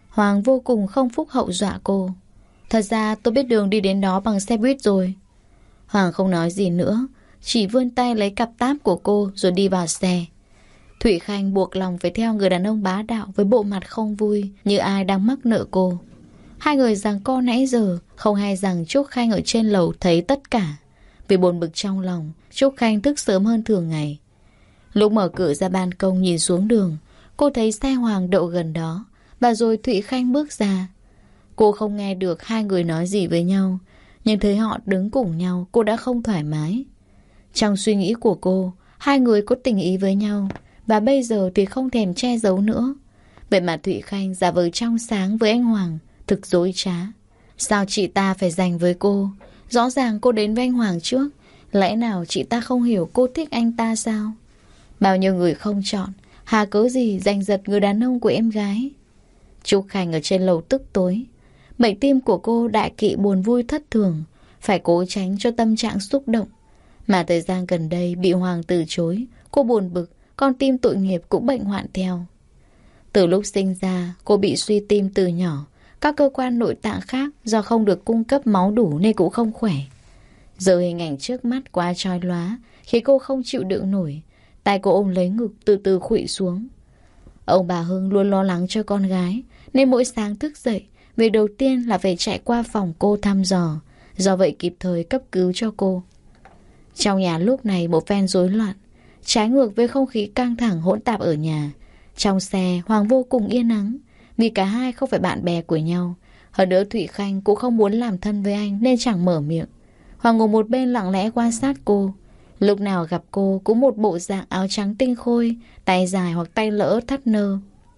Hoàng vô cùng không phúc hậu dọa cô. Thật ra tôi biết đường đi đến đó bằng xe buýt rồi. Hoàng không nói gì nữa, chỉ vươn tay lấy cặp táp của cô rồi đi vào xe. Thụy Khanh buộc lòng phải theo người đàn ông bá đạo với bộ mặt không vui như ai đang mắc nợ cô. Hai người giằng co nãy giờ, không hay rằng Trúc Khanh ở trên lầu thấy tất cả. Vì buồn bực trong lòng, Trúc Khanh thức sớm hơn thường ngày. Lúc mở cửa ra ban công nhìn xuống đường, cô thấy xe Hoàng đậu gần đó, và rồi Thụy Khanh bước ra. Cô không nghe được hai người nói gì với nhau, nhưng thấy họ đứng cùng nhau, cô đã không thoải mái. Trong suy nghĩ của cô, hai người có tình ý với nhau, và bây giờ thì không thèm che giấu nữa. Vậy mà Thụy Khanh giả vờ trong sáng với anh Hoàng, thực dối trá. Sao chị ta phải giành với cô? Rõ ràng cô đến với anh Hoàng trước. Lẽ nào chị ta không hiểu cô thích anh ta sao? Bao nhiêu người không chọn, hà cớ gì giành giật người đàn ông của em gái? Trúc Khanh ở trên lầu tức tối. Bệnh tim của cô đại kỵ buồn vui thất thường, phải cố tránh cho tâm trạng xúc động. Mà thời gian gần đây bị Hoàng từ chối, cô buồn bực, con tim tội nghiệp cũng bệnh hoạn theo. Từ lúc sinh ra, cô bị suy tim từ nhỏ. Các cơ quan nội tạng khác do không được cung cấp máu đủ nên cũng không khỏe. Giờ hình ảnh trước mắt quá chói lóa, khiến cô không chịu đựng nổi. Tay cô ôm lấy ngực từ từ khuỵu xuống. Ông bà Hưng luôn lo lắng cho con gái, nên mỗi sáng thức dậy, việc đầu tiên là phải chạy qua phòng cô thăm dò. Do vậy kịp thời cấp cứu cho cô. Trong nhà lúc này một phen rối loạn, trái ngược với không khí căng thẳng hỗn tạp ở nhà. Trong xe, Hoàng vô cùng yên ắng, vì cả hai không phải bạn bè của nhau. Hơn nữa Thụy Khanh cũng không muốn làm thân với anh nên chẳng mở miệng. Hoàng ngồi một bên lặng lẽ quan sát cô. Lúc nào gặp cô cũng một bộ dạng áo trắng tinh khôi, tay dài hoặc tay lỡ thắt nơ.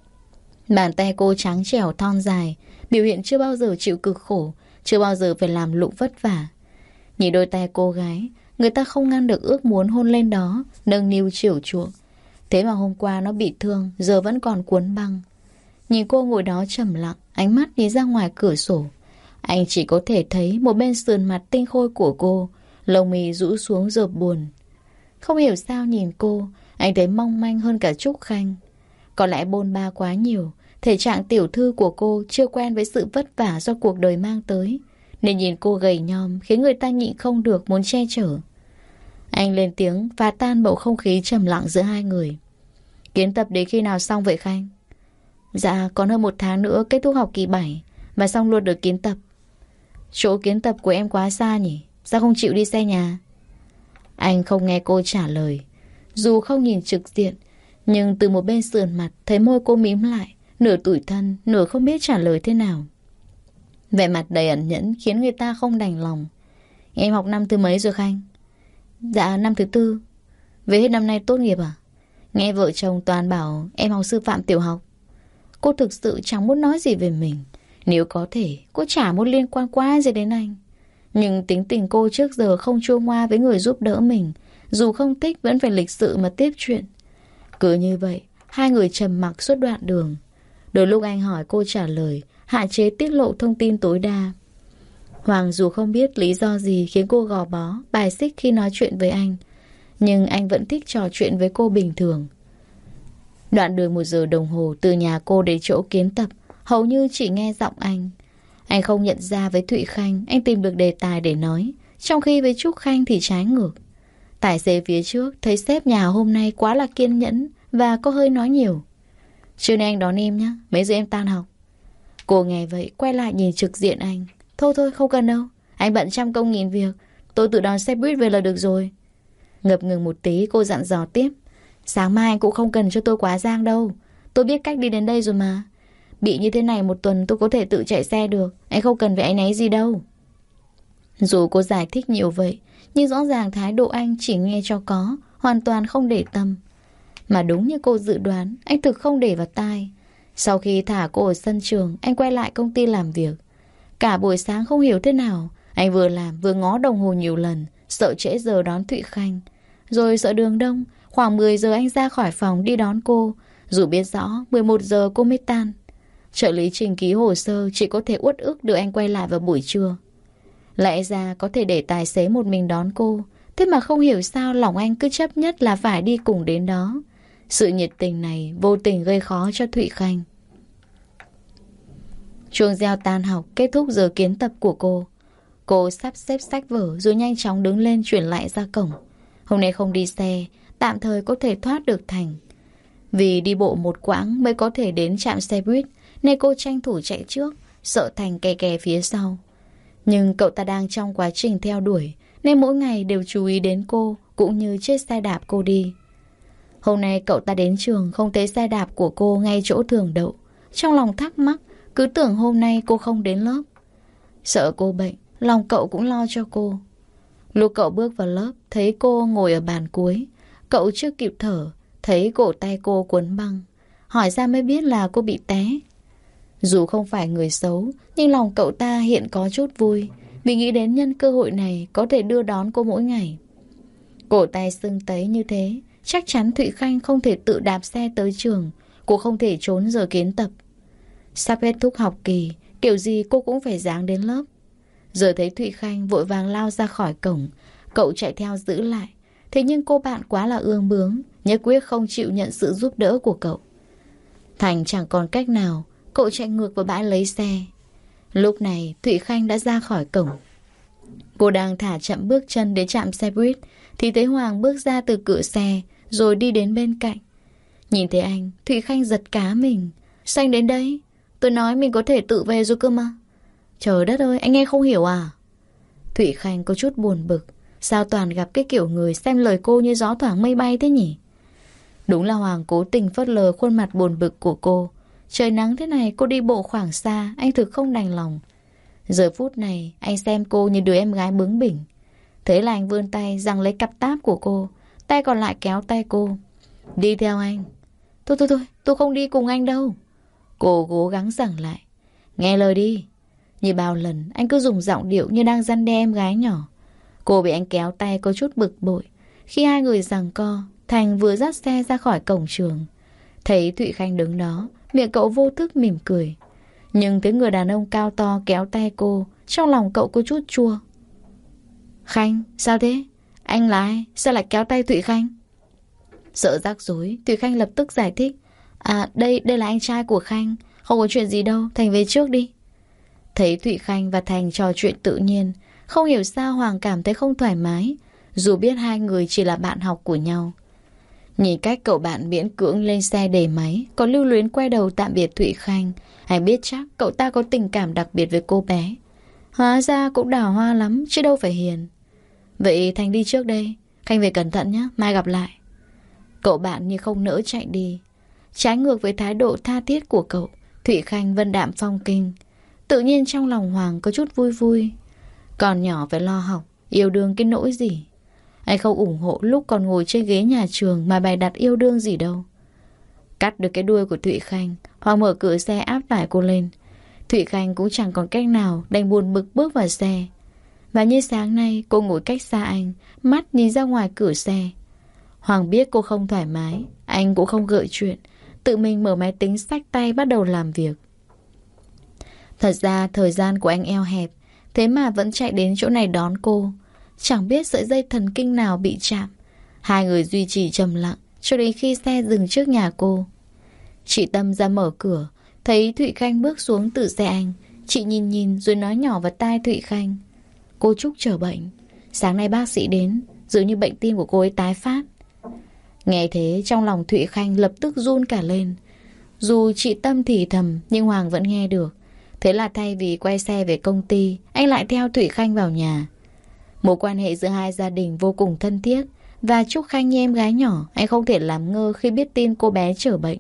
Bàn tay cô trắng trẻo thon dài, biểu hiện chưa bao giờ chịu cực khổ, chưa bao giờ phải làm lụng vất vả. Nhìn đôi tay cô gái, người ta không ngăn được ước muốn hôn lên đó, nâng niu chiều chuộng. Thế mà hôm qua nó bị thương, giờ vẫn còn cuốn băng. Nhìn cô ngồi đó trầm lặng, ánh mắt nhìn ra ngoài cửa sổ. Anh chỉ có thể thấy một bên sườn mặt tinh khôi của cô, lông mi rũ xuống rợp buồn. Không hiểu sao nhìn cô, anh thấy mong manh hơn cả Trúc Khanh. Có lẽ bôn ba quá nhiều, thể trạng tiểu thư của cô chưa quen với sự vất vả do cuộc đời mang tới, nên nhìn cô gầy nhom khiến người ta nhịn không được muốn che chở. Anh lên tiếng phá tan bầu không khí trầm lặng giữa hai người. Kiến tập đến khi nào xong vậy Khanh? Dạ còn hơn 1 tháng nữa kết thúc học kỳ 7, mà xong luôn được kiến tập. Chỗ kiến tập của em quá xa nhỉ? Sao không chịu đi xe nhà? Anh không nghe cô trả lời. Dù không nhìn trực diện, nhưng từ một bên sườn mặt thấy môi cô mím lại, nửa tủi thân, nửa không biết trả lời thế nào. Vẻ mặt đầy ẩn nhẫn khiến người ta không đành lòng. Em học năm thứ mấy rồi Khanh? Dạ năm thứ 4. Về hết năm nay tốt nghiệp à? Nghe vợ chồng toàn bảo em học sư phạm tiểu học. Cô thực sự chẳng muốn nói gì về mình. Nếu có thể, cô chả muốn liên quan quá gì đến anh. Nhưng tính tình cô trước giờ không chua ngoa với người giúp đỡ mình. Dù không thích vẫn phải lịch sự mà tiếp chuyện. Cứ như vậy, hai người trầm mặc suốt đoạn đường. Đôi lúc anh hỏi cô trả lời, hạn chế tiết lộ thông tin tối đa. Hoàng dù không biết lý do gì khiến cô gò bó, bài xích khi nói chuyện với anh, nhưng anh vẫn thích trò chuyện với cô bình thường. Đoạn đường 1 giờ đồng hồ từ nhà cô đến chỗ kiến tập, hầu như chỉ nghe giọng anh. Anh không nhận ra với Thụy Khanh anh tìm được đề tài để nói, trong khi với Trúc Khanh thì trái ngược. Tài xế phía trước thấy sếp nhà hôm nay quá là kiên nhẫn và có hơi nói nhiều. Trưa nay anh đón em nhé, mấy giờ em tan học? Cô nghe vậy quay lại nhìn trực diện anh. Thôi không cần đâu, anh bận trăm công nghìn việc, tôi tự đón xe buýt về là được rồi. Ngập ngừng một tí cô dặn dò tiếp. Sáng mai anh cũng không cần cho tôi quá giang đâu, tôi biết cách đi đến đây rồi mà. Bị như thế này 1 tuần tôi có thể tự chạy xe được, anh không cần phải áy náy gì đâu. Dù cô giải thích nhiều vậy, nhưng rõ ràng thái độ anh chỉ nghe cho có, hoàn toàn không để tâm. Mà đúng như cô dự đoán, anh thực không để vào tai. Sau khi thả cô ở sân trường, anh quay lại công ty làm việc. Cả buổi sáng không hiểu thế nào, anh vừa làm vừa ngó đồng hồ nhiều lần, sợ trễ giờ đón Thụy Khanh. Rồi sợ đường đông, khoảng 10 giờ anh ra khỏi phòng đi đón cô, dù biết rõ 11 giờ cô mới tan. Trợ lý trình ký hồ sơ chỉ có thể uất ức đưa anh quay lại vào buổi trưa. Lẽ ra có thể để tài xế một mình đón cô, thế mà không hiểu sao lòng anh cứ chấp nhất là phải đi cùng đến đó. Sự nhiệt tình này vô tình gây khó cho Thụy Khanh. Chuông reo tan học, kết thúc giờ kiến tập của cô. Cô sắp xếp sách vở rồi nhanh chóng đứng lên chuyển lại ra cổng. Hôm nay không đi xe, tạm thời có thể thoát được Thành. Vì đi bộ một quãng mới có thể đến trạm xe buýt, nên cô tranh thủ chạy trước, sợ Thành kè kè phía sau. Nhưng cậu ta đang trong quá trình theo đuổi, nên mỗi ngày đều chú ý đến cô, cũng như chiếc xe đạp cô đi. Hôm nay cậu ta đến trường không thấy xe đạp của cô ngay chỗ thường đậu. Trong lòng thắc mắc, cứ tưởng hôm nay cô không đến lớp. Sợ cô bệnh, lòng cậu cũng lo cho cô. Lúc cậu bước vào lớp, thấy cô ngồi ở bàn cuối. Cậu chưa kịp thở, thấy cổ tay cô quấn băng. Hỏi ra mới biết là cô bị té. Dù không phải người xấu, nhưng lòng cậu ta hiện có chút vui, vì nghĩ đến nhân cơ hội này có thể đưa đón cô mỗi ngày. Cổ tay sưng tấy như thế, chắc chắn Thụy Khanh không thể tự đạp xe tới trường. Cô không thể trốn giờ kiến tập. Sắp hết thúc học kỳ, kiểu gì cô cũng phải ráng đến lớp. Giờ thấy Thụy Khanh vội vàng lao ra khỏi cổng, cậu chạy theo giữ lại. Thế nhưng cô bạn quá là ương bướng, nhất quyết không chịu nhận sự giúp đỡ của cậu. Thành chẳng còn cách nào, cậu chạy ngược vào bãi lấy xe. Lúc này Thụy Khanh đã ra khỏi cổng. Cô đang thả chậm bước chân đến trạm xe buýt thì thấy Hoàng bước ra từ cửa xe rồi đi đến bên cạnh. Nhìn thấy anh, Thụy Khanh giật cá mình. Sao anh đến đây? Tôi nói mình có thể tự về rồi cơ mà. Trời đất ơi, anh nghe không hiểu à? Thụy Khanh có chút buồn bực. Sao toàn gặp cái kiểu người xem lời cô như gió thoảng mây bay thế nhỉ? Đúng là Hoàng cố tình phớt lờ khuôn mặt buồn bực của cô. Trời nắng thế này cô đi bộ khoảng xa, anh thực không đành lòng. Giờ phút này anh xem cô như đứa em gái bướng bỉnh. Thế là anh vươn tay giằng lấy cặp táp của cô, tay còn lại kéo tay cô. Đi theo anh. Thôi, tôi không đi cùng anh đâu. Cô cố gắng giằng lại. Nghe lời đi. Như bao lần anh cứ dùng giọng điệu như đang răn đe em gái nhỏ. Cô bị anh kéo tay có chút bực bội. Khi hai người giằng co, Thành vừa dắt xe ra khỏi cổng trường. Thấy Thụy Khanh đứng đó, miệng cậu vô thức mỉm cười. Nhưng thấy người đàn ông cao to kéo tay cô, trong lòng cậu có chút chua. Khanh, sao thế? Anh là ai? Sao lại kéo tay Thụy Khanh? Sợ rắc rối, Thụy Khanh lập tức giải thích. À, đây là anh trai của Khanh. Không có chuyện gì đâu, Thành về trước đi. Thấy Thụy Khanh và Thành trò chuyện tự nhiên, không hiểu sao Hoàng cảm thấy không thoải mái, dù biết hai người chỉ là bạn học của nhau. Nhìn cách cậu bạn miễn cưỡng lên xe để máy, còn lưu luyến quay đầu tạm biệt Thụy Khanh, anh biết chắc cậu ta có tình cảm đặc biệt với cô bé. Hóa ra cũng đào hoa lắm, chứ đâu phải hiền. Vậy Thành đi trước đây, Khanh về cẩn thận nhé, mai gặp lại. Cậu bạn như không nỡ chạy đi. Trái ngược với thái độ tha thiết của cậu, Thụy Khanh vân đạm phong kinh. Tự nhiên trong lòng Hoàng có chút vui vui. Còn nhỏ phải lo học, yêu đương cái nỗi gì. Anh không ủng hộ lúc còn ngồi trên ghế nhà trường mà bày đặt yêu đương gì đâu. Cắt được cái đuôi của Thụy Khanh, Hoàng mở cửa xe áp vải cô lên. Thụy Khanh cũng chẳng còn cách nào, đành buồn bực bước vào xe. Và như sáng nay cô ngồi cách xa anh, mắt nhìn ra ngoài cửa xe. Hoàng biết cô không thoải mái, anh cũng không gợi chuyện, tự mình mở máy tính xách tay bắt đầu làm việc. Thật ra thời gian của anh eo hẹp, thế mà vẫn chạy đến chỗ này đón cô. Chẳng biết sợi dây thần kinh nào bị chạm. Hai người duy trì trầm lặng cho đến khi xe dừng trước nhà cô. Chị Tâm ra mở cửa, thấy Thụy Khanh bước xuống từ xe anh. Chị nhìn rồi nói nhỏ vào tai Thụy Khanh. Cô Trúc trở bệnh. Sáng nay bác sĩ đến, dường như bệnh tim của cô ấy tái phát. Nghe thế trong lòng Thụy Khanh lập tức run cả lên. Dù chị Tâm thì thầm nhưng Hoàng vẫn nghe được. Thế là thay vì quay xe về công ty, anh lại theo Thụy Khanh vào nhà. Mối quan hệ giữa hai gia đình vô cùng thân thiết. Và Trúc Khanh như em gái nhỏ, anh không thể làm ngơ khi biết tin cô bé trở bệnh.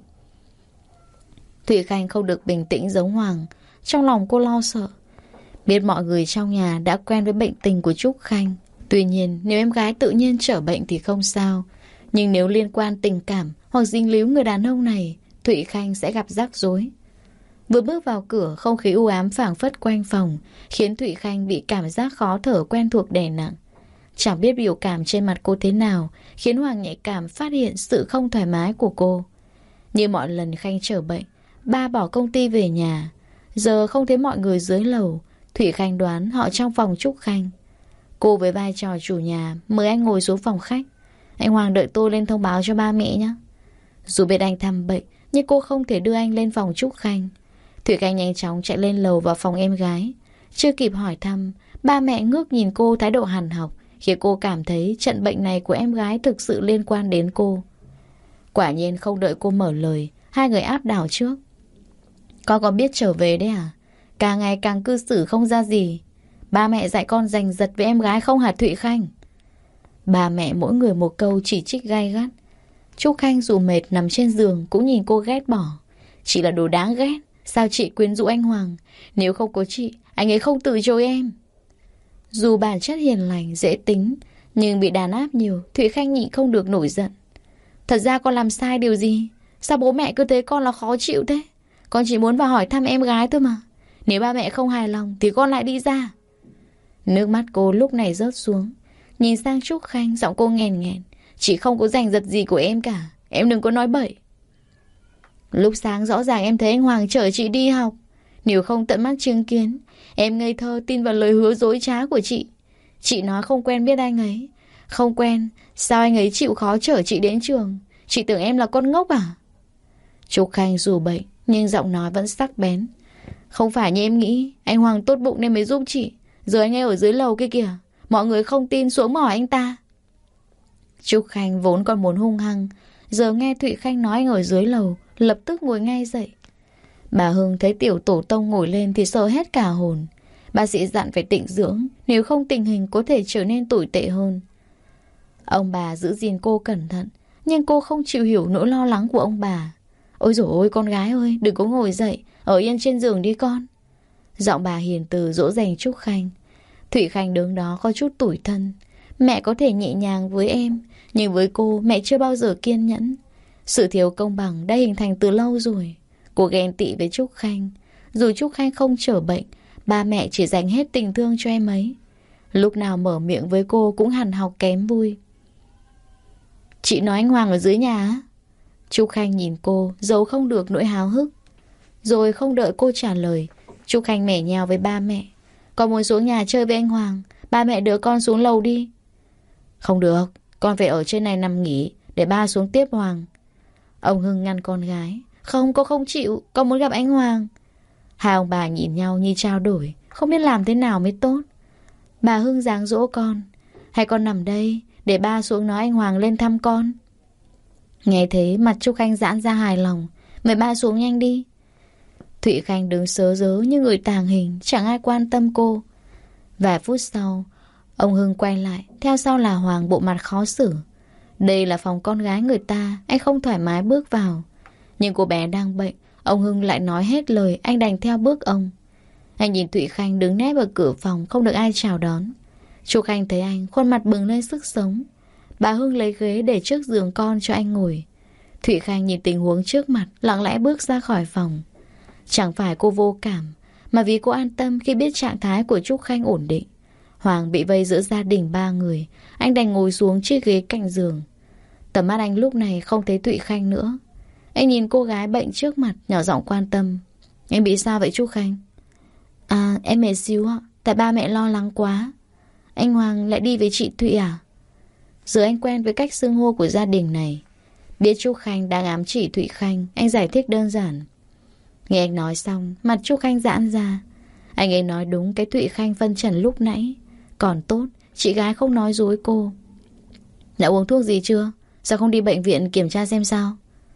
Thụy Khanh không được bình tĩnh giống Hoàng. Trong lòng cô lo sợ. Biết mọi người trong nhà đã quen với bệnh tình của Trúc Khanh. Tuy nhiên nếu em gái tự nhiên trở bệnh thì không sao. Nhưng nếu liên quan tình cảm hoặc dính líu người đàn ông này, Thụy Khanh sẽ gặp rắc rối. Vừa bước vào cửa, không khí u ám phảng phất quanh phòng, khiến Thụy Khanh bị cảm giác khó thở quen thuộc đè nặng. Chẳng biết biểu cảm trên mặt cô thế nào, khiến Hoàng nhạy cảm phát hiện sự không thoải mái của cô. Như mọi lần Khanh trở bệnh, ba bỏ công ty về nhà. Giờ không thấy mọi người dưới lầu, Thụy Khanh đoán họ trong phòng Trúc Khanh. Cô với vai trò chủ nhà mời anh ngồi xuống phòng khách. Anh Hoàng đợi tôi lên thông báo cho ba mẹ nhé. Dù biết anh thăm bệnh, nhưng cô không thể đưa anh lên phòng Trúc Khanh. Thủy Khanh nhanh chóng chạy lên lầu vào phòng em gái. Chưa kịp hỏi thăm, ba mẹ ngước nhìn cô thái độ hằn học, khiến cô cảm thấy trận bệnh này của em gái thực sự liên quan đến cô. Quả nhiên không đợi cô mở lời, hai người áp đảo trước. Con còn biết trở về đấy à? Càng ngày càng cư xử không ra gì. Ba mẹ dạy con giành giật với em gái không hả Thụy Khanh? Ba mẹ mỗi người một câu chỉ trích gay gắt. Trúc Khanh dù mệt nằm trên giường cũng nhìn cô ghét bỏ. Chị là đồ đáng ghét. Sao chị quyến rũ anh Hoàng? Nếu không có chị, anh ấy không từ chối em. Dù bản chất hiền lành, dễ tính, nhưng bị đàn áp nhiều, Thụy Khanh nhịn không được nổi giận. Thật ra con làm sai điều gì? Sao bố mẹ cứ thấy con là khó chịu thế? Con chỉ muốn vào hỏi thăm em gái thôi mà. Nếu ba mẹ không hài lòng thì con lại đi ra. Nước mắt cô lúc này rớt xuống. Nhìn sang Trúc Khanh, giọng cô nghèn nghẹn. Chị không có giành giật gì của em cả. Em đừng có nói bậy. Lúc sáng rõ ràng em thấy anh Hoàng chở chị đi học. Nếu không tận mắt chứng kiến, em ngây thơ tin vào lời hứa dối trá của chị. Chị nói không quen biết anh ấy. Không quen, sao anh ấy chịu khó chở chị đến trường? Chị tưởng em là con ngốc à? Trúc Khanh dù bệnh, nhưng giọng nói vẫn sắc bén. Không phải như em nghĩ, anh Hoàng tốt bụng nên mới giúp chị. Giờ anh ấy ở dưới lầu kia kìa. Mọi người không tin xuống mà hỏi anh ta. Trúc Khanh vốn còn muốn hung hăng, giờ nghe Thụy Khanh nói anh ở dưới lầu, lập tức ngồi ngay dậy. Bà Hưng thấy tiểu tổ tông ngồi lên thì sợ hết cả hồn. Bác sĩ dặn phải tịnh dưỡng, nếu không tình hình có thể trở nên tồi tệ hơn. Ông bà giữ gìn cô cẩn thận, nhưng cô không chịu hiểu nỗi lo lắng của ông bà. Ôi dồi ôi con gái ơi, đừng có ngồi dậy, ở yên trên giường đi con. Giọng bà hiền từ dỗ dành Trúc Khanh. Thụy Khanh đứng đó có chút tủi thân. Mẹ có thể nhẹ nhàng với em, nhưng với cô mẹ chưa bao giờ kiên nhẫn. Sự thiếu công bằng đã hình thành từ lâu rồi. Cô ghen tị với Trúc Khanh. Dù Trúc Khanh không trở bệnh, ba mẹ chỉ dành hết tình thương cho em ấy. Lúc nào mở miệng với cô cũng hằn học kém vui. Chị nói anh Hoàng ở dưới nhà á? Trúc Khanh nhìn cô, giấu không được nỗi háo hức. Rồi không đợi cô trả lời, Trúc Khanh mẻ nheo với ba mẹ. Con muốn xuống nhà chơi với anh Hoàng, ba mẹ đưa con xuống lầu đi. Không được, con phải ở trên này nằm nghỉ, để ba xuống tiếp Hoàng. Ông Hưng ngăn con gái. Không, con không chịu, con muốn gặp anh Hoàng. Hai ông bà nhìn nhau như trao đổi, không biết làm thế nào mới tốt. Bà Hưng giáng dỗ con. Hay con nằm đây, để ba xuống nói anh Hoàng lên thăm con. Nghe thế mặt Trúc Khanh giãn ra hài lòng. Mời ba xuống nhanh đi. Thụy Khanh đứng sớ rớ như người tàng hình, chẳng ai quan tâm cô. Vài phút sau, ông Hưng quay lại, theo sau là Hoàng bộ mặt khó xử. Đây là phòng con gái người ta, anh không thoải mái bước vào. Nhưng cô bé đang bệnh, ông Hưng lại nói hết lời, anh đành theo bước ông. Anh nhìn Thụy Khanh đứng nép ở cửa phòng, không được ai chào đón. Trúc Khanh thấy anh, khuôn mặt bừng lên sức sống. Bà Hưng lấy ghế để trước giường con cho anh ngồi. Thụy Khanh nhìn tình huống trước mặt, lặng lẽ bước ra khỏi phòng. Chẳng phải cô vô cảm, mà vì cô an tâm khi biết trạng thái của Trúc Khanh ổn định. Hoàng bị vây giữa gia đình ba người, anh đành ngồi xuống chiếc ghế cạnh giường. Tầm mắt anh lúc này không thấy Thụy Khanh nữa. Anh nhìn cô gái bệnh trước mặt, nhỏ giọng quan tâm. Em bị sao vậy Trúc Khanh? À, em mệt xíu ạ, tại ba mẹ lo lắng quá. Anh Hoàng lại đi với chị Thụy à? Giờ anh quen với cách xưng hô của gia đình này. Biết Trúc Khanh đang ám chỉ Thụy Khanh, anh giải thích đơn giản. Nghe anh nói xong, mặt Trúc Khanh giãn ra. Anh ấy nói đúng cái Thụy Khanh phân trần lúc nãy. Còn tốt, chị gái không nói dối cô. Đã uống thuốc gì chưa? Sao không đi bệnh viện kiểm tra xem sao?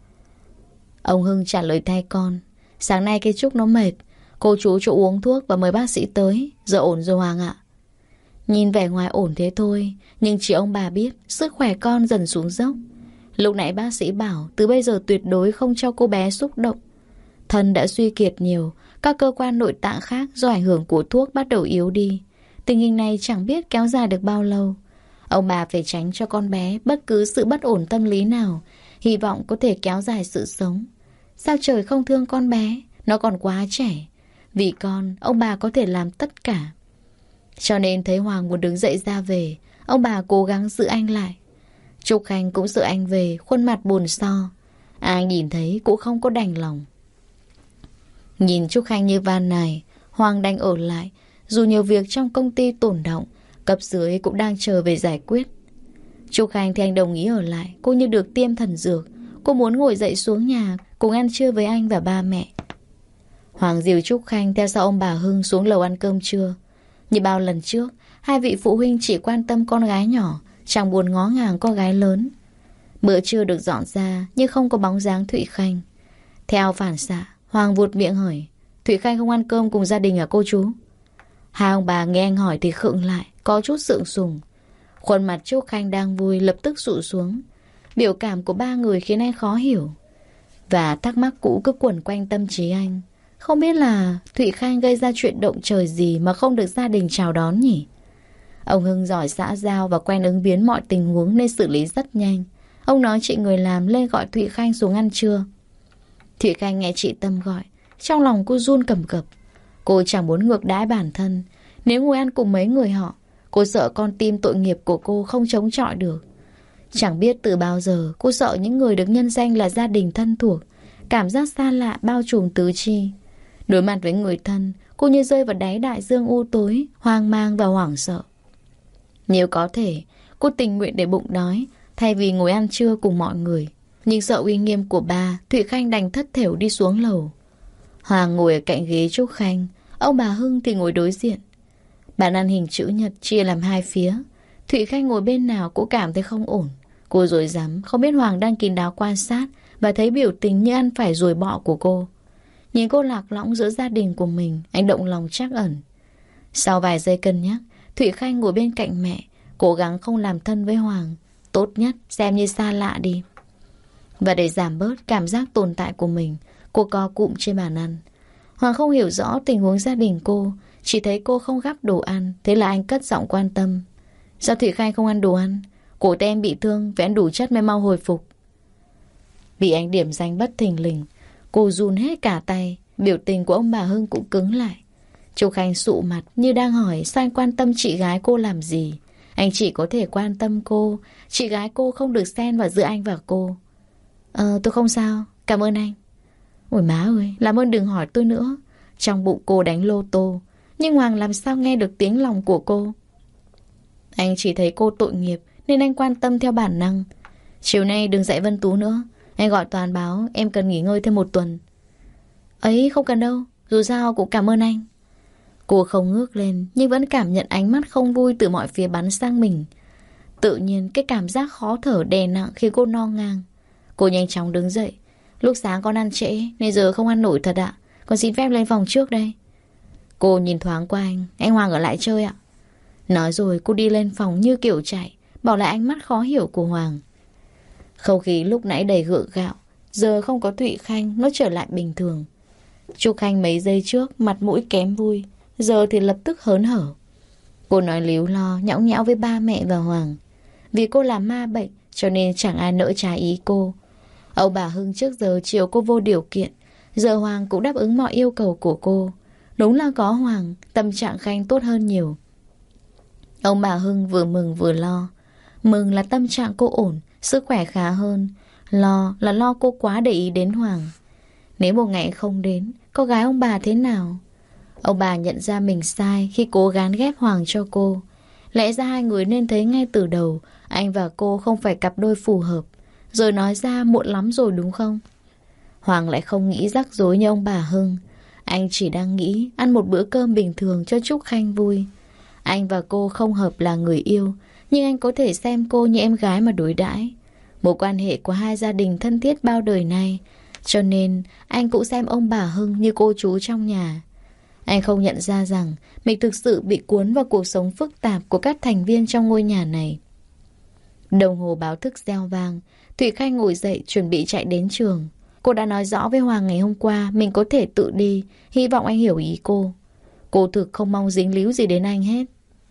Ông Hưng trả lời thay con. Sáng nay cái Trúc nó mệt, cô chú cho uống thuốc và mời bác sĩ tới. Giờ ổn rồi Hoàng ạ. Nhìn vẻ ngoài ổn thế thôi, nhưng chỉ ông bà biết sức khỏe con dần xuống dốc. Lúc nãy bác sĩ bảo từ bây giờ tuyệt đối không cho cô bé xúc động. Thân đã suy kiệt nhiều, các cơ quan nội tạng khác do ảnh hưởng của thuốc bắt đầu yếu đi. Tình hình này chẳng biết kéo dài được bao lâu. Ông bà phải tránh cho con bé bất cứ sự bất ổn tâm lý nào, hy vọng có thể kéo dài sự sống. Sao trời không thương con bé, nó còn quá trẻ. Vì con, ông bà có thể làm tất cả. Cho nên thấy Hoàng muốn đứng dậy ra về, ông bà cố gắng giữ anh lại. Trúc Khanh cũng sợ anh về, khuôn mặt buồn so. Ai nhìn thấy cũng không có đành lòng. Nhìn Trúc Khanh như van này, Hoàng đành ở lại. Dù nhiều việc trong công ty tổn động, cấp dưới cũng đang chờ về giải quyết. Trúc Khanh thì anh đồng ý ở lại. Cô như được tiêm thần dược. Cô muốn ngồi dậy xuống nhà cùng ăn trưa với anh và ba mẹ. Hoàng dìu Trúc Khanh theo sau ông bà Hưng xuống lầu ăn cơm trưa. Như bao lần trước, hai vị phụ huynh chỉ quan tâm con gái nhỏ, chẳng buồn ngó ngàng con gái lớn. Bữa trưa được dọn ra nhưng không có bóng dáng Thụy Khanh. Theo phản xạ, Hoàng vụt miệng hỏi: Thụy Khanh không ăn cơm cùng gia đình à cô chú? Hai ông bà nghe anh hỏi thì khựng lại, có chút sượng sùng. Khuôn mặt Trúc Khanh đang vui lập tức sụ xuống. Biểu cảm của ba người khiến anh khó hiểu. Và thắc mắc cũ cứ quẩn quanh tâm trí anh. Không biết là Thụy Khanh gây ra chuyện động trời gì mà không được gia đình chào đón nhỉ? Ông Hưng giỏi xã giao và quen ứng biến mọi tình huống nên xử lý rất nhanh. Ông nói chị người làm lên gọi Thụy Khanh xuống ăn trưa. Thụy Khanh nghe chị Tâm gọi, trong lòng cô run cầm cập. Cô chẳng muốn ngược đãi bản thân. Nếu ngồi ăn cùng mấy người họ, cô sợ con tim tội nghiệp của cô không chống chọi được. Chẳng biết từ bao giờ cô sợ những người được nhân danh là gia đình thân thuộc. Cảm giác xa lạ bao trùm tứ chi. Đối mặt với người thân, cô như rơi vào đáy đại dương u tối, hoang mang và hoảng sợ. Nếu có thể, cô tình nguyện để bụng đói thay vì ngồi ăn trưa cùng mọi người. Nhưng sợ uy nghiêm của bà, Thụy Khanh đành thất thểu đi xuống lầu. Hoàng ngồi ở cạnh ghế Trúc Khanh, ông bà Hưng thì ngồi đối diện. Bàn ăn hình chữ nhật chia làm hai phía. Thụy Khanh ngồi bên nào cũng cảm thấy không ổn. Cô rối rắm, không biết Hoàng đang kín đáo quan sát và thấy biểu tình như ăn phải ruồi bọ của cô. Nhìn cô lạc lõng giữa gia đình của mình, anh động lòng trắc ẩn. Sau vài giây cân nhắc, Thụy Khanh ngồi bên cạnh mẹ, cố gắng không làm thân với Hoàng. Tốt nhất xem như xa lạ đi. Và để giảm bớt cảm giác tồn tại của mình, cô co cụm trên bàn ăn. Hoàng không hiểu rõ tình huống gia đình cô, chỉ thấy cô không gắp đồ ăn. Thế là anh cất giọng quan tâm: Sao Thụy Khanh không ăn đồ ăn? Cổ tay em bị thương, phải ăn đủ chất mới mau hồi phục. Bị anh điểm danh bất thình lình, cô run hết cả tay. Biểu tình của ông bà Hưng cũng cứng lại. Trúc Khanh sụ mặt như đang hỏi sao anh quan tâm chị gái cô làm gì. Anh chỉ có thể quan tâm cô. Chị gái cô không được xen vào giữa anh và cô. Tôi không sao, cảm ơn anh. Ôi má ơi, làm ơn đừng hỏi tôi nữa. Trong bụng cô đánh lô tô, nhưng Hoàng làm sao nghe được tiếng lòng của cô. Anh chỉ thấy cô tội nghiệp nên anh quan tâm theo bản năng. Chiều nay đừng dạy Vân Tú nữa. Anh gọi toàn báo em cần nghỉ ngơi thêm 1 tuần. Ấy không cần đâu, dù sao cũng cảm ơn anh. Cô không ngước lên nhưng vẫn cảm nhận ánh mắt không vui từ mọi phía bắn sang mình. Tự nhiên cái cảm giác khó thở đè nặng khi cô no ngang. Cô nhanh chóng đứng dậy. Lúc sáng con ăn trễ nên giờ không ăn nổi thật ạ. Con xin phép lên phòng trước đây. Cô nhìn thoáng qua anh Hoàng ở lại chơi ạ. Nói rồi cô đi lên phòng như kiểu chạy, bỏ lại ánh mắt khó hiểu của Hoàng. Không khí lúc nãy đầy gượng gạo, giờ không có Thụy Khanh, nó trở lại bình thường. Trúc Khanh mấy giây trước mặt mũi kém vui, giờ thì lập tức hớn hở. Cô nói líu lo, nhõng nhẽo với ba mẹ và Hoàng. Vì cô là ma bệnh cho nên chẳng ai nỡ trái ý cô. Ông bà Hưng trước giờ chiều cô vô điều kiện, giờ Hoàng cũng đáp ứng mọi yêu cầu của cô. Đúng là có Hoàng, tâm trạng Khanh tốt hơn nhiều. Ông bà Hưng vừa mừng vừa lo. Mừng là tâm trạng cô ổn, sức khỏe khá hơn. Lo là lo cô quá để ý đến Hoàng. Nếu một ngày không đến, con gái ông bà thế nào? Ông bà nhận ra mình sai khi cố gắng ghép Hoàng cho cô. Lẽ ra hai người nên thấy ngay từ đầu anh và cô không phải cặp đôi phù hợp. Rồi nói ra muộn lắm rồi đúng không? Hoàng lại không nghĩ rắc rối như ông bà Hưng. Anh chỉ đang nghĩ ăn một bữa cơm bình thường cho Trúc Khanh vui. Anh và cô không hợp là người yêu, nhưng anh có thể xem cô như em gái mà đối đãi. Mối quan hệ của hai gia đình thân thiết bao đời nay, cho nên anh cũng xem ông bà Hưng như cô chú trong nhà. Anh không nhận ra rằng mình thực sự bị cuốn vào cuộc sống phức tạp của các thành viên trong ngôi nhà này. Đồng hồ báo thức reo vang, Thụy Khanh ngồi dậy chuẩn bị chạy đến trường. Cô đã nói rõ với Hoàng ngày hôm qua mình có thể tự đi, hy vọng anh hiểu ý cô. Cô thực không mong dính líu gì đến anh hết.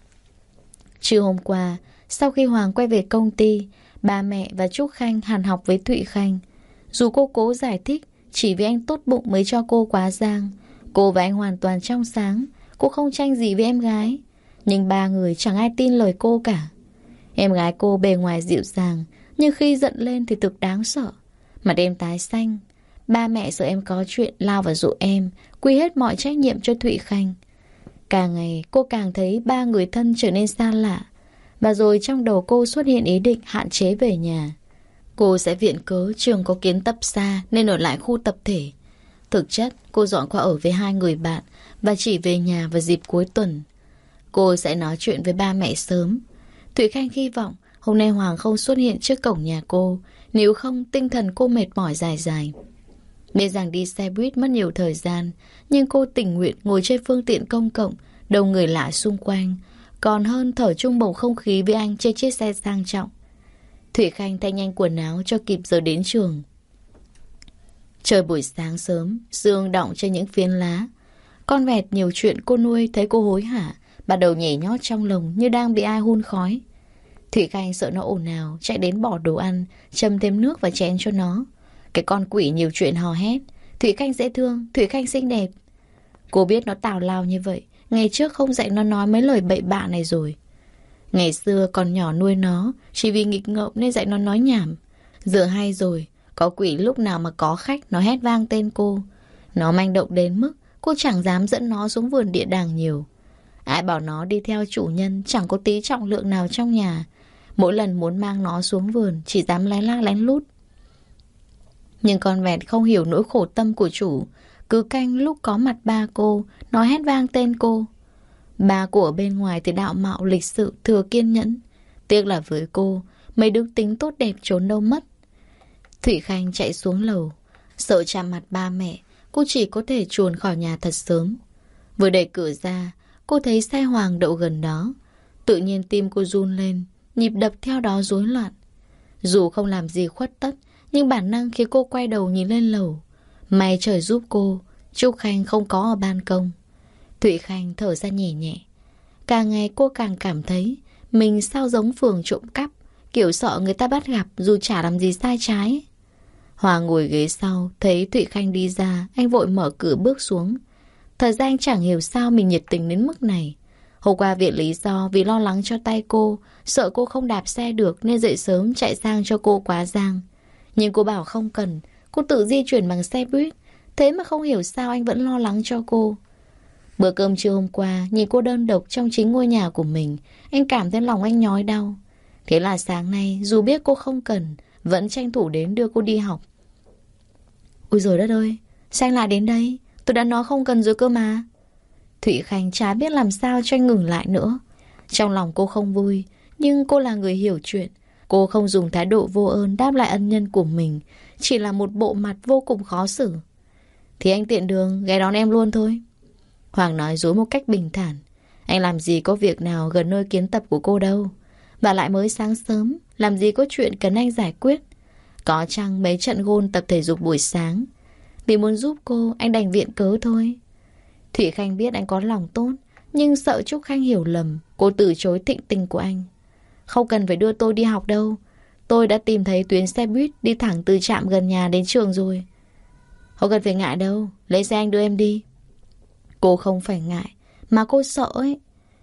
Trưa hôm qua, sau khi Hoàng quay về công ty, ba mẹ và Trúc Khanh hàn học với Thụy Khanh. Dù cô cố giải thích, chỉ vì anh tốt bụng mới cho cô quá giang. Cô và anh hoàn toàn trong sáng, cô không tranh gì với em gái. Nhưng ba người chẳng ai tin lời cô cả. Em gái cô bề ngoài dịu dàng, nhưng khi giận lên thì thực đáng sợ. Mặt em tái xanh. Ba mẹ sợ em có chuyện lao vào dụ em, quy hết mọi trách nhiệm cho Thụy Khanh. Càng ngày cô càng thấy ba người thân trở nên xa lạ. Và rồi trong đầu cô xuất hiện ý định hạn chế về nhà. Cô sẽ viện cớ trường có kiến tập xa nên ở lại khu tập thể. Thực chất, cô dọn qua ở với 2 người bạn và chỉ về nhà vào dịp cuối tuần. Cô sẽ nói chuyện với ba mẹ sớm. Thủy Khanh hy vọng hôm nay Hoàng không xuất hiện trước cổng nhà cô, nếu không tinh thần cô mệt mỏi dài dài. Biết rằng đi xe buýt mất nhiều thời gian, nhưng cô tình nguyện ngồi trên phương tiện công cộng, đông người lạ xung quanh, còn hơn thở chung bầu không khí với anh trên chiếc xe sang trọng. Thủy Khanh thay nhanh quần áo cho kịp giờ đến trường. Trời buổi sáng sớm, sương đọng trên những phiến lá. Con vẹt nhiều chuyện cô nuôi thấy cô hối hả, bắt đầu nhảy nhót trong lồng như đang bị ai hun khói. Thủy Khanh sợ nó ồn ào, chạy đến bỏ đồ ăn, châm thêm nước vào chén cho nó. Cái con quỷ nhiều chuyện hò hét. Thủy Khanh dễ thương, Thủy Khanh xinh đẹp. Cô biết nó tào lao như vậy, ngày trước không dạy nó nói mấy lời bậy bạ này rồi. Ngày xưa còn nhỏ nuôi nó, chỉ vì nghịch ngợm nên dạy nó nói nhảm. Giờ hay rồi, có quỷ lúc nào mà có khách nó hét vang tên cô. Nó manh động đến mức cô chẳng dám dẫn nó xuống vườn địa đàng nhiều. Ai bảo nó đi theo chủ nhân chẳng có tí trọng lượng nào trong nhà. Mỗi lần muốn mang nó xuống vườn chỉ dám lén la lén lút. Nhưng con vẹt không hiểu nỗi khổ tâm của chủ, cứ canh lúc có mặt ba cô, nó hét vang tên cô. Ba cô ở bên ngoài thì đạo mạo lịch sự, thừa kiên nhẫn. Tiếc là với cô, mấy đức tính tốt đẹp trốn đâu mất. Thủy Khanh chạy xuống lầu. Sợ chạm mặt ba mẹ, cô chỉ có thể chuồn khỏi nhà thật sớm. Vừa đẩy cửa ra, cô thấy xe Hoàng đậu gần đó. Tự nhiên tim cô run lên, nhịp đập theo đó rối loạn. Dù không làm gì khuất tất, nhưng bản năng khiến cô quay đầu nhìn lên lầu. May trời giúp cô, Trúc Khanh không có ở ban công. Thủy Khanh thở ra nhẹ nhẹ. Càng ngày cô càng cảm thấy mình sao giống phường trộm cắp, kiểu sợ người ta bắt gặp dù chả làm gì sai trái. Hoàng ngồi ghế sau, thấy Thủy Khanh đi ra, anh vội mở cửa bước xuống. Thật ra anh chẳng hiểu sao mình nhiệt tình đến mức này. Hôm qua viện lý do vì lo lắng cho tay cô, sợ cô không đạp xe được nên dậy sớm chạy sang cho cô quá giang. Nhưng cô bảo không cần, cô tự di chuyển bằng xe buýt. Thế mà không hiểu sao anh vẫn lo lắng cho cô. Bữa cơm trưa hôm qua, nhìn cô đơn độc trong chính ngôi nhà của mình, anh cảm thấy lòng anh nhói đau. Thế là sáng nay, dù biết cô không cần, vẫn tranh thủ đến đưa cô đi học. Ôi giời đất ơi, sao anh lại đến đây? Tôi đã nói không cần rồi cơ mà. Thủy Khanh chả biết làm sao cho anh ngừng lại nữa. Trong lòng cô không vui, nhưng cô là người hiểu chuyện. Cô không dùng thái độ vô ơn đáp lại ân nhân của mình, chỉ là một bộ mặt vô cùng khó xử. Thì anh tiện đường ghé đón em luôn thôi. Hoàng nói dối một cách bình thản. Anh làm gì có việc nào gần nơi kiến tập của cô đâu. Và lại mới sáng sớm, làm gì có chuyện cần anh giải quyết. Có chăng mấy trận gôn tập thể dục buổi sáng. Vì muốn giúp cô, anh đành viện cớ thôi. Thủy Khanh biết anh có lòng tốt, nhưng sợ Trúc Khanh hiểu lầm, cô từ chối thịnh tình của anh. Không cần phải đưa tôi đi học đâu. Tôi đã tìm thấy tuyến xe buýt đi thẳng từ trạm gần nhà đến trường rồi. Không cần phải ngại đâu, lấy xe anh đưa em đi. Cô không phải ngại, mà cô sợ ấy.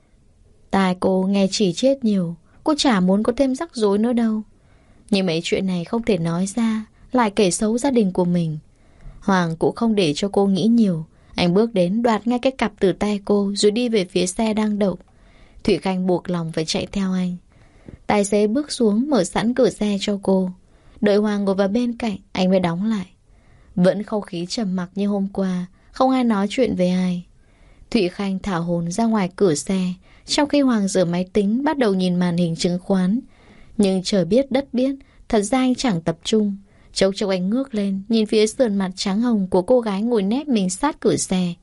Tai cô nghe chỉ chết nhiều, cô chả muốn có thêm rắc rối nữa đâu. Nhưng mấy chuyện này không thể nói ra, lại kể xấu gia đình của mình. Hoàng cũng không để cho cô nghĩ nhiều. Anh bước đến đoạt ngay cái cặp từ tay cô, rồi đi về phía xe đang đậu. Thủy Khanh buộc lòng phải chạy theo anh. Tài xế bước xuống mở sẵn cửa xe cho cô. Đợi Hoàng ngồi vào bên cạnh, anh mới đóng lại. Vẫn không khí trầm mặc như hôm qua, không ai nói chuyện với ai. Thủy Khanh thả hồn ra ngoài cửa xe, trong khi Hoàng rửa máy tính bắt đầu nhìn màn hình chứng khoán. Nhưng trời biết đất biết, thật ra anh chẳng tập trung. Chốc chốc anh ngước lên, nhìn phía sườn mặt trắng hồng của cô gái ngồi nép mình sát cửa xe.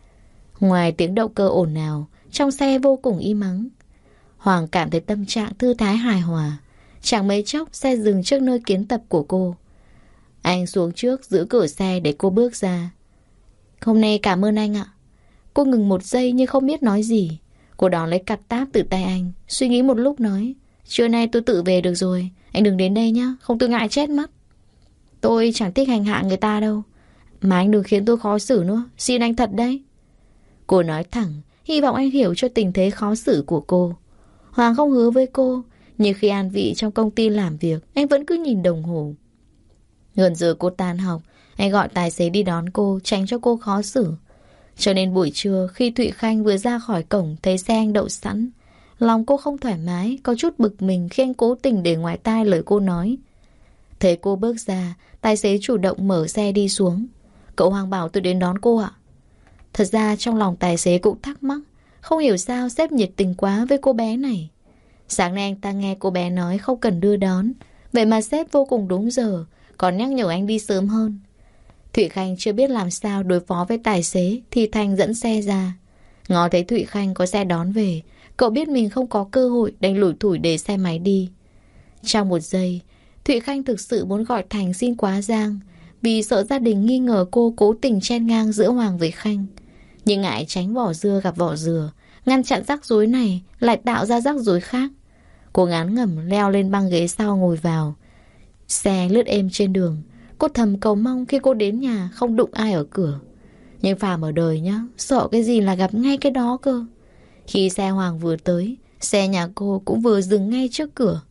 Ngoài tiếng động cơ ồn ào, trong xe vô cùng im ắng. Hoàng cảm thấy tâm trạng thư thái hài hòa. Chẳng mấy chốc xe dừng trước nơi kiến tập của cô. Anh xuống trước giữ cửa xe để cô bước ra. Hôm nay cảm ơn anh ạ. Cô ngừng một giây nhưng không biết nói gì. Cô đón lấy cặp táp từ tay anh, suy nghĩ một lúc nói: Trưa nay tôi tự về được rồi, anh đừng đến đây nhá, không tôi ngại chết mất. Tôi chẳng thích hành hạ người ta đâu. Mà anh đừng khiến tôi khó xử nữa, xin anh thật đấy. Cô nói thẳng, hy vọng anh hiểu cho tình thế khó xử của cô. Hoàng không hứa với cô, nhưng khi an vị trong công ty làm việc, anh vẫn cứ nhìn đồng hồ. Gần giờ cô tan học, anh gọi tài xế đi đón cô, tránh cho cô khó xử. Cho nên buổi trưa khi Thụy Khanh vừa ra khỏi cổng thấy xe anh đậu sẵn, lòng cô không thoải mái, có chút bực mình khi anh cố tình để ngoài tai lời cô nói. Thấy cô bước ra, tài xế chủ động mở xe đi xuống. Cậu Hoàng bảo tôi đến đón cô ạ. Thật ra trong lòng tài xế cũng thắc mắc, không hiểu sao sếp nhiệt tình quá với cô bé này. Sáng nay anh ta nghe cô bé nói không cần đưa đón, vậy mà sếp vô cùng đúng giờ, còn nhắc nhở anh đi sớm hơn. Thụy Khanh chưa biết làm sao đối phó với tài xế thì Thành dẫn xe ra. Ngó thấy Thụy Khanh có xe đón về, cậu biết mình không có cơ hội, đành lủi thủi để xe máy đi. Trong một giây, Thụy Khanh thực sự muốn gọi Thành xin quá giang, vì sợ gia đình nghi ngờ cô cố tình chen ngang giữa Hoàng với Khanh. Nhưng ngại tránh vỏ dưa gặp vỏ dừa, ngăn chặn rắc rối này lại tạo ra rắc rối khác. Cô ngán ngẩm leo lên băng ghế sau ngồi vào. Xe lướt êm trên đường. Cô thầm cầu mong khi cô đến nhà không đụng ai ở cửa. Nhưng phàm ở đời nhá, sợ cái gì là gặp ngay cái đó cơ. Khi xe Hoàng vừa tới, xe nhà cô cũng vừa dừng ngay trước cửa.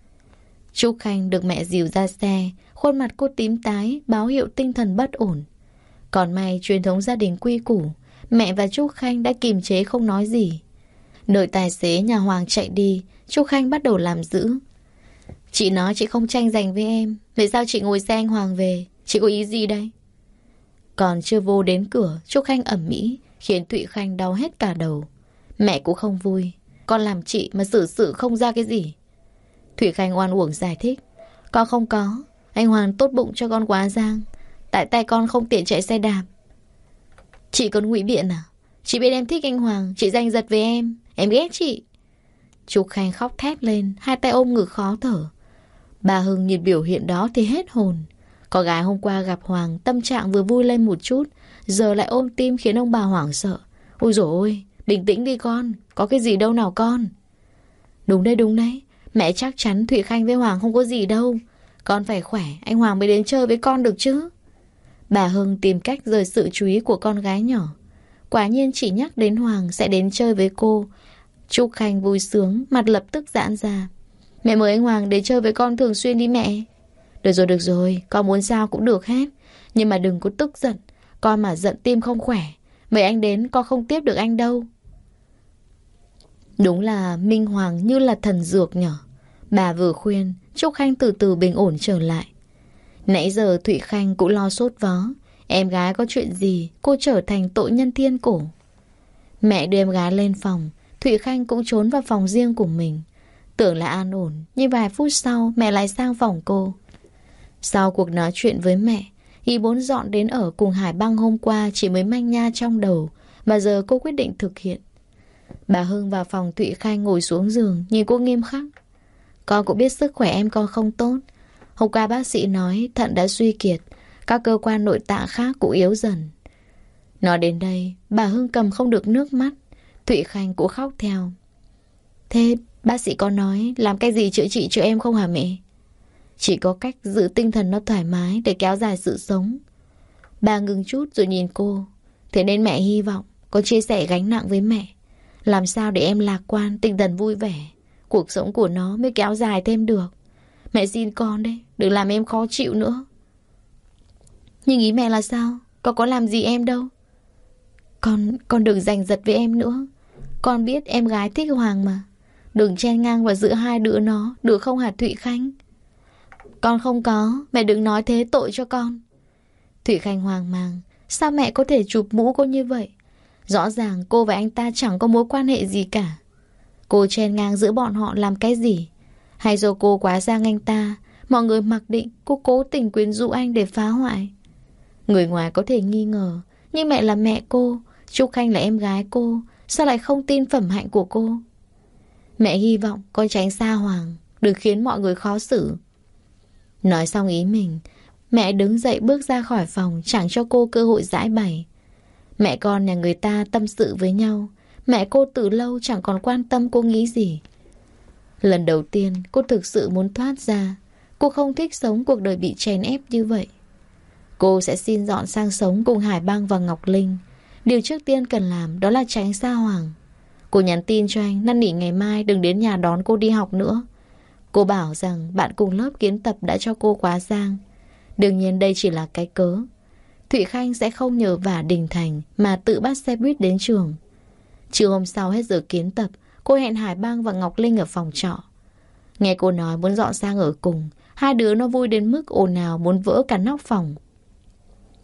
Trúc Khanh được mẹ dìu ra xe, khuôn mặt cô tím tái, báo hiệu tinh thần bất ổn. Còn may truyền thống gia đình quy củ, mẹ và Trúc Khanh đã kìm chế không nói gì. Đợi tài xế nhà Hoàng chạy đi, Trúc Khanh bắt đầu làm dữ. Chị nói chị không tranh giành với em, vậy sao chị ngồi xe anh Hoàng về? Chị có ý gì đây? Còn chưa vô đến cửa, Trúc Khanh ẩm mỹ, khiến Thụy Khanh đau hết cả đầu. Mẹ cũng không vui. Con làm chị mà xử sự không ra cái gì. Thụy Khanh oan uổng giải thích. Con không có. Anh Hoàng tốt bụng cho con quá giang. Tại tay con không tiện chạy xe đạp. Chị còn ngụy biện à? Chị biết em thích anh Hoàng, chị giành giật với em. Em ghét chị. Trúc Khanh khóc thét lên, hai tay ôm ngực khó thở. Bà Hưng nhìn biểu hiện đó thì hết hồn. Con gái hôm qua gặp Hoàng, tâm trạng vừa vui lên một chút, giờ lại ôm tim khiến ông bà hoảng sợ. Ôi dồi ôi, bình tĩnh đi con, có cái gì đâu nào con. Đúng đấy, mẹ chắc chắn Thụy Khanh với Hoàng không có gì đâu. Con phải khỏe, anh Hoàng mới đến chơi với con được chứ. Bà Hưng tìm cách rời sự chú ý của con gái nhỏ. Quả nhiên chỉ nhắc đến Hoàng sẽ đến chơi với cô. Trúc Khanh vui sướng, mặt lập tức giãn ra. Mẹ mời anh Hoàng đến chơi với con thường xuyên đi mẹ. Được rồi, con muốn sao cũng được hết. Nhưng mà đừng có tức giận. Con mà giận tim không khỏe. Mời anh đến con không tiếp được anh đâu. Đúng là Minh Hoàng như là thần dược nhỏ. Bà vừa khuyên, Trúc Khanh từ từ bình ổn trở lại. Nãy giờ Thụy Khanh cũng lo sốt vó. Em gái có chuyện gì, cô trở thành tội nhân thiên cổ. Mẹ đưa em gái lên phòng, Thụy Khanh cũng trốn vào phòng riêng của mình. Tưởng là an ổn, nhưng vài phút sau mẹ lại sang phòng cô. Sau cuộc nói chuyện với mẹ, ý muốn dọn đến ở cùng Hải Băng hôm qua chỉ mới manh nha trong đầu, mà giờ cô quyết định thực hiện. Bà Hưng vào phòng Thụy Khanh ngồi xuống giường, nhìn cô nghiêm khắc. Con cũng biết sức khỏe em con không tốt. Hôm qua bác sĩ nói thận đã suy kiệt, các cơ quan nội tạng khác cũng yếu dần. Nói đến đây, bà Hưng cầm không được nước mắt. Thụy Khanh cũng khóc theo. Thế bác sĩ có nói làm cái gì chữa trị cho em không hả mẹ? Chỉ có cách giữ tinh thần nó thoải mái để kéo dài sự sống. Bà ngừng chút rồi nhìn cô. Thế nên mẹ hy vọng con chia sẻ gánh nặng với mẹ. Làm sao để em lạc quan, tinh thần vui vẻ, cuộc sống của nó mới kéo dài thêm được. Mẹ xin con đấy, đừng làm em khó chịu nữa. Nhưng ý mẹ là sao? Con có làm gì em đâu. Con đừng giành giật với em nữa. Con biết em gái thích Hoàng mà. Đừng chen ngang vào giữa hai đứa nó, được không hả Thụy Khanh? Con không có, mẹ đừng nói thế tội cho con. Thụy Khanh hoang mang. Sao mẹ có thể chụp mũ cô như vậy? Rõ ràng cô và anh ta chẳng có mối quan hệ gì cả. Cô chen ngang giữa bọn họ làm cái gì? Hay do cô quá giang anh ta, mọi người mặc định cô cố tình quyến rũ anh để phá hoại? Người ngoài có thể nghi ngờ, nhưng mẹ là mẹ cô, Trúc Khanh là em gái cô, sao lại không tin phẩm hạnh của cô? Mẹ hy vọng con tránh xa Hoàng, đừng khiến mọi người khó xử. Nói xong ý mình, mẹ đứng dậy bước ra khỏi phòng, chẳng cho cô cơ hội giải bày. Mẹ con nhà người ta tâm sự với nhau, mẹ cô từ lâu chẳng còn quan tâm cô nghĩ gì. Lần đầu tiên cô thực sự muốn thoát ra. Cô không thích sống cuộc đời bị chèn ép như vậy. Cô sẽ xin dọn sang sống cùng Hải Băng và Ngọc Linh. Điều trước tiên cần làm đó là tránh xa Hoàng. Cô nhắn tin cho anh năn nỉ ngày mai đừng đến nhà đón cô đi học nữa. Cô bảo rằng bạn cùng lớp kiến tập đã cho cô quá giang. Đương nhiên đây chỉ là cái cớ. Thụy Khanh sẽ không nhờ vả Đình Thành mà tự bắt xe buýt đến trường. Trưa hôm sau hết giờ kiến tập, cô hẹn Hải Băng và Ngọc Linh ở phòng trọ. Nghe cô nói muốn dọn sang ở cùng, hai đứa nó vui đến mức ồn ào muốn vỡ cả nóc phòng.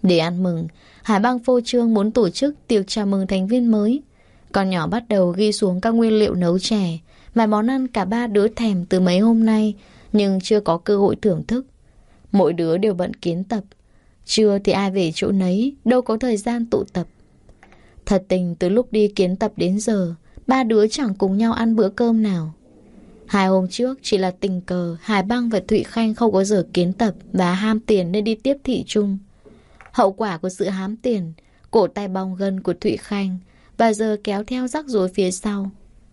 Để ăn mừng, Hải Bang phô trương muốn tổ chức tiệc chào mừng thành viên mới. Con nhỏ bắt đầu ghi xuống các nguyên liệu nấu chè, vài món ăn cả ba đứa thèm từ mấy hôm nay nhưng chưa có cơ hội thưởng thức. Mỗi đứa đều bận kiến tập. Trưa thì ai về chỗ nấy, đâu có thời gian tụ tập. Thật tình từ lúc đi kiến tập đến giờ, ba đứa chẳng cùng nhau ăn bữa cơm nào. 2 hôm trước chỉ là tình cờ Hải Bang và Thụy Khanh không có giờ kiến tập và ham tiền nên đi tiếp thị chung. Hậu quả của sự hám tiền, cổ tay bong gân của Thụy Khanh và giờ kéo theo rắc rối phía sau.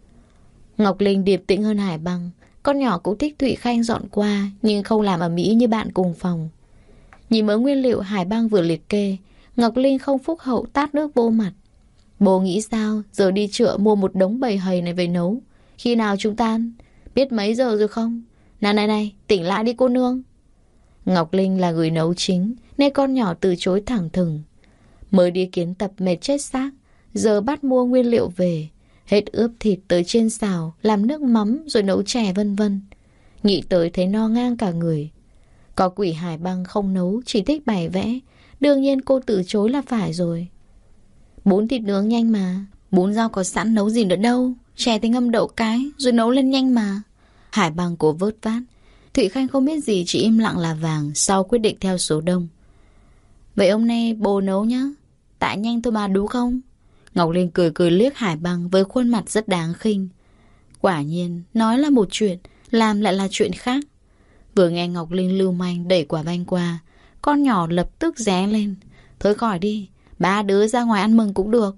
Ngọc Linh điềm tĩnh hơn Hải Bang. Con nhỏ cũng thích Thụy Khanh dọn qua nhưng không làm ầm ĩ như bạn cùng phòng. Nhìn mớ nguyên liệu Hải Bang vừa liệt kê, Ngọc Linh không phúc hậu tát nước vô mặt. Bố nghĩ sao giờ đi chợ mua một đống bầy hầy này về nấu? Khi nào chúng ta ăn? Biết mấy giờ rồi không? Này, tỉnh lại đi cô nương. Ngọc Linh là người nấu chính nên con nhỏ từ chối thẳng thừng. Mới đi kiến tập mệt chết xác, giờ bắt mua nguyên liệu về, hết ướp thịt tới chiên xào, làm nước mắm rồi nấu chè vân vân. Nghĩ tới thấy no ngang cả người. Có quỷ Hải Bang không nấu, chỉ thích bày vẽ, đương nhiên cô từ chối là phải rồi. Bún thịt nướng nhanh mà, bún rau có sẵn nấu gì nữa đâu, chè thì ngâm đậu cái rồi nấu lên nhanh mà. Hải Bang cố vớt vát. Thụy Khanh không biết gì, chỉ im lặng là vàng, sau quyết định theo số đông. Vậy hôm nay bố nấu nhá, tại nhanh thôi mà đúng không? Ngọc Linh cười liếc Hải Bang với khuôn mặt rất đáng khinh. Quả nhiên, nói là một chuyện, làm lại là chuyện khác. Vừa nghe Ngọc Linh lưu manh đẩy quả banh qua, con nhỏ lập tức ré lên. Thôi khỏi đi, ba đứa ra ngoài ăn mừng cũng được.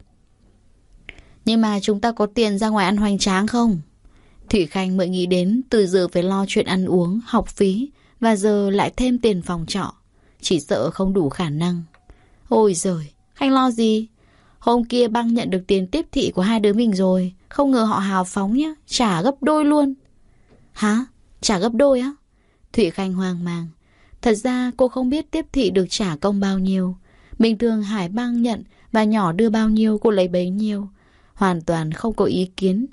Nhưng mà chúng ta có tiền ra ngoài ăn hoành tráng không? Thụy Khanh mới nghĩ đến từ giờ phải lo chuyện ăn uống, học phí và giờ lại thêm tiền phòng trọ. Chỉ sợ không đủ khả năng. Ôi giời, Khanh lo gì? Hôm kia Băng nhận được tiền tiếp thị của hai đứa mình rồi. Không ngờ họ hào phóng nhá, trả gấp đôi luôn. Hả? Trả gấp đôi á? Thụy Khanh hoang mang. Thật ra cô không biết tiếp thị được trả công bao nhiêu. Bình thường Hải Bang nhận và nhỏ đưa bao nhiêu cô lấy bấy nhiêu. Hoàn toàn không có ý kiến.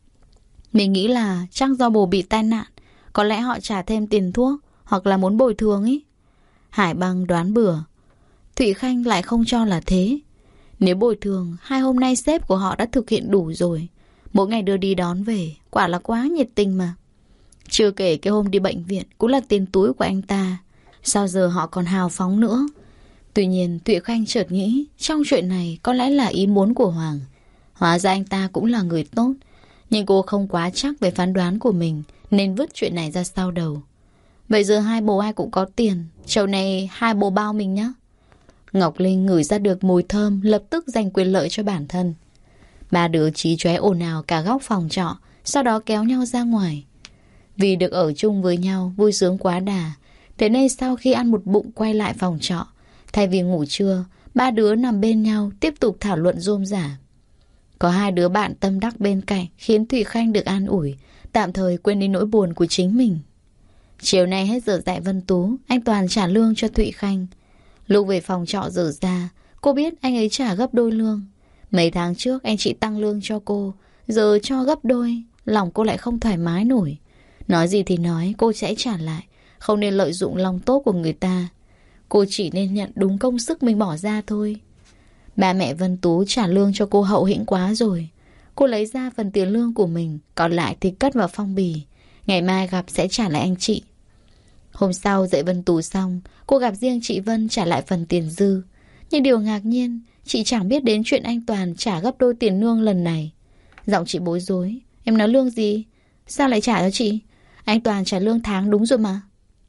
Mình nghĩ là chắc do bố bị tai nạn, có lẽ họ trả thêm tiền thuốc hoặc là muốn bồi thường ý. Hải Bang đoán bừa. Thụy Khanh lại không cho là thế. Nếu bồi thường, 2 hôm nay sếp của họ đã thực hiện đủ rồi. Mỗi ngày đưa đi đón về, quả là quá nhiệt tình mà. Chưa kể cái hôm đi bệnh viện cũng là tiền túi của anh ta. Sao giờ họ còn hào phóng nữa? Tuy nhiên Thụy Khanh chợt nghĩ trong chuyện này có lẽ là ý muốn của Hoàng. Hóa ra anh ta cũng là người tốt. Nhưng cô không quá chắc về phán đoán của mình nên vứt chuyện này ra sau đầu. Vậy giờ hai bố ai cũng có tiền, chiều này hai bố bao mình nhá. Ngọc Linh ngửi ra được mùi thơm, lập tức giành quyền lợi cho bản thân. Ba đứa chí chóe ồn ào cả góc phòng trọ, sau đó kéo nhau ra ngoài. Vì được ở chung với nhau vui sướng quá đà, thế nên sau khi ăn một bụng quay lại phòng trọ, thay vì ngủ trưa, ba đứa nằm bên nhau tiếp tục thảo luận rôm rả. Có hai đứa bạn tâm đắc bên cạnh khiến Thụy Khanh được an ủi, tạm thời quên đi nỗi buồn của chính mình. Chiều nay hết giờ dạy Vân Tú, anh Toàn trả lương cho Thụy Khanh. Lúc về phòng trọ dở ra, cô biết anh ấy trả gấp đôi lương. Mấy tháng trước anh chị tăng lương cho cô, giờ cho gấp đôi, lòng cô lại không thoải mái nổi. Nói gì thì nói, cô sẽ trả lại, không nên lợi dụng lòng tốt của người ta. Cô chỉ nên nhận đúng công sức mình bỏ ra thôi. Ba mẹ Vân Tú trả lương cho cô hậu hĩnh quá rồi. Cô lấy ra phần tiền lương của mình, còn lại thì cất vào phong bì. Ngày mai gặp sẽ trả lại anh chị. Hôm sau dạy Vân Tú xong, cô gặp riêng chị Vân trả lại phần tiền dư. Nhưng điều ngạc nhiên, chị chẳng biết đến chuyện anh Toàn trả gấp đôi tiền lương lần này. Giọng chị bối rối. Em nói lương gì? Sao lại trả cho chị? Anh Toàn trả lương tháng đúng rồi mà.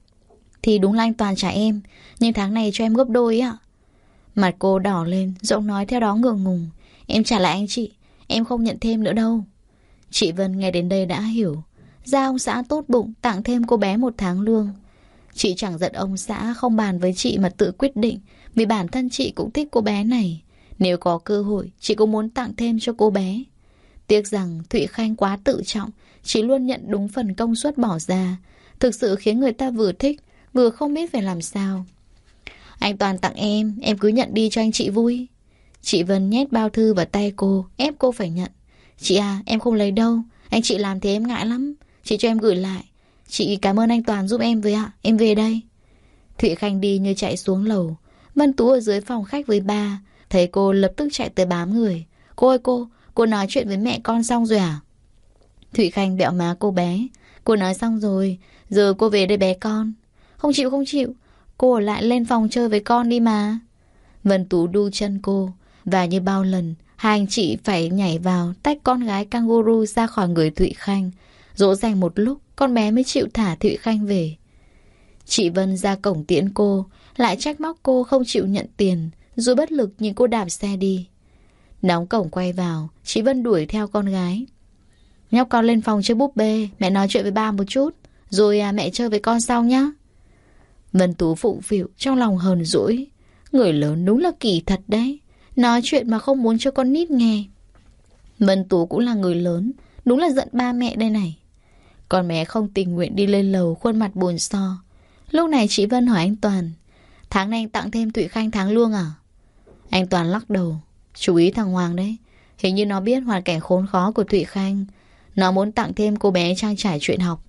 Thì đúng là anh Toàn trả em, nhưng tháng này cho em gấp đôi ạ. Mặt cô đỏ lên, giọng nói theo đó ngượng ngùng. Em trả lại anh chị, em không nhận thêm nữa đâu. Chị Vân nghe đến đây đã hiểu. Ra ông xã tốt bụng tặng thêm cô bé 1 tháng lương. Chị chẳng giận ông xã không bàn với chị mà tự quyết định, vì bản thân chị cũng thích cô bé này. Nếu có cơ hội, chị cũng muốn tặng thêm cho cô bé. Tiếc rằng Thụy Khanh quá tự trọng, chỉ luôn nhận đúng phần công suất bỏ ra. Thực sự khiến người ta vừa thích, vừa không biết phải làm sao. Anh Toàn tặng em cứ nhận đi cho anh chị vui. Chị Vân nhét bao thư vào tay cô, ép cô phải nhận. Chị à, em không lấy đâu, anh chị làm thế em ngại lắm. Chị cho em gửi lại. Chị cảm ơn anh Toàn giúp em với ạ, em về đây. Thụy Khanh đi như chạy xuống lầu. Vân Tú ở dưới phòng khách với ba, thấy cô lập tức chạy tới bám người. Cô ơi cô nói chuyện với mẹ con xong rồi à? Thụy Khanh bẹo má cô bé. Cô nói xong rồi, giờ cô về đây bé con. Không chịu, cô ở lại lên phòng chơi với con đi mà. Vân Tú đu chân cô, và như bao lần, hai anh chị phải nhảy vào tách con gái kangaroo ra khỏi người Thụy Khanh. Dỗ dành một lúc, con bé mới chịu thả Thụy Khanh về. Chị Vân ra cổng tiễn cô, lại trách móc cô không chịu nhận tiền, rồi bất lực nhìn cô đạp xe đi. Đóng cổng quay vào, chị Vân đuổi theo con gái. Nhóc con lên phòng chơi búp bê, mẹ nói chuyện với ba một chút, rồi mẹ chơi với con sau nhá. Vân Tú phụng phịu trong lòng hờn dỗi. Người lớn đúng là kỳ thật đấy, nói chuyện mà không muốn cho con nít nghe. Vân Tú cũng là người lớn, đúng là giận ba mẹ đây này. Con bé không tình nguyện đi lên lầu, khuôn mặt buồn so. Lúc này chị Vân hỏi anh Toàn, tháng này anh tặng thêm Thụy Khanh tháng lương à? Anh Toàn lắc đầu. Chú ý thằng Hoàng đấy, hình như nó biết hoàn cảnh khốn khó của Thụy Khanh. Nó muốn tặng thêm cô bé trang trải chuyện học.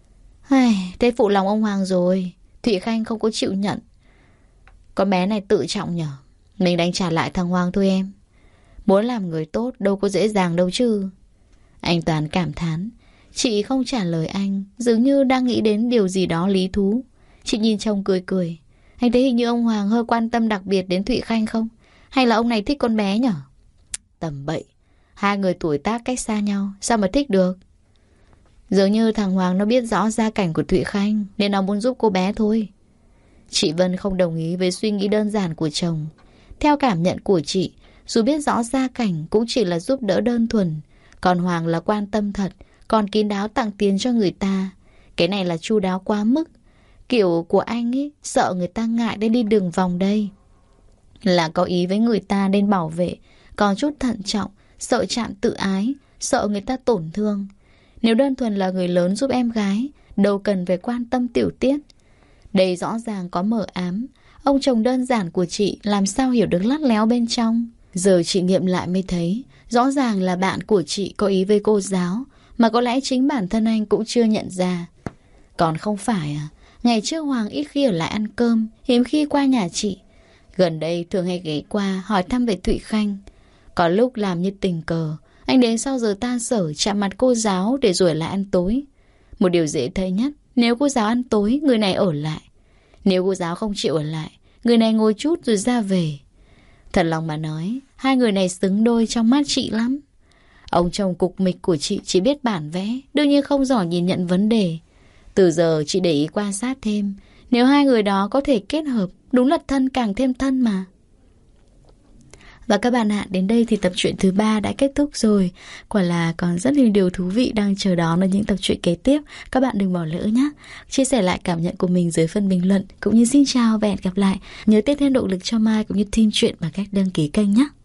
Thế phụ lòng ông Hoàng rồi. Thụy Khanh không có chịu nhận. Con bé này tự trọng nhở. Mình đánh trả lại thằng Hoàng thôi em. Muốn làm người tốt đâu có dễ dàng đâu chứ. Anh Toàn cảm thán. Chị không trả lời anh, dường như đang nghĩ đến điều gì đó lý thú. Chị nhìn chồng cười cười. Anh thấy hình như ông Hoàng hơi quan tâm đặc biệt đến Thụy Khanh không? Hay là ông này thích con bé nhở? Tầm bậy. Hai người tuổi tác cách xa nhau, sao mà thích được? Dường như thằng Hoàng nó biết rõ gia cảnh của Thụy Khanh, nên nó muốn giúp cô bé thôi. Chị Vân không đồng ý với suy nghĩ đơn giản của chồng. Theo cảm nhận của chị, dù biết rõ gia cảnh cũng chỉ là giúp đỡ đơn thuần. Còn Hoàng là quan tâm thật, còn kín đáo tặng tiền cho người ta. Cái này là chu đáo quá mức. Kiểu của anh ấy, sợ người ta ngại nên đi đường vòng đây. Là có ý với người ta nên bảo vệ, còn chút thận trọng, sợ chạm tự ái, sợ người ta tổn thương. Nếu đơn thuần là người lớn giúp em gái, đâu cần phải quan tâm tiểu tiết. Đây rõ ràng có mờ ám. Ông chồng đơn giản của chị làm sao hiểu được lắt léo bên trong. Giờ chị nghiệm lại mới thấy, rõ ràng là bạn của chị có ý với cô giáo, mà có lẽ chính bản thân anh cũng chưa nhận ra. Còn không phải à, ngày trước Hoàng ít khi ở lại ăn cơm, hiếm khi qua nhà chị. Gần đây thường hay ghé qua hỏi thăm về Thụy Khanh. Có lúc làm như tình cờ, anh đến sau giờ tan sở chạm mặt cô giáo để rồi lại ăn tối. Một điều dễ thấy nhất, nếu cô giáo ăn tối, người này ở lại. Nếu cô giáo không chịu ở lại, người này ngồi chút rồi ra về. Thật lòng mà nói, hai người này xứng đôi trong mắt chị lắm. Ông chồng cục mịch của chị chỉ biết bản vẽ, đương nhiên không giỏi nhìn nhận vấn đề. Từ giờ chị để ý quan sát thêm, nếu hai người đó có thể kết hợp, đúng là thân càng thêm thân mà. Và các bạn ạ, đến đây thì tập truyện thứ 3 đã kết thúc rồi. Quả là còn rất nhiều điều thú vị đang chờ đón ở những tập truyện kế tiếp. Các bạn đừng bỏ lỡ nhé. Chia sẻ lại cảm nhận của mình dưới phần bình luận. Cũng như xin chào và hẹn gặp lại. Nhớ tiếp thêm động lực cho Mai cũng như team truyện bằng cách đăng ký kênh nhé.